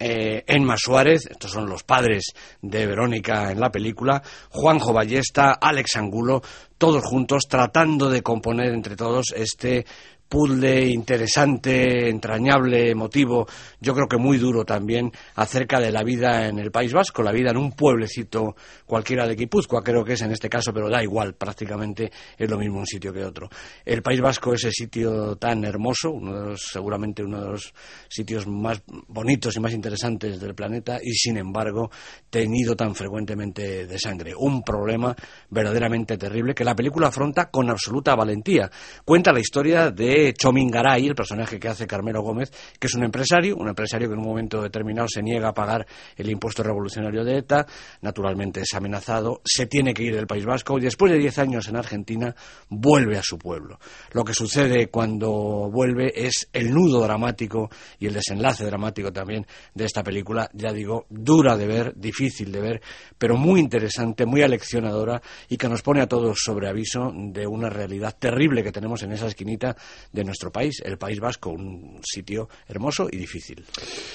Enma Suárez, estos son los padres de Verónica en la película, Juanjo Ballesta, Alex Angulo, todos juntos tratando de componer entre todos este puzzle interesante, entrañable, emotivo, yo creo que muy duro también, acerca de la vida en el País Vasco, la vida en un pueblecito cualquiera de Guipúzcoa, creo que es en este caso, pero da igual, prácticamente es lo mismo un sitio que otro. El País Vasco es ese sitio tan hermoso, seguramente uno de los sitios más bonitos y más interesantes del planeta, y sin embargo teñido tan frecuentemente de sangre. Un problema verdaderamente terrible que la película afronta con absoluta valentía. Cuenta la historia de Chomin Garay, el personaje que hace Carmelo Gómez, que es un empresario que en un momento determinado se niega a pagar el impuesto revolucionario de ETA, naturalmente es amenazado, se tiene que ir del País Vasco y después de 10 años en Argentina vuelve a su pueblo. Lo que sucede cuando vuelve es el nudo dramático y el desenlace dramático también de esta película, ya digo, dura de ver, difícil de ver, pero muy interesante, muy aleccionadora y que nos pone a todos sobre aviso de una realidad terrible que tenemos en esa esquinita de nuestro país, el País Vasco, un sitio hermoso y difícil.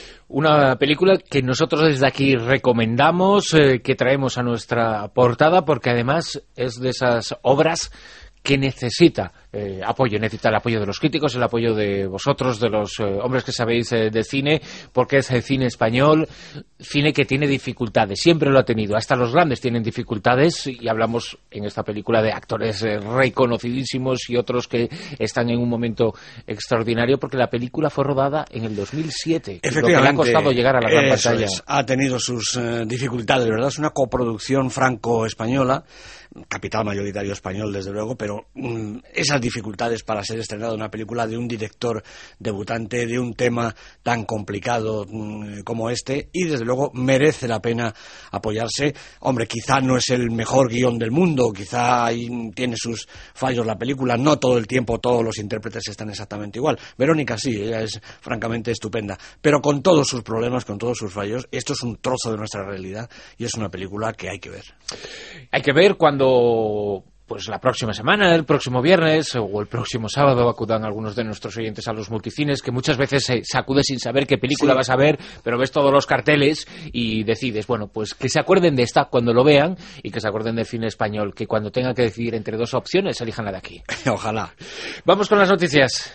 Una película que nosotros desde aquí recomendamos, que traemos a nuestra portada, porque además es de esas obras que necesita necesita el apoyo de los críticos, el apoyo de vosotros, de los hombres que sabéis de cine, porque es el cine español, cine que tiene dificultades, siempre lo ha tenido, hasta los grandes tienen dificultades, y hablamos en esta película de actores reconocidísimos y otros que están en un momento extraordinario, porque la película fue rodada en el 2007, lo que le ha costado llegar a la gran pantalla. Ha tenido sus dificultades, ¿verdad? Es una coproducción franco-española, capital mayoritario español, desde luego, pero esas dificultades para ser estrenada una película de un director debutante, de un tema tan complicado como este, y desde luego merece la pena apoyarse. Hombre, quizá no es el mejor guión del mundo, quizá ahí tiene sus fallos la película, no todo el tiempo todos los intérpretes están exactamente igual. Verónica sí, ella es francamente estupenda, pero con todos sus problemas, con todos sus fallos, esto es un trozo de nuestra realidad y es una película que hay que ver. Hay que ver cuando, pues la próxima semana, el próximo viernes o el próximo sábado, acudan algunos de nuestros oyentes a los multicines, que muchas veces se acude sin saber qué película vas a ver, pero ves todos los carteles y decides, bueno, pues que se acuerden de esta cuando lo vean y que se acuerden del cine español, que cuando tengan que decidir entre dos opciones, elijan la de aquí. Ojalá. Vamos con las noticias.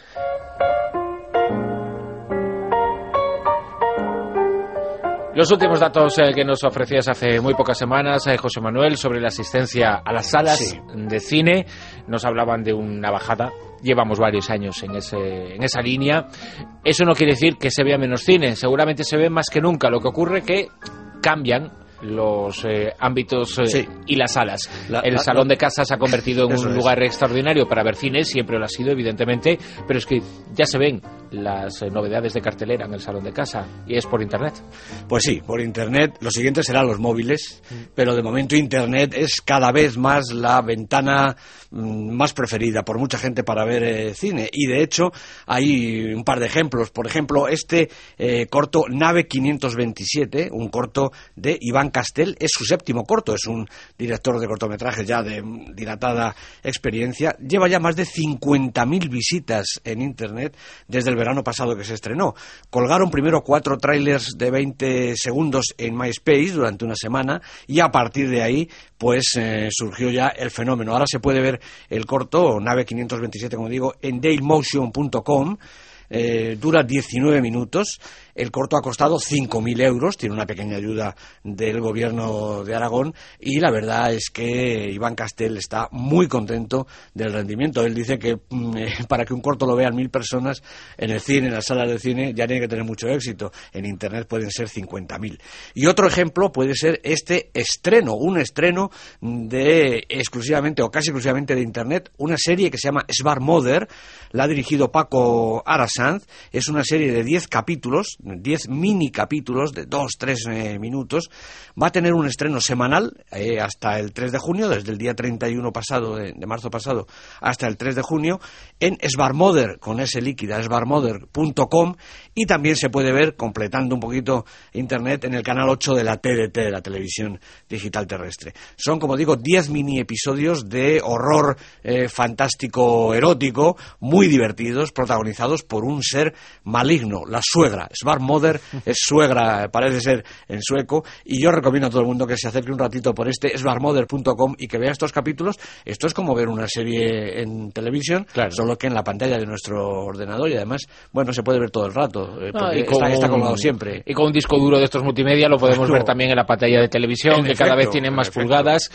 Los últimos datos que nos ofrecías hace muy pocas semanas, José Manuel, sobre la asistencia a las salas de cine, nos hablaban de una bajada. Llevamos varios años en esa línea. Eso no quiere decir que se vea menos cine, seguramente se ve más que nunca. Lo que ocurre es que cambian los ámbitos y las salas. El salón de casa se ha convertido en un lugar extraordinario para ver cine, siempre lo ha sido, evidentemente, pero es que ya se ven las novedades de cartelera en el salón de casa, y es por internet. Pues sí, por internet. Lo siguiente serán los móviles, pero de momento internet es cada vez más la ventana más preferida por mucha gente para ver cine, y de hecho hay un par de ejemplos. Por ejemplo, este corto Nave 527, un corto de Iván Castel, es su séptimo corto, es un director de cortometrajes ya de dilatada experiencia, lleva ya más de 50.000 visitas en internet desde el verano pasado que se estrenó. Colgaron primero 4 trailers de 20 segundos en MySpace durante una semana, y a partir de ahí pues surgió ya el fenómeno. Ahora se puede ver el corto, Nave 527, como digo, en dailymotion.com. dura 19 minutos. El corto ha costado 5.000 euros, tiene una pequeña ayuda del gobierno de Aragón, y la verdad es que Iván Castel está muy contento del rendimiento. Él dice que para que un corto lo vean 1.000 personas en el cine, en las salas de cine, ya tiene que tener mucho éxito. En Internet pueden ser 50.000. Y otro ejemplo puede ser este estreno, un estreno de exclusivamente o casi exclusivamente de Internet, una serie que se llama Smart Mother, la ha dirigido Paco Arasanz. Es una serie de 10 capítulos, 10 mini capítulos de 2-3 minutos. Va a tener un estreno semanal hasta el 3 de junio, desde el día 31 pasado de marzo pasado hasta el 3 de junio, en Smartmother, con S líquida, smartmother.com, y también se puede ver, completando un poquito Internet, en el canal 8 de la TDT, de la televisión digital terrestre. Son, como digo, 10 mini episodios de horror fantástico erótico, muy divertidos, protagonizados por un ser maligno, la suegra. Smart Mother es suegra, parece ser en sueco, y yo recomiendo a todo el mundo que se acerque un ratito por este smartmother.com y que vea estos capítulos. Esto es como ver una serie en televisión, claro, solo que en la pantalla de nuestro ordenador, y además, bueno, se puede ver todo el rato, porque está colgado siempre. Y con un disco duro de estos multimedia lo podemos ver también en la pantalla de televisión, que cada vez tiene más pulgadas.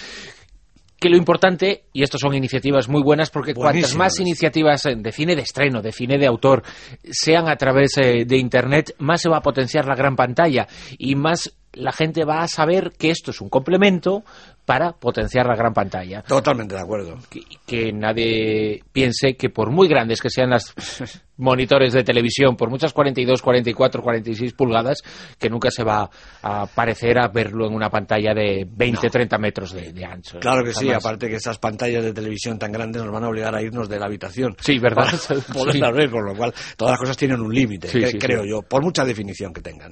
Que lo importante, y estos son iniciativas muy buenas, porque cuantas más iniciativas de cine de estreno, de cine de autor, sean a través de Internet, más se va a potenciar la gran pantalla y más la gente va a saber que esto es un complemento para potenciar la gran pantalla. Totalmente de acuerdo. Que nadie piense que por muy grandes que sean las monitores de televisión, por muchas 42, 44, 46 pulgadas, que nunca se va a parecer a verlo en una pantalla de 20, 30 metros de ancho. Claro que sí, aparte que esas pantallas de televisión tan grandes nos van a obligar a irnos de la habitación. Sí, ¿verdad? Para poderlas ver, con lo cual todas las cosas tienen un límite, creo yo, por mucha definición que tengan.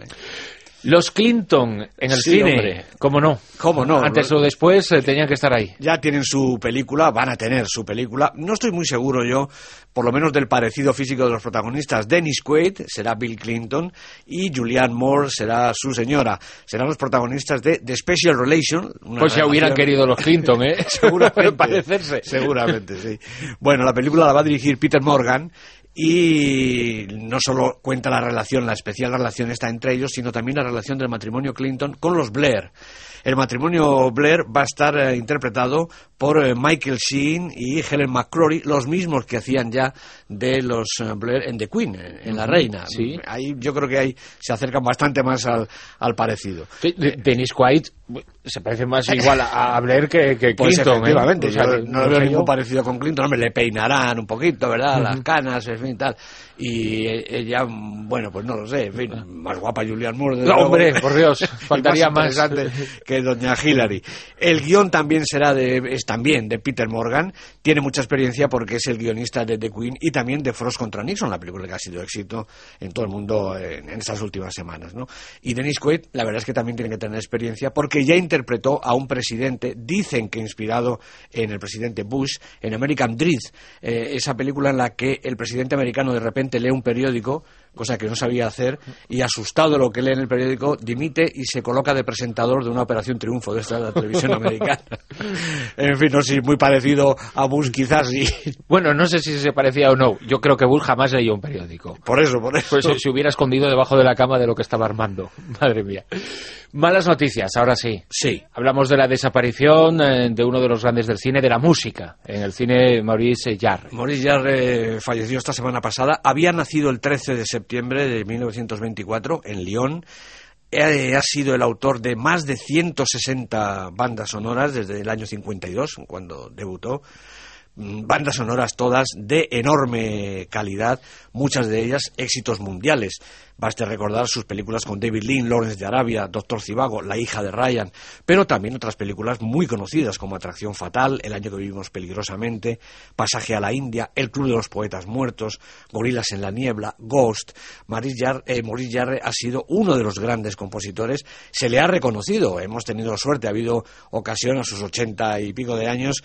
Los Clinton en el cine, hombre. ¿Cómo no? Antes o después tenían que estar ahí. Ya tienen su película, van a tener su película. No estoy muy seguro yo, por lo menos del parecido físico de los protagonistas. Dennis Quaid será Bill Clinton y Julianne Moore será su señora. Serán los protagonistas de The Special Relation. Pues ya hubieran querido los Clinton, ¿eh? Seguramente. Parecerse. Seguramente, sí. Bueno, la película la va a dirigir Peter Morgan. Y no solo cuenta la especial relación está entre ellos, sino también la relación del matrimonio Clinton con los Blair. El matrimonio Blair va a estar interpretado por Michael Sheen y Helen McCrory, los mismos que hacían ya de los Blair en The Queen, en La Reina. Sí. Ahí yo creo que ahí se acercan bastante más al parecido. Sí, Dennis Quaid se parece más igual a Blair que Clinton. Pues efectivamente, o sea, no veo ningún parecido con Clinton. Hombre, le peinarán un poquito, ¿verdad? Las canas, en fin, tal. Y ella, bueno, pues no lo sé, en fin, más guapa Julianne Moore. No, hombre, por Dios, faltaría más. Que doña Hillary. El guión también es también de Peter Morgan. Tiene mucha experiencia porque es el guionista de The Queen y también de Frost contra Nixon, la película que ha sido éxito en todo el mundo en estas últimas semanas, ¿no? Y Dennis Quaid, la verdad es que también tiene que tener experiencia porque ya interpretó a un presidente, dicen que inspirado en el presidente Bush, en American Dread, esa película en la que el presidente americano de repente lee un periódico, cosa que no sabía hacer, y asustado de lo que lee en el periódico, dimite y se coloca de presentador de una Operación Triunfo de esta de la televisión americana. En fin, no sé si muy parecido a Bush, quizás sí. Bueno, no sé si se parecía o no. Yo creo que Bush jamás leyó un periódico. Por eso. Pues se hubiera escondido debajo de la cama de lo que estaba armando. Madre mía. Malas noticias, ahora sí. Sí. Hablamos de la desaparición de uno de los grandes del cine, de la música, en el cine, Maurice Jarre. Maurice Jarre falleció esta semana pasada. Había nacido el 13 de septiembre de 1924 en Lyon. Ha sido el autor de más de 160 bandas sonoras desde el año 52, cuando debutó. Bandas sonoras todas de enorme calidad, muchas de ellas éxitos mundiales. Baste recordar sus películas con David Lean, Lawrence de Arabia, Doctor Zhivago, La hija de Ryan, pero también otras películas muy conocidas como Atracción fatal, El año que vivimos peligrosamente, Pasaje a la India, El club de los poetas muertos, Gorilas en la niebla, Ghost. Maurice Jarre ha sido uno de los grandes compositores. Se le ha reconocido, hemos tenido suerte, ha habido ocasión a sus 80 y pico de años,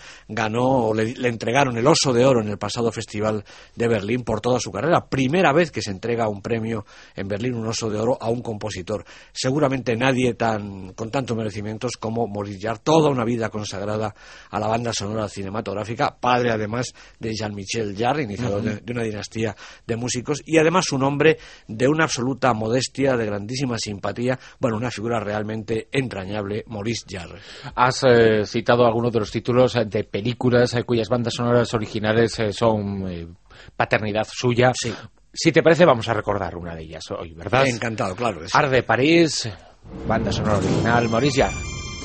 le entregaron el Oso de Oro en el pasado Festival de Berlín por toda su carrera. Primera vez que se entrega un premio en en Berlín un Oso de Oro a un compositor. Seguramente nadie con tantos merecimientos como Maurice Jarre, toda una vida consagrada a la banda sonora cinematográfica, padre además de Jean-Michel Jarre, iniciador de una dinastía de músicos, y además un hombre de una absoluta modestia, de grandísima simpatía, bueno, una figura realmente entrañable, Maurice Jarre. Has citado algunos de los títulos de películas cuyas bandas sonoras originales son paternidad suya. Sí. Si te parece, vamos a recordar una de ellas hoy, ¿verdad? Encantado, claro. Art de París, banda sonora original, Maurice Jarre.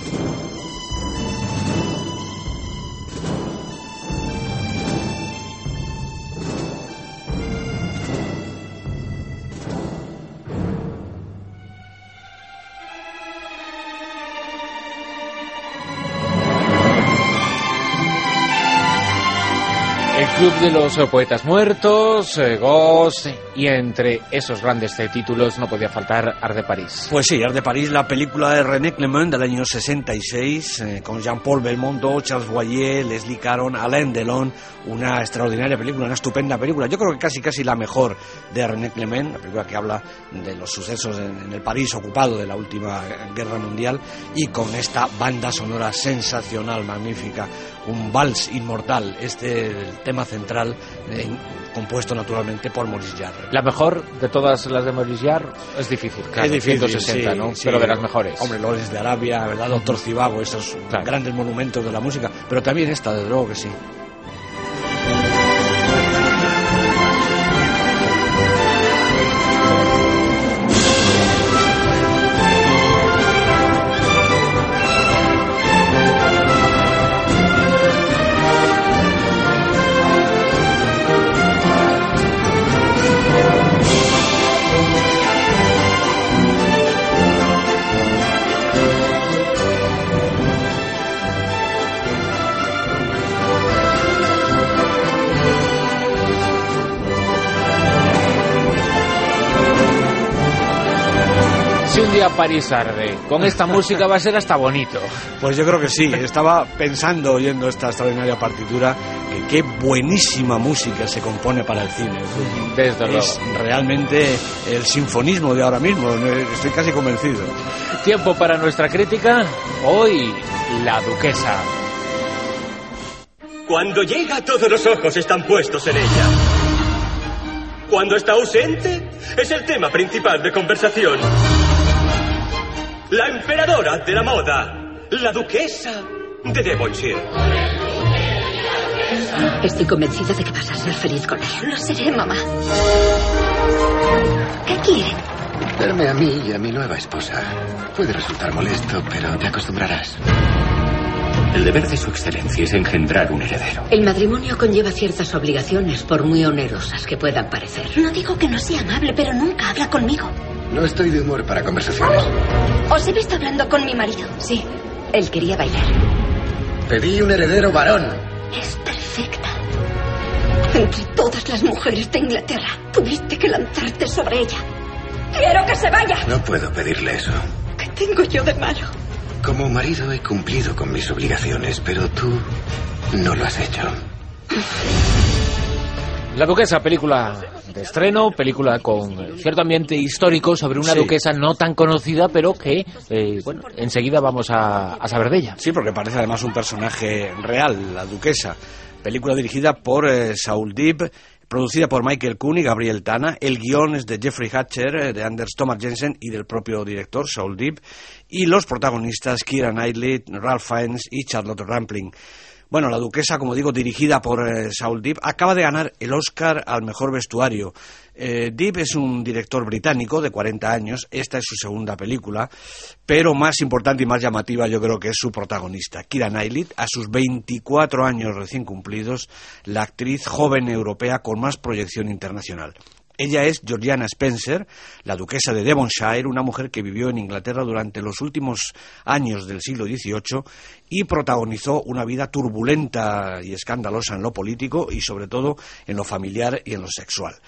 Club de los Poetas Muertos, Ghost, y entre esos grandes títulos no podía faltar Art de París. Pues sí, Art de París, la película de René Clément del año 66, con Jean-Paul Belmondo, Charles Boyer, Leslie Caron, Alain Delon, una extraordinaria película, una estupenda película. Yo creo que casi la mejor de René Clément, la película que habla de los sucesos en el París ocupado de la última guerra mundial, y con esta banda sonora sensacional, magnífica, un vals inmortal, el tema central, compuesto naturalmente por Maurice Jarre. La mejor de todas las de Maurice Jarre es difícil, claro, es difícil, 160, sí, ¿no? Sí, pero de las mejores. Hombre, Lores de Arabia, ¿verdad? Doctor Zivago, esos grandes monumentos de la música, pero también esta, desde luego que sí. Si un día París arde, con esta música va a ser hasta bonito. Pues yo creo que sí. Estaba pensando, oyendo esta extraordinaria partitura, que qué buenísima música se compone para el cine. Desde luego. Es realmente el sinfonismo de ahora mismo. Estoy casi convencido. Tiempo para nuestra crítica. Hoy, La Duquesa. Cuando llega, todos los ojos están puestos en ella. Cuando está ausente, es el tema principal de conversación. La emperadora de la moda, la duquesa de Devonshire. Estoy convencida de que vas a ser feliz con él. Lo seré, mamá. ¿Qué quieren? Verme a mí y a mi nueva esposa. Puede resultar molesto, pero te acostumbrarás. El deber de su excelencia es engendrar un heredero. El matrimonio conlleva ciertas obligaciones, por muy onerosas que puedan parecer. No digo que no sea amable, pero nunca habla conmigo. No estoy de humor para conversaciones. Os he visto hablando con mi marido. Sí, él quería bailar. Pedí un heredero varón. Es perfecta. Entre todas las mujeres de Inglaterra, tuviste que lanzarte sobre ella. ¡Quiero que se vaya! No puedo pedirle eso. ¿Qué tengo yo de malo? Como marido he cumplido con mis obligaciones, pero tú no lo has hecho. La Duquesa, película de estreno, película con cierto ambiente histórico sobre una duquesa no tan conocida, pero que, bueno, enseguida vamos a saber de ella. Sí, porque parece además un personaje real, la duquesa. Película dirigida por Saul Deeb, producida por Michael Kuhn y Gabriel Tana. El guión es de Jeffrey Hatcher, de Anders Thomas Jensen y del propio director, Saul Deeb. Y los protagonistas, Keira Knightley, Ralph Fiennes y Charlotte Rampling. Bueno, La Duquesa, como digo, dirigida por Saul Deeb, acaba de ganar el Oscar al mejor vestuario. Deeb es un director británico de 40 años, esta es su segunda película, pero más importante y más llamativa yo creo que es su protagonista, Keira Knightley, a sus 24 años recién cumplidos, la actriz joven europea con más proyección internacional. Ella es Georgiana Spencer, la duquesa de Devonshire, una mujer que vivió en Inglaterra durante los últimos años del siglo XVIII y protagonizó una vida turbulenta y escandalosa en lo político y sobre todo en lo familiar y en lo sexual.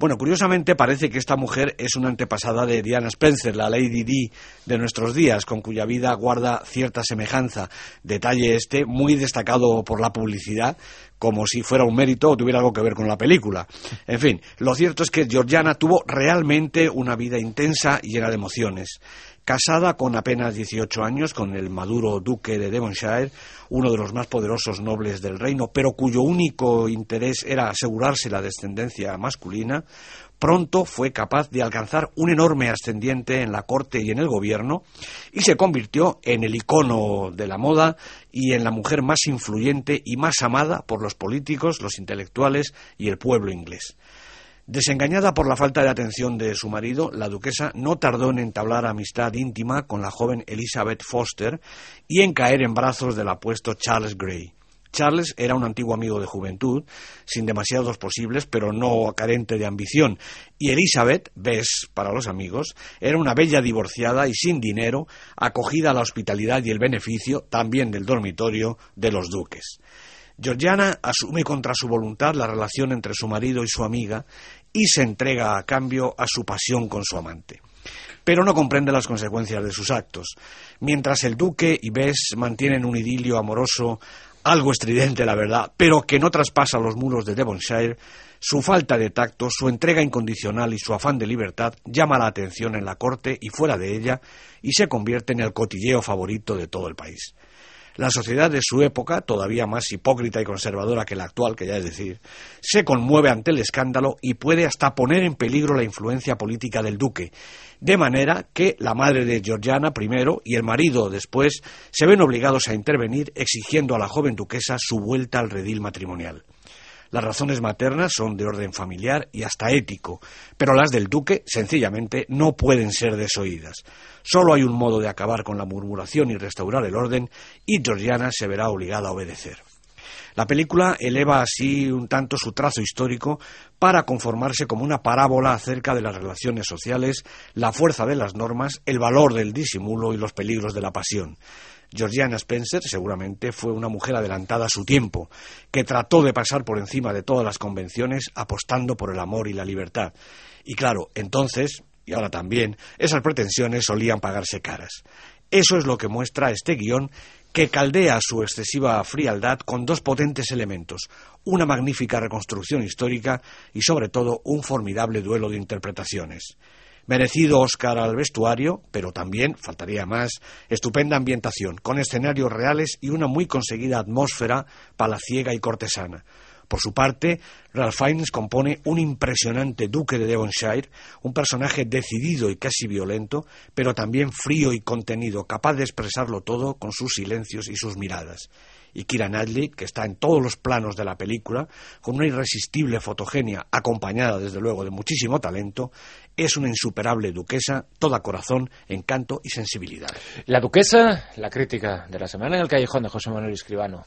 Bueno, curiosamente parece que esta mujer es una antepasada de Diana Spencer, la Lady Di de nuestros días, con cuya vida guarda cierta semejanza. Detalle este muy destacado por la publicidad, como si fuera un mérito o tuviera algo que ver con la película. En fin, lo cierto es que Georgiana tuvo realmente una vida intensa y llena de emociones. Casada con apenas 18 años con el maduro duque de Devonshire, uno de los más poderosos nobles del reino, pero cuyo único interés era asegurarse la descendencia masculina, pronto fue capaz de alcanzar un enorme ascendiente en la corte y en el gobierno, y se convirtió en el icono de la moda y en la mujer más influyente y más amada por los políticos, los intelectuales y el pueblo inglés. Desengañada por la falta de atención de su marido, la duquesa no tardó en entablar amistad íntima con la joven Elizabeth Foster y en caer en brazos del apuesto Charles Grey. Charles era un antiguo amigo de juventud, sin demasiados posibles, pero no carente de ambición, y Elizabeth, Bess para los amigos, era una bella divorciada y sin dinero, acogida a la hospitalidad y el beneficio, también del dormitorio, de los duques. Georgiana asume contra su voluntad la relación entre su marido y su amiga y se entrega a cambio a su pasión con su amante. Pero no comprende las consecuencias de sus actos. Mientras el duque y Bess mantienen un idilio amoroso, algo estridente la verdad, pero que no traspasa los muros de Devonshire, su falta de tacto, su entrega incondicional y su afán de libertad llama la atención en la corte y fuera de ella y se convierte en el cotilleo favorito de todo el país. La sociedad de su época, todavía más hipócrita y conservadora que la actual, que ya es decir, se conmueve ante el escándalo y puede hasta poner en peligro la influencia política del duque, de manera que la madre de Georgiana primero y el marido después se ven obligados a intervenir exigiendo a la joven duquesa su vuelta al redil matrimonial. Las razones maternas son de orden familiar y hasta ético, pero las del duque, sencillamente, no pueden ser desoídas. Solo hay un modo de acabar con la murmuración y restaurar el orden, y Georgiana se verá obligada a obedecer. La película eleva así un tanto su trazo histórico para conformarse como una parábola acerca de las relaciones sociales, la fuerza de las normas, el valor del disimulo y los peligros de la pasión. Georgiana Spencer seguramente fue una mujer adelantada a su tiempo, que trató de pasar por encima de todas las convenciones apostando por el amor y la libertad. Y claro, entonces, y ahora también, esas pretensiones solían pagarse caras. Eso es lo que muestra este guión, que caldea su excesiva frialdad con dos potentes elementos, una magnífica reconstrucción histórica y sobre todo un formidable duelo de interpretaciones. Merecido Oscar al vestuario, pero también, faltaría más, estupenda ambientación, con escenarios reales y una muy conseguida atmósfera palaciega y cortesana. Por su parte, Ralph Fiennes compone un impresionante duque de Devonshire, un personaje decidido y casi violento, pero también frío y contenido, capaz de expresarlo todo con sus silencios y sus miradas. Y Keira Knightley, que está en todos los planos de la película, con una irresistible fotogenia, acompañada desde luego de muchísimo talento, es una insuperable duquesa, toda corazón, encanto y sensibilidad. La duquesa, la crítica de la semana en el callejón de José Manuel Escribano.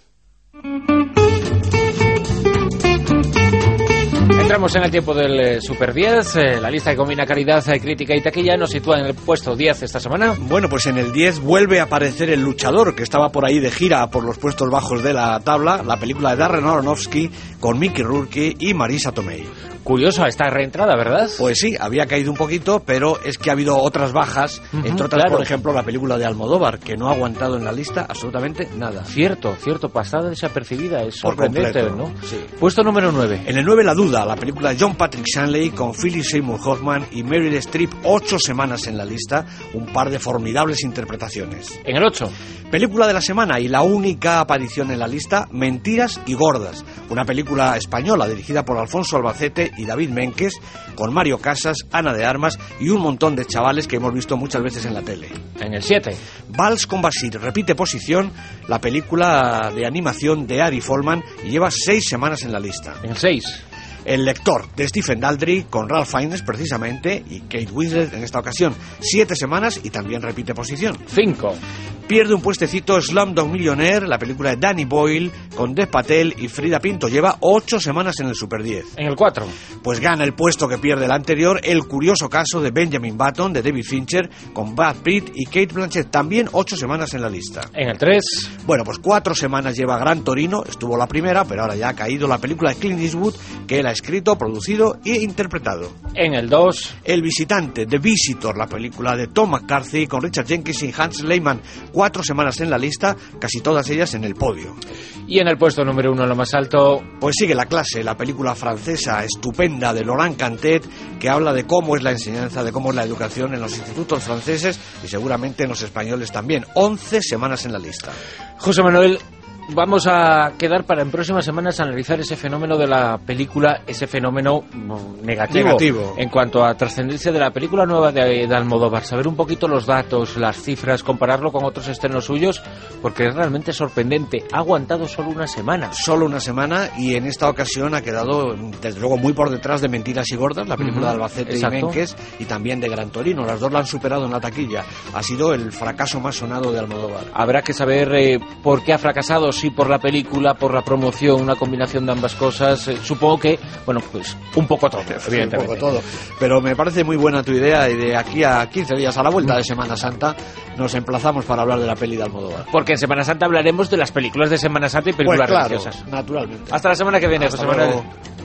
Entramos en el tiempo del Super 10, la lista que combina calidad, crítica y taquilla nos sitúa en el puesto 10 esta semana. Bueno, pues en el 10 vuelve a aparecer El Luchador, que estaba por ahí de gira por los puestos bajos de la tabla, la película de Darren Aronofsky con Mickey Rourke y Marisa Tomei. Curioso esta reentrada, ¿verdad? Pues sí, había caído un poquito, pero es que ha habido otras bajas, entre otras, claro, por ejemplo, la película de Almodóvar, que no ha aguantado en la lista absolutamente nada. Cierto, pasada desapercibida, es sorprendente, por completo, ¿no? Sí. Puesto número 9. En el 9, La Duda, la película de John Patrick Shanley con Philip Seymour Hoffman y Meryl Streep, 8 semanas en la lista, un par de formidables interpretaciones. En el 8. Película de la semana y la única aparición en la lista, Mentiras y Gordas, una película española dirigida por Alfonso Albacete y David Menques, con Mario Casas, Ana de Armas y un montón de chavales que hemos visto muchas veces en la tele. En el 7. Vals con Basir, repite posición, la película de animación de Ari Folman y lleva 6 semanas en la lista. En el 6. El lector, de Stephen Daldry, con Ralph Fiennes precisamente y Kate Winslet en esta ocasión. 7 semanas y también repite posición. 5. Pierde un puestecito Slumdog Millionaire, la película de Danny Boyle, con Dev Patel y Frida Pinto. Lleva 8 semanas en el Super 10. En el 4. Pues gana el puesto que pierde el anterior, El curioso caso de Benjamin Button, de David Fincher, con Brad Pitt y Kate Blanchett. También 8 semanas en la lista. En el 3. Bueno, pues 4 semanas lleva Gran Torino. Estuvo la primera, pero ahora ya ha caído la película de Clint Eastwood, que él ha escrito, producido e interpretado. En el 2. El visitante, The Visitor, la película de Tom McCarthy, con Richard Jenkins y Hans Lehmann. 4 semanas en la lista, casi todas ellas en el podio. Y en el puesto número 1, lo más alto... Pues sigue La clase, la película francesa estupenda de Laurent Cantet, que habla de cómo es la enseñanza, de cómo es la educación en los institutos franceses y seguramente en los españoles también. 11 semanas en la lista. José Manuel, vamos a quedar para en próximas semanas analizar ese fenómeno de la película, ese fenómeno negativo. En cuanto a trascendencia de la película nueva de Almodóvar, saber un poquito los datos, las cifras, compararlo con otros estrenos suyos, porque es realmente sorprendente. Ha aguantado solo una semana. Solo una semana, y en esta ocasión ha quedado, desde luego, muy por detrás de Mentiras y Gordas, la película de Albacete y Menkes, y también de Gran Torino. Las dos la han superado en la taquilla. Ha sido el fracaso más sonado de Almodóvar. Habrá que saber por qué ha fracasado. Sí, por la película, por la promoción, una combinación de ambas cosas. Supongo que, bueno, pues un poco todo, evidentemente. Un poco todo. Pero me parece muy buena tu idea, y de aquí a 15 días, a la vuelta de Semana Santa, nos emplazamos para hablar de la peli de Almodóvar. Porque en Semana Santa hablaremos de las películas de Semana Santa y películas religiosas. Naturalmente. Hasta la semana que viene, José Manuel.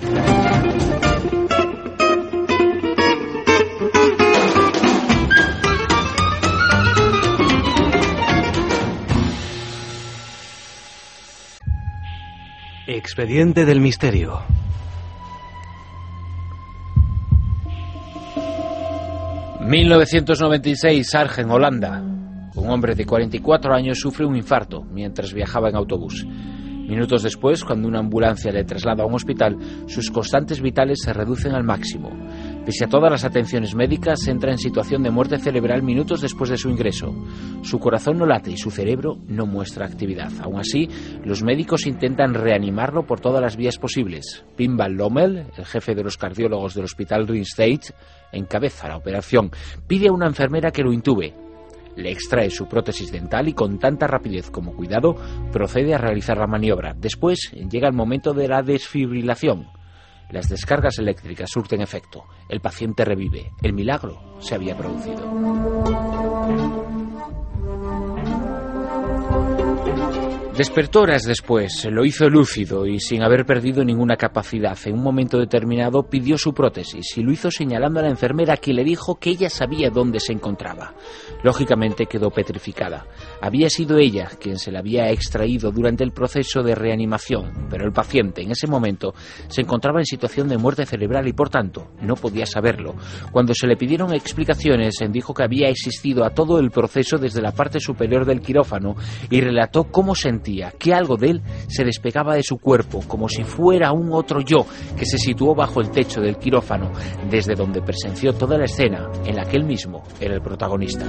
Expediente del misterio. ...1996, Sargen, Holanda. Un hombre de 44 años sufre un infarto mientras viajaba en autobús. Minutos después, cuando una ambulancia le traslada a un hospital, sus constantes vitales se reducen al máximo. Pese a todas las atenciones médicas, entra en situación de muerte cerebral minutos después de su ingreso. Su corazón no late y su cerebro no muestra actividad. Aún así, los médicos intentan reanimarlo por todas las vías posibles. Pim van Lommel, el jefe de los cardiólogos del hospital Ringstate, encabeza la operación. Pide a una enfermera que lo intube. Le extrae su prótesis dental y con tanta rapidez como cuidado procede a realizar la maniobra. Después llega el momento de la desfibrilación. Las descargas eléctricas surten efecto. El paciente revive. El milagro se había producido. Despertó horas después, lo hizo lúcido y sin haber perdido ninguna capacidad. En un momento determinado pidió su prótesis y lo hizo señalando a la enfermera, que le dijo que ella sabía dónde se encontraba. Lógicamente quedó petrificada. Había sido ella quien se la había extraído durante el proceso de reanimación, pero el paciente en ese momento se encontraba en situación de muerte cerebral y por tanto no podía saberlo. Cuando se le pidieron explicaciones, dijo que había existido a todo el proceso desde la parte superior del quirófano y relató cómo sentía que algo de él se despegaba de su cuerpo, como si fuera un otro yo que se situó bajo el techo del quirófano, desde donde presenció toda la escena en la que él mismo era el protagonista.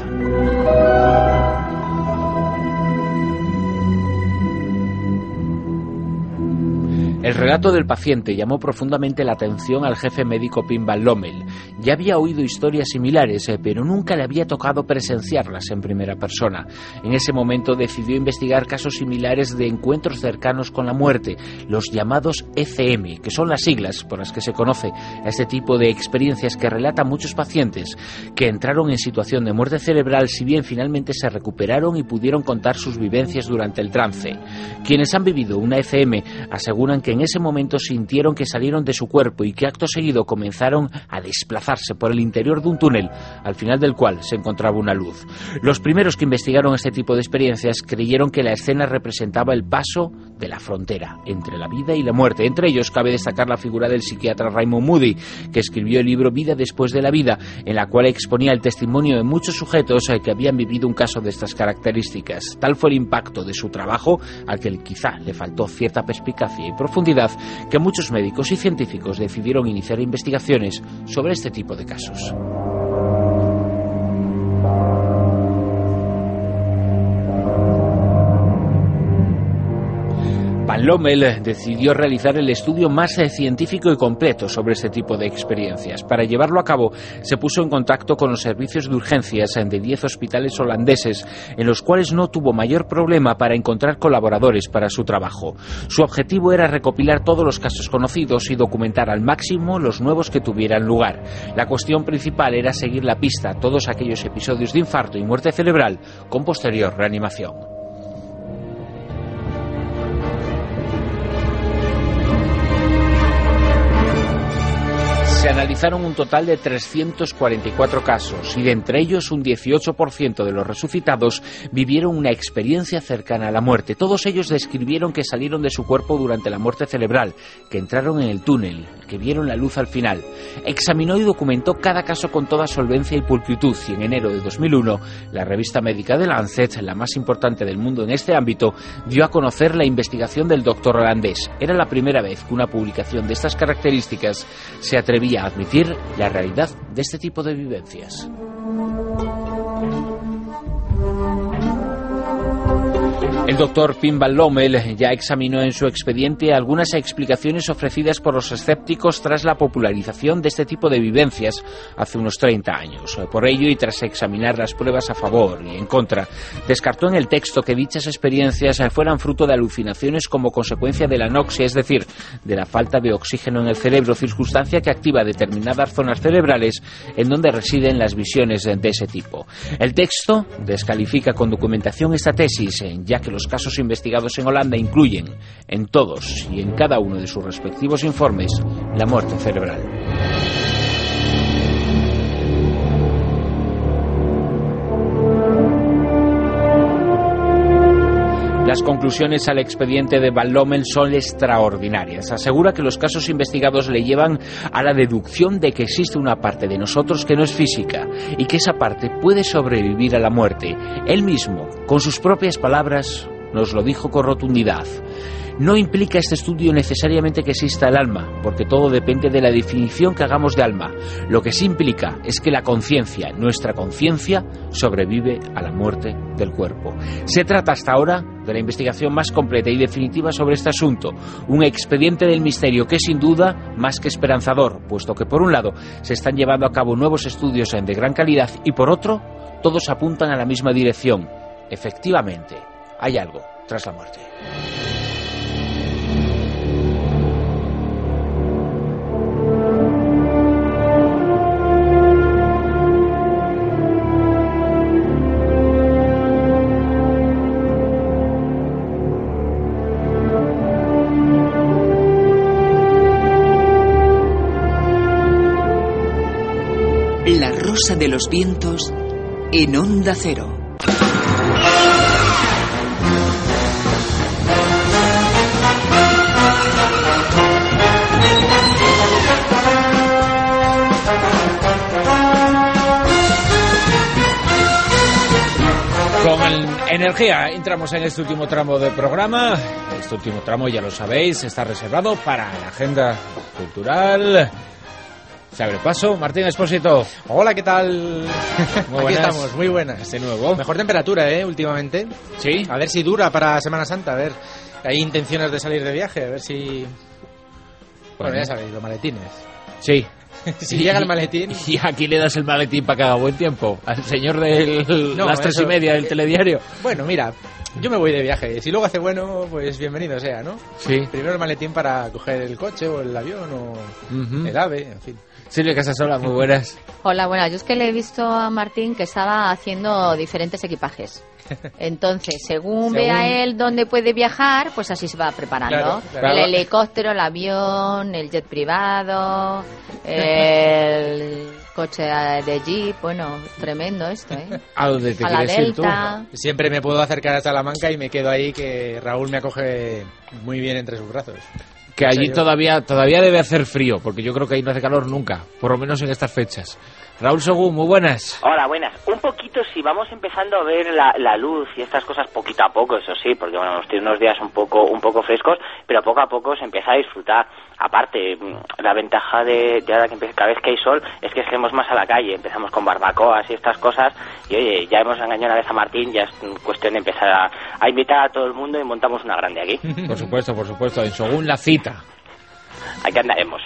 El relato del paciente llamó profundamente la atención al jefe médico Pim van Lommel. Ya había oído historias similares, pero nunca le había tocado presenciarlas en primera persona. En ese momento decidió investigar casos similares de encuentros cercanos con la muerte, los llamados ECM, que son las siglas por las que se conoce a este tipo de experiencias que relatan muchos pacientes que entraron en situación de muerte cerebral, si bien finalmente se recuperaron y pudieron contar sus vivencias durante el trance. Quienes han vivido una ECM aseguran que en ese momento sintieron que salieron de su cuerpo y que acto seguido comenzaron a desplazarse por el interior de un túnel, al final del cual se encontraba una luz. Los primeros que investigaron este tipo de experiencias creyeron que la escena representaba el paso de la frontera entre la vida y la muerte. Entre ellos cabe destacar la figura del psiquiatra Raymond Moody, que escribió el libro Vida después de la vida, en la cual exponía el testimonio de muchos sujetos que habían vivido un caso de estas características. Tal fue el impacto de su trabajo, al que quizá le faltó cierta perspicacia y profundidad, que muchos médicos y científicos decidieron iniciar investigaciones sobre este tipo de casos. Van Van Lommel decidió realizar el estudio más científico y completo sobre este tipo de experiencias. Para llevarlo a cabo, se puso en contacto con los servicios de urgencias de 10 hospitales holandeses, en los cuales no tuvo mayor problema para encontrar colaboradores para su trabajo. Su objetivo era recopilar todos los casos conocidos y documentar al máximo los nuevos que tuvieran lugar. La cuestión principal era seguir la pista a todos aquellos episodios de infarto y muerte cerebral con posterior reanimación. Se analizaron un total de 344 casos y de entre ellos un 18% de los resucitados vivieron una experiencia cercana a la muerte. Todos ellos describieron que salieron de su cuerpo durante la muerte cerebral, que entraron en el túnel, que vieron la luz al final. Examinó y documentó cada caso con toda solvencia y pulcritud y en enero de 2001 la revista médica The Lancet, la más importante del mundo en este ámbito, dio a conocer la investigación del doctor holandés. Era la primera vez que una publicación de estas características se atrevía a admitir la realidad de este tipo de vivencias. El doctor Pim Van Lommel ya examinó en su expediente algunas explicaciones ofrecidas por los escépticos tras la popularización de este tipo de vivencias hace unos 30 años. Por ello, y tras examinar las pruebas a favor y en contra, descartó en el texto que dichas experiencias fueran fruto de alucinaciones como consecuencia de la anoxia, es decir, de la falta de oxígeno en el cerebro, circunstancia que activa determinadas zonas cerebrales en donde residen las visiones de ese tipo. El texto descalifica con documentación esta tesis, ya que los casos investigados en Holanda incluyen, en todos y en cada uno de sus respectivos informes, la muerte cerebral. Las conclusiones al expediente de Van Lommel son extraordinarias. Asegura que los casos investigados le llevan a la deducción de que existe una parte de nosotros que no es física y que esa parte puede sobrevivir a la muerte. Él mismo, con sus propias palabras, nos lo dijo con rotundidad. No implica este estudio necesariamente que exista el alma, porque todo depende de la definición que hagamos de alma. Lo que sí implica es que la conciencia, nuestra conciencia, sobrevive a la muerte del cuerpo. Se trata hasta ahora de la investigación más completa y definitiva sobre este asunto, un expediente del misterio que es sin duda más que esperanzador, puesto que por un lado se están llevando a cabo nuevos estudios de gran calidad y por otro, todos apuntan a la misma dirección. Efectivamente, hay algo tras la muerte. La Rosa de los Vientos en Onda Cero. Con energía entramos en este último tramo del programa. Este último tramo, ya lo sabéis, está reservado para la agenda cultural. Se abre paso. Martín Expósito. Hola, ¿qué tal? Muy buenas. Aquí estamos, muy buenas. De nuevo. Mejor temperatura, últimamente. Sí. A ver si dura para Semana Santa, a ver. Hay intenciones de salir de viaje, a ver si... Bueno, ya sabéis, los maletines. Sí. Si llega el maletín... ¿Y aquí le das el maletín para que haga buen tiempo? ¿Al señor de las 3:30 del telediario? Bueno, mira, yo me voy de viaje. Si luego hace bueno, pues bienvenido sea, ¿no? Sí. Primero el maletín para coger el coche o el avión o el AVE, en fin. Silvia Casasola, muy buenas. Hola, buenas. Yo es que le he visto a Martín que estaba haciendo diferentes equipajes. Entonces, según vea él dónde puede viajar, pues así se va preparando. Claro. El helicóptero, el avión, el jet privado, el coche de jeep, bueno, tremendo esto, ¿eh? ¿A dónde te quieres ir tú? Siempre me puedo acercar a Salamanca y me quedo ahí, que Raúl me acoge muy bien entre sus brazos. Que allí todavía debe hacer frío, porque yo creo que ahí no hace calor nunca, por lo menos en estas fechas. Raúl Según, muy buenas. Hola, buenas. Un poquito, si vamos empezando a ver la luz y estas cosas poquito a poco, eso sí, porque bueno, tiene unos días un poco frescos, pero poco a poco se empieza a disfrutar. Aparte, la ventaja de ahora que cada vez que hay sol es que salimos más a la calle, empezamos con barbacoas y estas cosas, y oye, ya hemos engañado una vez a Martín, ya es cuestión de empezar a invitar a todo el mundo y montamos una grande aquí. Por supuesto, en Según la cita. Aquí andaremos.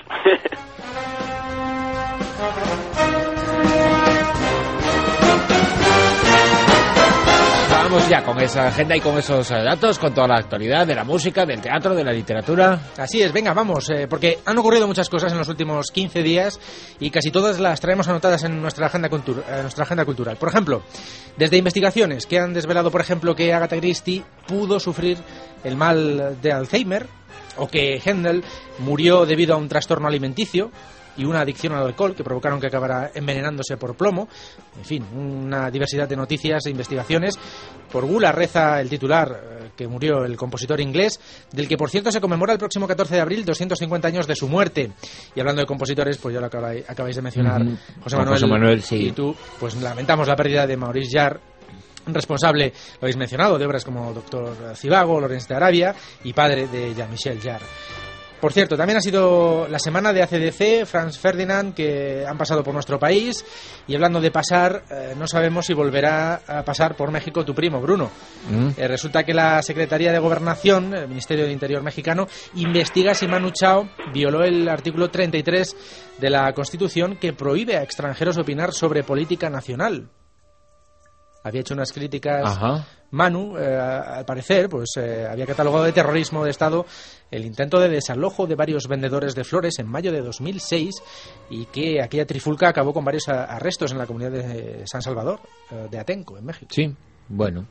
Vamos ya con esa agenda y con esos datos, con toda la actualidad de la música, del teatro, de la literatura. Así es, venga, vamos, porque han ocurrido muchas cosas en los últimos 15 días y casi todas las traemos anotadas en nuestra agenda cultural. Por ejemplo, desde investigaciones que han desvelado, por ejemplo, que Agatha Christie pudo sufrir el mal de Alzheimer, o que Händel murió debido a un trastorno alimenticio y una adicción al alcohol que provocaron que acabara envenenándose por plomo. En fin, una diversidad de noticias e investigaciones. Por gula reza el titular que murió el compositor inglés, del que por cierto se conmemora el próximo 14 de abril 250 años de su muerte. Y hablando de compositores, pues ya lo acabáis de mencionar, José Manuel, sí. Y tú, pues lamentamos la pérdida de Maurice Jarre, responsable, lo habéis mencionado, de obras como Doctor Zivago, Lawrence de Arabia y padre de Jean-Michel Jarre. Por cierto, también ha sido la semana de ACDC, Franz Ferdinand, que han pasado por nuestro país. Y hablando de pasar, no sabemos si volverá a pasar por México tu primo, Bruno. Resulta que la Secretaría de Gobernación, el Ministerio de Interior mexicano, investiga si Manu Chao violó el artículo 33 de la Constitución que prohíbe a extranjeros opinar sobre política nacional. Había hecho unas críticas. Manu, al parecer, pues había catalogado de terrorismo de Estado el intento de desalojo de varios vendedores de flores en mayo de 2006 y que aquella trifulca acabó con varios arrestos en la comunidad de San Salvador, de Atenco, en México. Sí, bueno.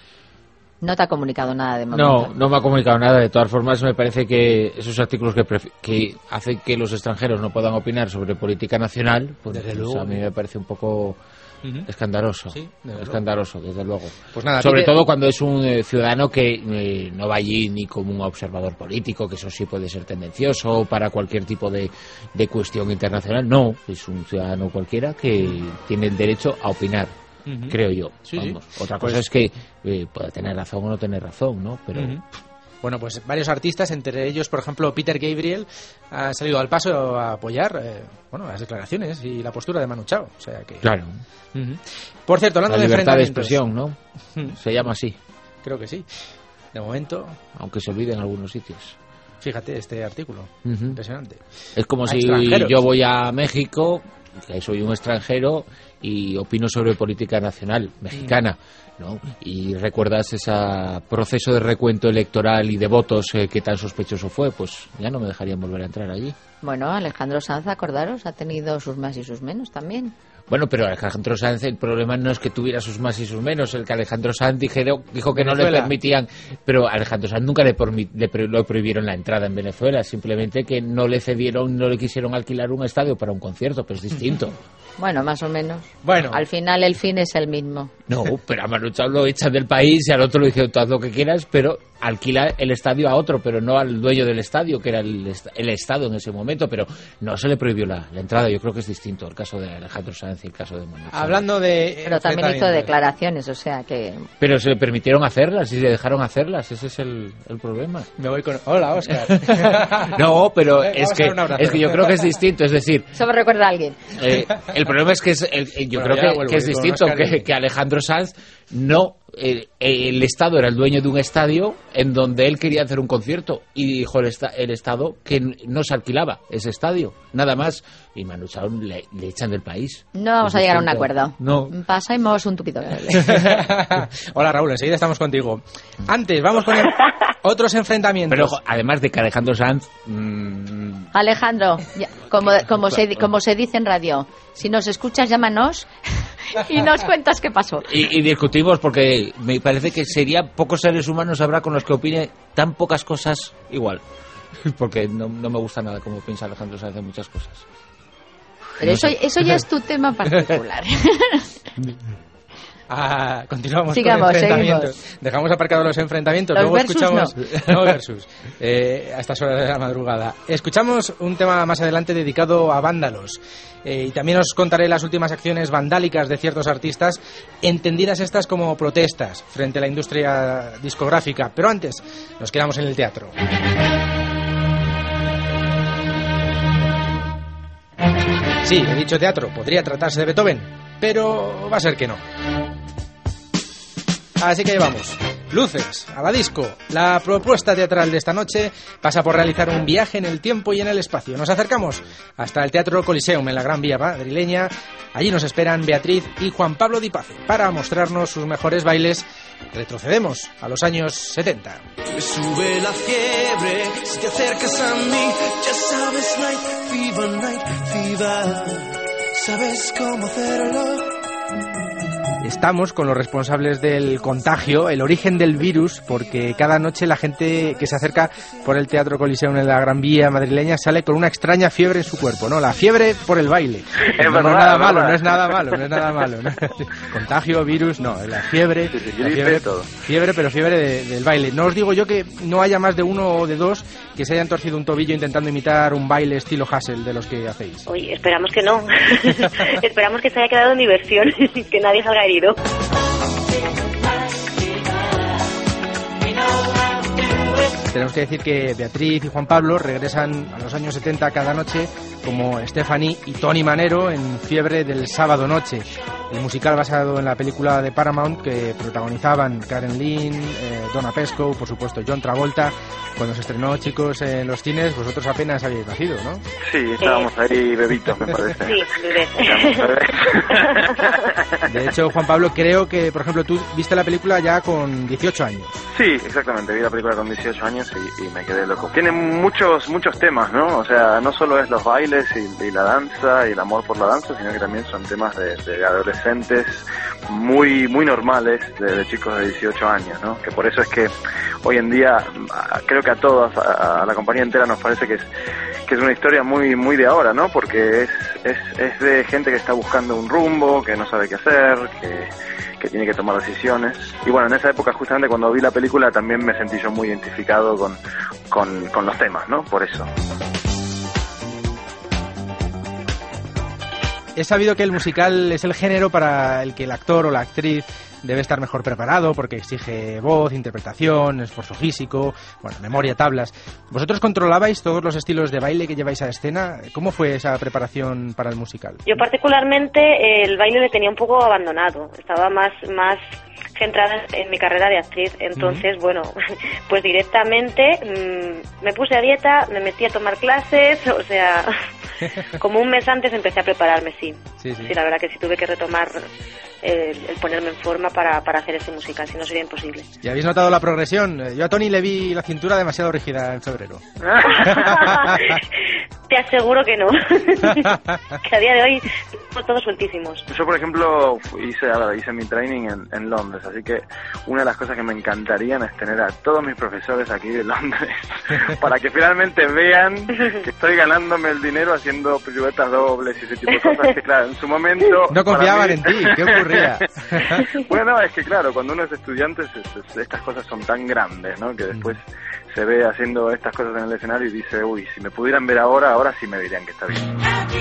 No te ha comunicado nada de momento. No me ha comunicado nada. De todas formas, me parece que esos artículos que hacen que los extranjeros no puedan opinar sobre política nacional, pues a mí me parece un poco escandaloso. Sí, escandaloso, desde luego. Pues nada, sobre todo cuando es un ciudadano que no va allí ni como un observador político, que eso sí puede ser tendencioso para cualquier tipo de cuestión internacional. No, es un ciudadano cualquiera que tiene el derecho a opinar. Creo yo. Vamos. Otra cosa es que pueda tener razón o no tener razón, ¿no? Pero bueno, pues varios artistas, entre ellos, por ejemplo, Peter Gabriel, ha salido al paso a apoyar las declaraciones y la postura de Manu Chao. O sea que... Claro. Por cierto, hablando de libertad de expresión, ¿no? Se llama así. Creo que sí. De momento... Aunque se olvide en algunos sitios. Fíjate, este artículo. Impresionante. Es como si yo voy a México, que soy un extranjero, y opino sobre política nacional mexicana, ¿no? Y recuerdas ese proceso de recuento electoral y de votos que tan sospechoso fue, pues ya no me dejarían volver a entrar allí. Bueno, Alejandro Sanz, acordaros, ha tenido sus más y sus menos también. Bueno, pero Alejandro Sanz, el problema no es que tuviera sus más y sus menos. El que Alejandro Sanz dijo que no le permitían, pero Alejandro Sanz nunca le prohibieron la entrada en Venezuela, simplemente que no le quisieron alquilar un estadio para un concierto, pero es distinto. Bueno, más o menos. Bueno, al final el fin es el mismo. No, pero a Manu Chao lo echan del país y al otro le dijeron tú haz lo que quieras, pero alquila el estadio a otro, pero no al dueño del estadio, que era el Estado en ese momento, pero no se le prohibió la entrada. Yo creo que es distinto el caso de Alejandro Sanz y el caso de Manu Chao. Hablando de... Pero también hizo declaraciones, o sea que... Pero se le permitieron hacerlas y se dejaron hacerlas, ese es el problema. Me voy con... Hola, Óscar. No, pero es que yo creo que es distinto, es decir... Eso me recuerda a alguien. El problema es que yo creo que es distinto, que Alejandro Sanz no... el Estado era el dueño de un estadio en donde él quería hacer un concierto y dijo el Estado que no se alquilaba ese estadio, nada más, y Manu Chao le echan del país. No vamos a llegar a un acuerdo. No. Pasamos un tupido. Hola Raúl, enseguida estamos contigo. Antes, vamos con otros enfrentamientos. Pero además de que Alejandro Sanz... Alejandro, como se dice en radio, si nos escuchas llámanos y nos cuentas qué pasó. Y discutimos porque me parece que sería pocos seres humanos habrá con los que opine tan pocas cosas igual. Porque no me gusta nada como piensa Alejandro Sanz en muchas cosas. Pero eso ya es tu tema particular. Continuamos Sigamos, con enfrentamientos. seguimos. Dejamos aparcados los enfrentamientos. Los luego versus escuchamos. no. Versus. A estas horas de la madrugada. Escuchamos un tema más adelante dedicado a vándalos. Y también os contaré las últimas acciones vandálicas de ciertos artistas, entendidas estas como protestas frente a la industria discográfica. Pero antes, nos quedamos en el teatro. Sí, he dicho teatro, podría tratarse de Beethoven, pero va a ser que no. Así que ahí vamos. Luces, a la disco. La propuesta teatral de esta noche pasa por realizar un viaje en el tiempo y en el espacio. Nos acercamos hasta el Teatro Coliseum en la Gran Vía madrileña. Allí nos esperan Beatriz y Juan Pablo Di Pace para mostrarnos sus mejores bailes. Retrocedemos a los años 70. Me sube la fiebre si te acercas a mí. Ya sabes, night fever. Sabes cómo hacerlo. Estamos con los responsables del contagio, el origen del virus, porque cada noche la gente que se acerca por el Teatro Coliseum en la Gran Vía madrileña sale con una extraña fiebre en su cuerpo, ¿no? La fiebre por el baile. Es no, verdad, no es nada es malo, verdad. no es nada malo, ¿no? Contagio, virus, no, la fiebre, fiebre, pero fiebre del baile. No os digo yo que no haya más de uno o de dos que se hayan torcido un tobillo intentando imitar un baile estilo Hassel de los que hacéis. Oye, esperamos que no. Esperamos que se haya quedado en diversión, que nadie salga herido. Tenemos que decir que Beatriz y Juan Pablo regresan a los años 70 cada noche como Stephanie y Tony Manero en Fiebre del sábado noche. El musical basado en la película de Paramount que protagonizaban Karen Lynn, Donna Pescow, por supuesto John Travolta. Cuando se estrenó, chicos, en los cines, vosotros apenas habíais nacido, ¿no? Sí, estábamos ahí bebitos, me parece. Sí, De hecho, Juan Pablo, creo que, por ejemplo, tú viste la película ya con 18 años. Sí, exactamente, vi la película con 18 años y me quedé loco. Tiene muchos temas, ¿no? O sea, no solo es los bailes y la danza y el amor por la danza, sino que también son temas de adolescentes muy normales, de chicos de 18 años, ¿no? Que por eso es que hoy en día creo que a todos, a la compañía entera nos parece que es una historia muy de ahora, ¿no? Porque es de gente que está buscando un rumbo, que no sabe qué hacer, que tiene que tomar decisiones. Y bueno, en esa época, justamente cuando vi la película, también me sentí yo muy identificado con los temas, ¿no? Por eso. He sabido que el musical es el género para el que el actor o la actriz debe estar mejor preparado porque exige voz, interpretación, esfuerzo físico, bueno, memoria, tablas. ¿Vosotros controlabais todos los estilos de baile que lleváis a escena? ¿Cómo fue esa preparación para el musical? Yo particularmente el baile le tenía un poco abandonado. Estaba más centrada en mi carrera de actriz. Entonces, bueno, pues directamente me puse a dieta, me metí a tomar clases, o sea, como un mes antes empecé a prepararme, sí. Sí, la verdad que sí tuve que retomar el ponerme en forma para hacer este musical, si no sería imposible. ¿Y habéis notado la progresión? Yo a Tony le vi la cintura demasiado rígida en febrero. Te aseguro que no. Que a día de hoy estamos todos sueltísimos. Yo, por ejemplo, hice mi training en Londres, así que una de las cosas que me encantarían es tener a todos mis profesores aquí de Londres para que finalmente vean que estoy ganándome el dinero haciendo piruetas dobles y ese tipo de cosas que, claro, en su momento... No confiaban en ti, ¿qué ocurría? Bueno, es que claro, cuando uno es estudiante estas cosas son tan grandes, ¿no? Que después se ve haciendo estas cosas en el escenario y dice, uy, si me pudieran ver ahora sí me dirían que está bien.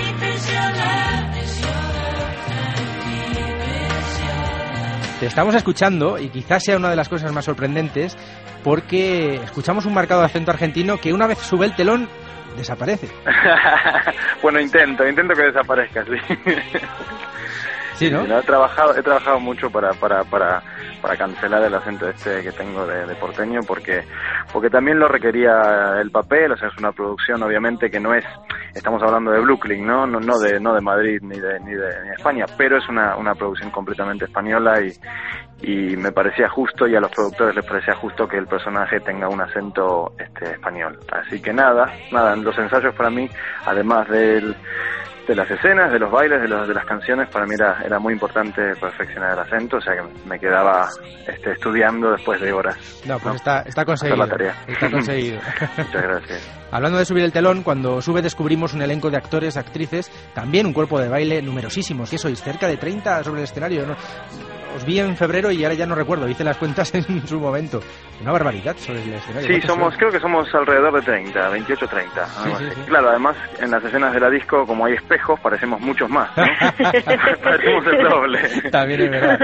Te estamos escuchando y quizás sea una de las cosas más sorprendentes porque escuchamos un marcado acento argentino que una vez sube el telón desaparece. Bueno, intento que desaparezca, sí. Sí, ¿no? He trabajado mucho para cancelar el acento que tengo de porteño porque también lo requería el papel. O sea, es una producción obviamente que no es, estamos hablando de Brooklyn, no de Madrid ni de España, pero es una producción completamente española y me parecía justo, y a los productores les parecía justo que el personaje tenga un acento español. Así que nada, en los ensayos para mí, además de las escenas, de los bailes, de las canciones, para mí era muy importante perfeccionar el acento, o sea que me quedaba estudiando después de horas. No, pues está conseguido. La tarea. Está conseguido. Muchas gracias. Hablando de subir el telón, cuando sube descubrimos un elenco de actores, actrices, también un cuerpo de baile numerosísimos. ¿Qué sois? ¿Cerca de 30 sobre el escenario? ¿No? os vi en febrero y ahora ya no recuerdo, hice las cuentas en su momento. Una barbaridad sobre el escenario. Sí, creo que somos alrededor de 30, 28, 30. Sí. Claro, además en las escenas de la disco, como hay espejos, parecemos muchos más, ¿no? Parecemos el doble. También es verdad.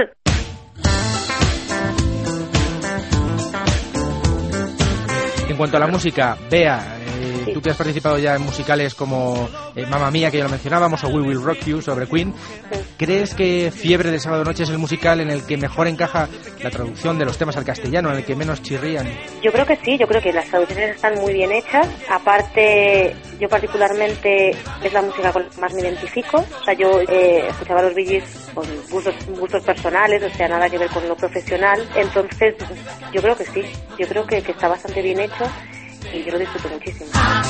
En cuanto a la música, Bea, tú que has participado ya en musicales como Mamma Mía, que ya lo mencionábamos, o We Will Rock You sobre Queen, ¿crees que Fiebre de Sábado Noche es el musical en el que mejor encaja la traducción de los temas al castellano, en el que menos chirrían? Yo creo que sí, yo creo que las traducciones están muy bien hechas. Aparte, yo particularmente es la música con la que más me identifico. O sea, yo escuchaba los Bee Gees con gustos personales, o sea, nada que ver con lo profesional. Entonces, yo creo que sí, yo creo que está bastante bien hecho. Y yo lo disfruto muchísimo.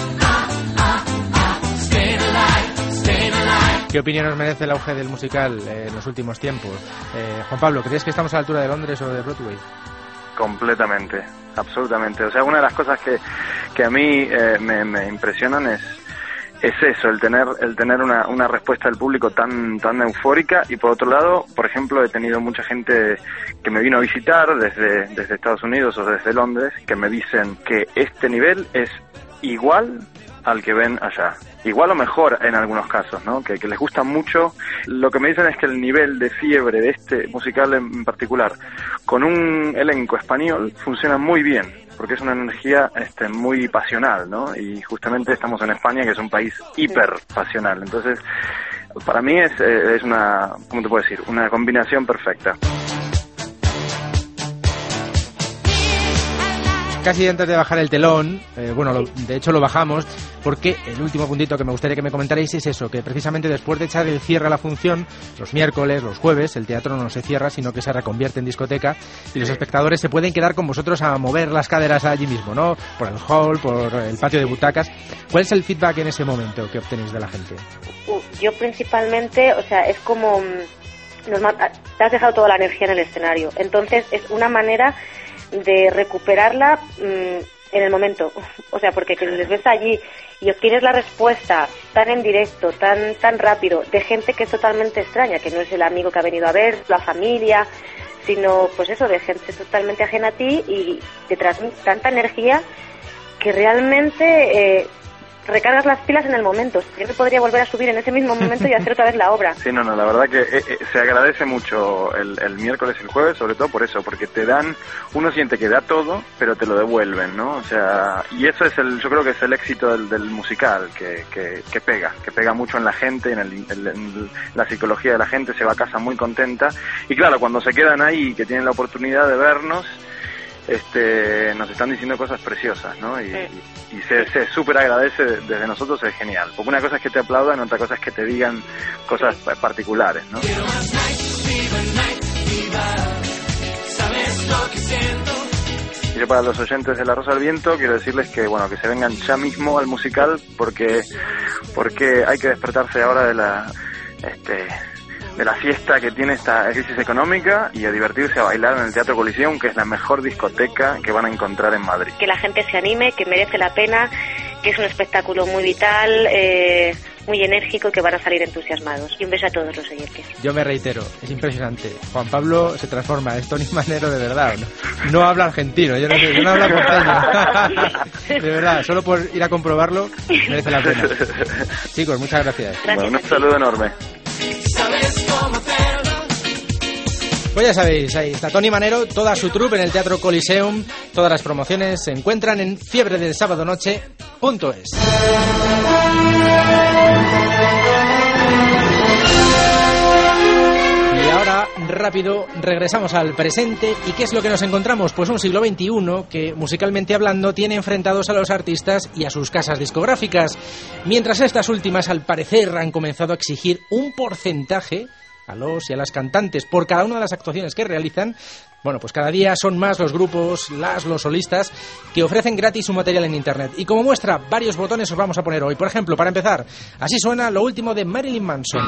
¿Qué opinión nos merece el auge del musical en los últimos tiempos? Juan Pablo, ¿crees que estamos a la altura de Londres o de Broadway? Completamente, absolutamente. O sea, una de las cosas que a mí me impresionan es eso, el tener una respuesta del público tan eufórica. Y por otro lado, por ejemplo, he tenido mucha gente que me vino a visitar desde Estados Unidos o desde Londres, que me dicen que este nivel es igual al que ven allá, igual o mejor en algunos casos, ¿no? Que les gusta mucho. Lo que me dicen es que el nivel de Fiebre de este musical en particular, con un elenco español, funciona muy bien, porque es una energía muy pasional, ¿no? Y justamente estamos en España, que es un país hiper pasional. Entonces, para mí es una, ¿cómo te puedo decir? Una combinación perfecta. Casi antes de bajar el telón, de hecho lo bajamos, porque el último puntito que me gustaría que me comentarais es eso, que precisamente después de echar el cierre a la función, los miércoles, los jueves, el teatro no se cierra, sino que se reconvierte en discoteca, y los espectadores se pueden quedar con vosotros a mover las caderas allí mismo, ¿no? Por el hall, por el patio de butacas. ¿Cuál es el feedback en ese momento que obtenéis de la gente? Yo principalmente, o sea, es como... te has dejado toda la energía en el escenario, entonces es una manera de recuperarla en el momento, o sea, porque que les ves allí y obtienes la respuesta tan en directo, tan rápido, de gente que es totalmente extraña, que no es el amigo que ha venido a ver, la familia, sino pues eso, de gente totalmente ajena a ti, y te transmite tanta energía que realmente recargas las pilas en el momento. Siempre podría volver a subir en ese mismo momento y hacer otra vez la obra. Sí, la verdad que se agradece mucho el miércoles y el jueves, sobre todo por eso, porque uno siente que da todo, pero te lo devuelven, ¿no? O sea, y eso es yo creo que es el éxito del musical, que pega mucho en la gente, en la psicología de la gente, se va a casa muy contenta, y claro, cuando se quedan ahí, que tienen la oportunidad de vernos, nos están diciendo cosas preciosas, ¿no? Y se súper agradece desde nosotros, es genial. Porque una cosa es que te aplaudan, otra cosa es que te digan cosas particulares, ¿no? Y yo, para los oyentes de La Rosa del Viento, quiero decirles que se vengan ya mismo al musical, porque hay que despertarse ahora de la fiesta que tiene esta crisis económica, y a divertirse, a bailar en el Teatro Coliseum, que es la mejor discoteca que van a encontrar en Madrid. Que la gente se anime, que merece la pena, que es un espectáculo muy vital, muy enérgico, y que van a salir entusiasmados. Y un beso a todos los oyentes. Yo me reitero, es impresionante. Juan Pablo se transforma, es Tony Manero de verdad. No habla argentino, yo no hablo porteño. De verdad, solo por ir a comprobarlo merece la pena. Chicos, muchas gracias. Un saludo enorme. Pues ya sabéis, ahí está Tony Manero, toda su troupe en el Teatro Coliseum. Todas las promociones se encuentran en fiebredelsabadonoche.es. Y ahora, rápido, regresamos al presente. ¿Y qué es lo que nos encontramos? Pues un siglo XXI que, musicalmente hablando, tiene enfrentados a los artistas y a sus casas discográficas, mientras estas últimas, al parecer, han comenzado a exigir un porcentaje a los y a las cantantes por cada una de las actuaciones que realizan. Bueno, pues cada día son más los grupos, los solistas, que ofrecen gratis su material en internet. Y como muestra, varios botones os vamos a poner hoy. Por ejemplo, para empezar, así suena lo último de Marilyn Manson.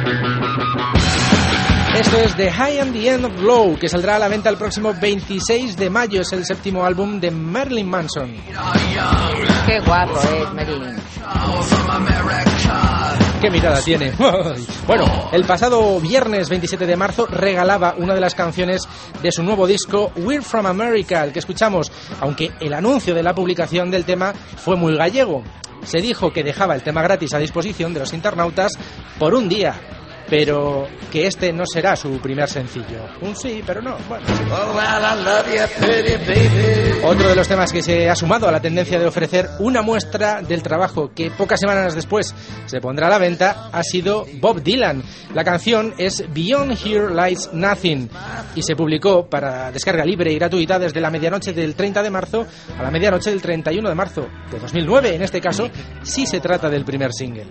Esto es The High and the End of Low, que saldrá a la venta el próximo 26 de mayo. Es el 7º álbum de Marilyn Manson. Qué guapo es Marilyn. qué mirada tiene. Bueno, el pasado viernes 27 de marzo regalaba una de las canciones de su nuevo disco We're From America, el que escuchamos, aunque el anuncio de la publicación del tema fue muy gallego. Se dijo que dejaba el tema gratis a disposición de los internautas por un día, pero que este no será su primer sencillo. Un sí, pero no. Bueno, sí. Otro de los temas que se ha sumado a la tendencia de ofrecer una muestra del trabajo que pocas semanas después se pondrá a la venta ha sido Bob Dylan. La canción es Beyond Here Lies Nothing y se publicó para descarga libre y gratuita desde la medianoche del 30 de marzo a la medianoche del 31 de marzo de 2009. En este caso, sí se trata del primer single.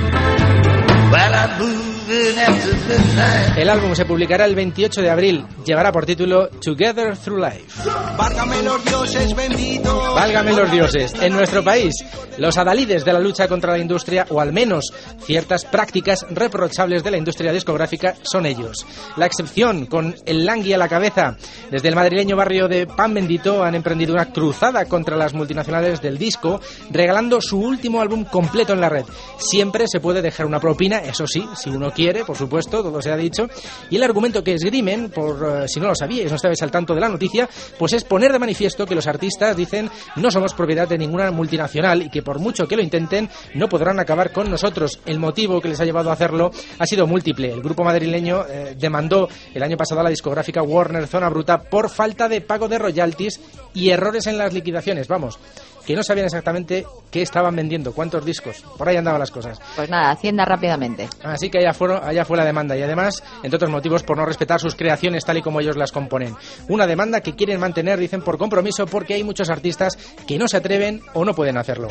El álbum se publicará el 28 de abril. Llevará por título Together Through Life. Válgame los dioses benditos. Válgame los dioses. En nuestro país, los adalides de la lucha contra la industria, o al menos ciertas prácticas reprochables de la industria discográfica, son ellos. La excepción, con el Langui a la cabeza. Desde el madrileño barrio de Pan Bendito han emprendido una cruzada contra las multinacionales del disco, regalando su último álbum completo en la red. Siempre se puede dejar una propina, eso sí, si uno quiere, por supuesto, todo se ha dicho. Y el argumento que esgrimen, por si no lo sabíais, no estabais al tanto de la noticia, pues es poner de manifiesto que los artistas dicen no somos propiedad de ninguna multinacional y que por mucho que lo intenten no podrán acabar con nosotros. El motivo que les ha llevado a hacerlo ha sido múltiple. El grupo madrileño demandó el año pasado a la discográfica Warner Zona Bruta por falta de pago de royalties y errores en las liquidaciones. Vamos, que no sabían exactamente qué estaban vendiendo, cuántos discos. Por ahí andaban las cosas. Pues nada, Hacienda rápidamente. Así que allá fue la demanda. Y además, entre otros motivos, por no respetar sus creaciones tal y como ellos las componen. Una demanda que quieren mantener, dicen, por compromiso, porque hay muchos artistas que no se atreven o no pueden hacerlo.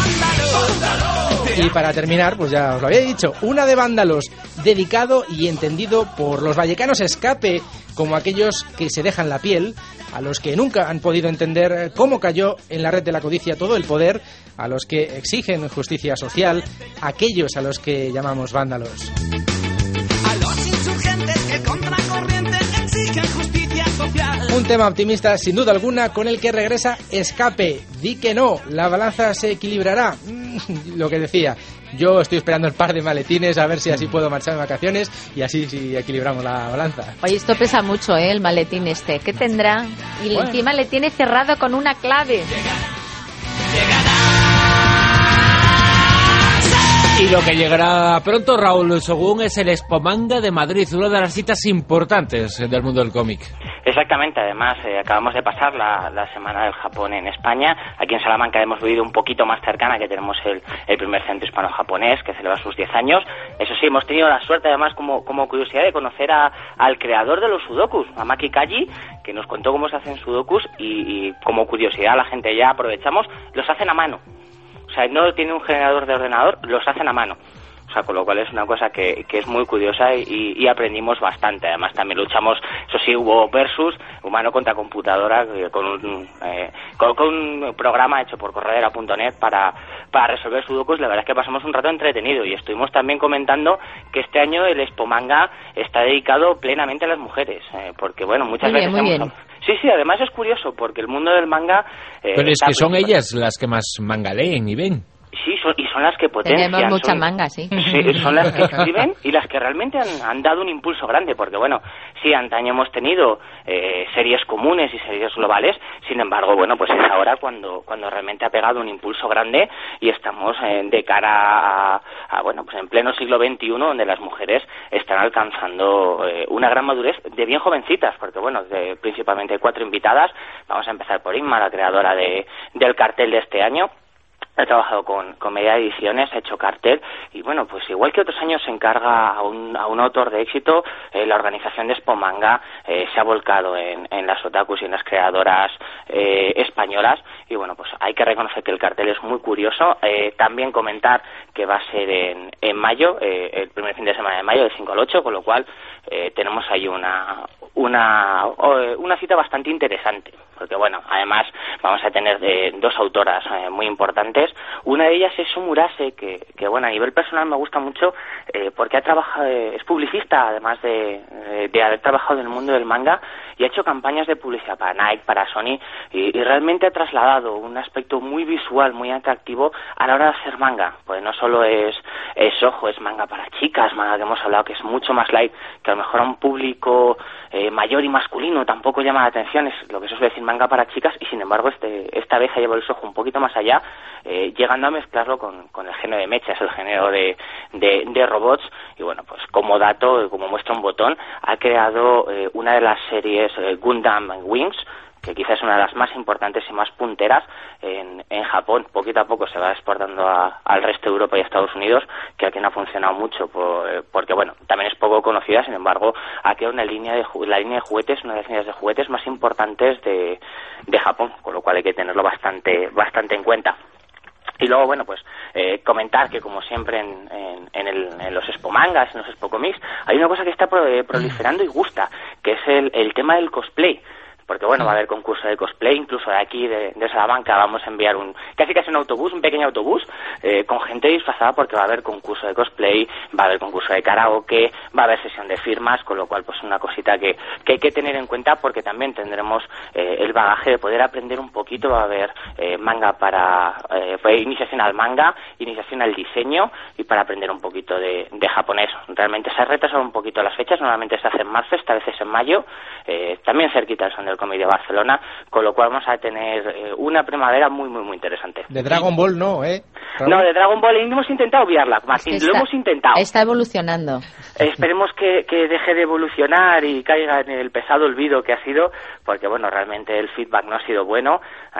Y para terminar, pues ya os lo había dicho, una de Vándalos, dedicado y entendido por los vallecanos Escape, como aquellos que se dejan la piel, a los que nunca han podido entender cómo cayó en la red de la codicia todo el poder, a los que exigen justicia social, aquellos a los que llamamos vándalos. A los insurgentes que contracorriente exigen justicia social. Un tema optimista, sin duda alguna, con el que regresa Escape. Di que no, la balanza se equilibrará. Lo que decía, yo estoy esperando el par de maletines a ver si así puedo marchar de vacaciones y así sí equilibramos la balanza. Oye, esto pesa mucho, el maletín este. ¿Qué tendrá? Y bueno, encima le tiene cerrado con una clave. Y lo que llegará pronto, Raúl, según es el Expomanga de Madrid, una de las citas importantes del mundo del cómic. Exactamente, además acabamos de pasar la Semana del Japón en España. Aquí en Salamanca hemos vivido un poquito más cercana, que tenemos el primer centro hispano-japonés que celebra sus 10 años. Eso sí, hemos tenido la suerte además como curiosidad de conocer al creador de los sudokus, a Maki Kaji, que nos contó cómo se hacen sudokus y como curiosidad la gente ya aprovechamos, los hacen a mano. O sea, no tiene un generador de ordenador, los hacen a mano. O sea, con lo cual es una cosa que es muy curiosa y aprendimos bastante. Además, también luchamos, eso sí, hubo versus humano contra computadora con un programa hecho por corredera.net para resolver sudokus. La verdad es que pasamos un rato entretenido y estuvimos también comentando que este año el Expomanga está dedicado plenamente a las mujeres. Porque, bueno, muchas veces... Muy bien. Sí, además es curioso porque el mundo del manga... Pero es que son ellas las que más manga leen y ven. Sí, y son las que potencian. Tenemos mucha manga, sí. Sí, son las que escriben y las que realmente han dado un impulso grande, porque bueno, sí, antaño hemos tenido series comunes y series globales, sin embargo, bueno, pues es ahora cuando realmente ha pegado un impulso grande y estamos de cara a bueno, pues en pleno siglo XXI, donde las mujeres están alcanzando una gran madurez de bien jovencitas, porque bueno, principalmente 4 invitadas. Vamos a empezar por Inma, la creadora del cartel de este año. He trabajado con Media Ediciones, he hecho cartel y bueno, pues igual que otros años se encarga a un autor de éxito, la organización de Expomanga se ha volcado en las otakus y en las creadoras españolas y bueno, pues hay que reconocer que el cartel es muy curioso. También comentar que va a ser en mayo, el primer fin de semana de mayo, del 5 al 8, con lo cual tenemos ahí una cita bastante interesante, porque bueno, además vamos a tener dos autoras muy importantes. Una de ellas es Sumurase, que bueno, a nivel personal me gusta mucho porque ha trabajado, es publicista, además de haber trabajado en el mundo del manga, y ha hecho campañas de publicidad para Nike, para Sony, y realmente ha trasladado un aspecto muy visual, muy atractivo a la hora de hacer manga. Pues no solo es ojo, es manga para chicas, manga que hemos hablado que es mucho más light, que a lo mejor a un público mayor y masculino tampoco llama la atención, es lo que se suele decir manga para chicas, y sin embargo esta vez ha llevado el ojo un poquito más allá, llegando a mezclarlo con el género de mechas, el género de robots. Y bueno, pues como dato, como muestra un botón, ha creado una de las series Gundam Wings, que quizás es una de las más importantes y más punteras en Japón. Poquito a poco se va exportando al resto de Europa y a Estados Unidos, que aquí no ha funcionado mucho porque, bueno, también es poco conocida. Sin embargo, ha creado la línea de juguetes, una de las líneas de juguetes más importantes de Japón, con lo cual hay que tenerlo bastante en cuenta. Y luego, bueno, pues comentar que, como siempre en los Expo Mangas, en los Expo Comics, hay una cosa que está proliferando y gusta, que es el tema del cosplay. Porque, bueno, va a haber concurso de cosplay, incluso de aquí, de Salamanca, vamos a enviar casi un autobús, un pequeño autobús, con gente disfrazada, porque va a haber concurso de cosplay, va a haber concurso de karaoke, va a haber sesión de firmas, con lo cual, pues, una cosita que hay que tener en cuenta, porque también tendremos el bagaje de poder aprender un poquito. Va a haber manga iniciación al manga, iniciación al diseño, y para aprender un poquito de japonés. Realmente se ha retrasado un poquito las fechas, normalmente se hace en marzo, esta vez es en mayo, también cerquita del Son del Cómic de Barcelona, con lo cual vamos a tener una primavera muy, muy, muy interesante. De Dragon Ball no, ¿eh? No, de Dragon Ball hemos intentado obviarla, Martín, lo hemos intentado. Está evolucionando. Esperemos que deje de evolucionar y caiga en el pesado olvido que ha sido, porque, bueno, realmente el feedback no ha sido bueno.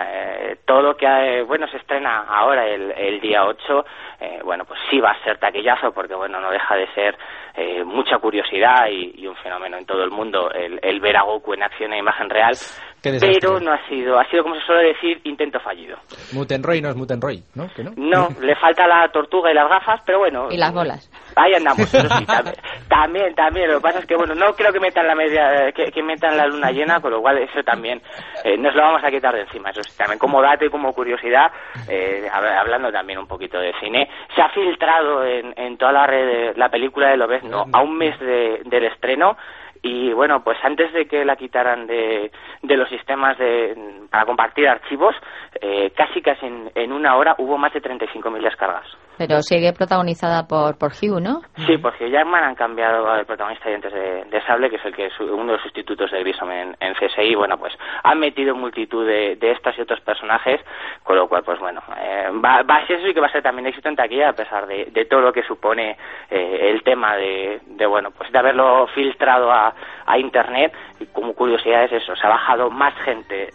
Todo lo que se estrena ahora el día 8, bueno, pues sí va a ser taquillazo, porque, bueno, no deja de ser mucha curiosidad y un fenómeno en todo el mundo el ver a Goku en acción e imagen real, pero no ha sido como se suele decir, intento fallido. Mutenroy no es Mutenroy, ¿no? ¿Que no? No, le falta la tortuga y las gafas, pero bueno. Y las bolas. Ahí andamos, eso sí, también. Lo que pasa es que, bueno, no creo que metan que metan la luna llena, con lo cual eso también nos lo vamos a quitar de encima. Eso sí, también como dato y como curiosidad, hablando también un poquito de cine, se ha filtrado en toda la red la película de Lobezno a un mes del estreno. Y bueno, pues antes de que la quitaran de los sistemas para compartir archivos, casi en una hora hubo más de 35.000 descargas. Pero sigue protagonizada por Hugh, ¿no? Sí, por Hugh Jackman. Han cambiado al protagonista de Dientes de Sable, que es uno de los sustitutos de Grissom en CSI. Bueno, pues han metido multitud de estas y otros personajes, con lo cual, pues bueno, va a ser eso, y que va a ser también éxito en taquilla, a pesar de todo lo que supone el tema de haberlo filtrado a internet. Y como curiosidad es eso, se ha bajado más gente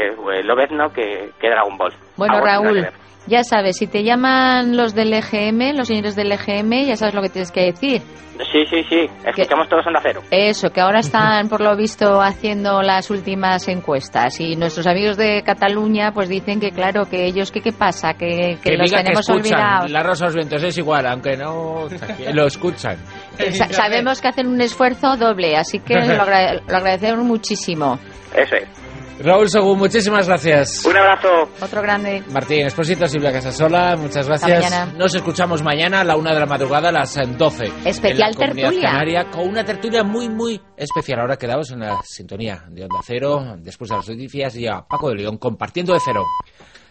Lobezno que Dragon Ball. Bueno, Raúl, ya sabes, si te llaman los del EGM, los señores del EGM, ya sabes lo que tienes que decir. Sí, escuchamos todos Onda Cero. Eso, que ahora están, por lo visto, haciendo las últimas encuestas, y nuestros amigos de Cataluña pues dicen que, claro, que ellos, ¿qué pasa? Que los tenemos olvidados. La Rosa de los Vientos es igual, aunque no lo escuchan. Sabemos que hacen un esfuerzo doble, así que lo agradecemos muchísimo. Eso es. Raúl Según, muchísimas gracias. Un abrazo. Otro grande. Martín Expósito, Silvia Casasola, muchas gracias. Nos escuchamos mañana a la 1 de la madrugada, a las 12. Especial en la Comunidad tertulia. Canaria, con una tertulia muy, muy especial. Ahora quedamos en la sintonía de Onda Cero, después de las noticias, y a Paco de León compartiendo de cero.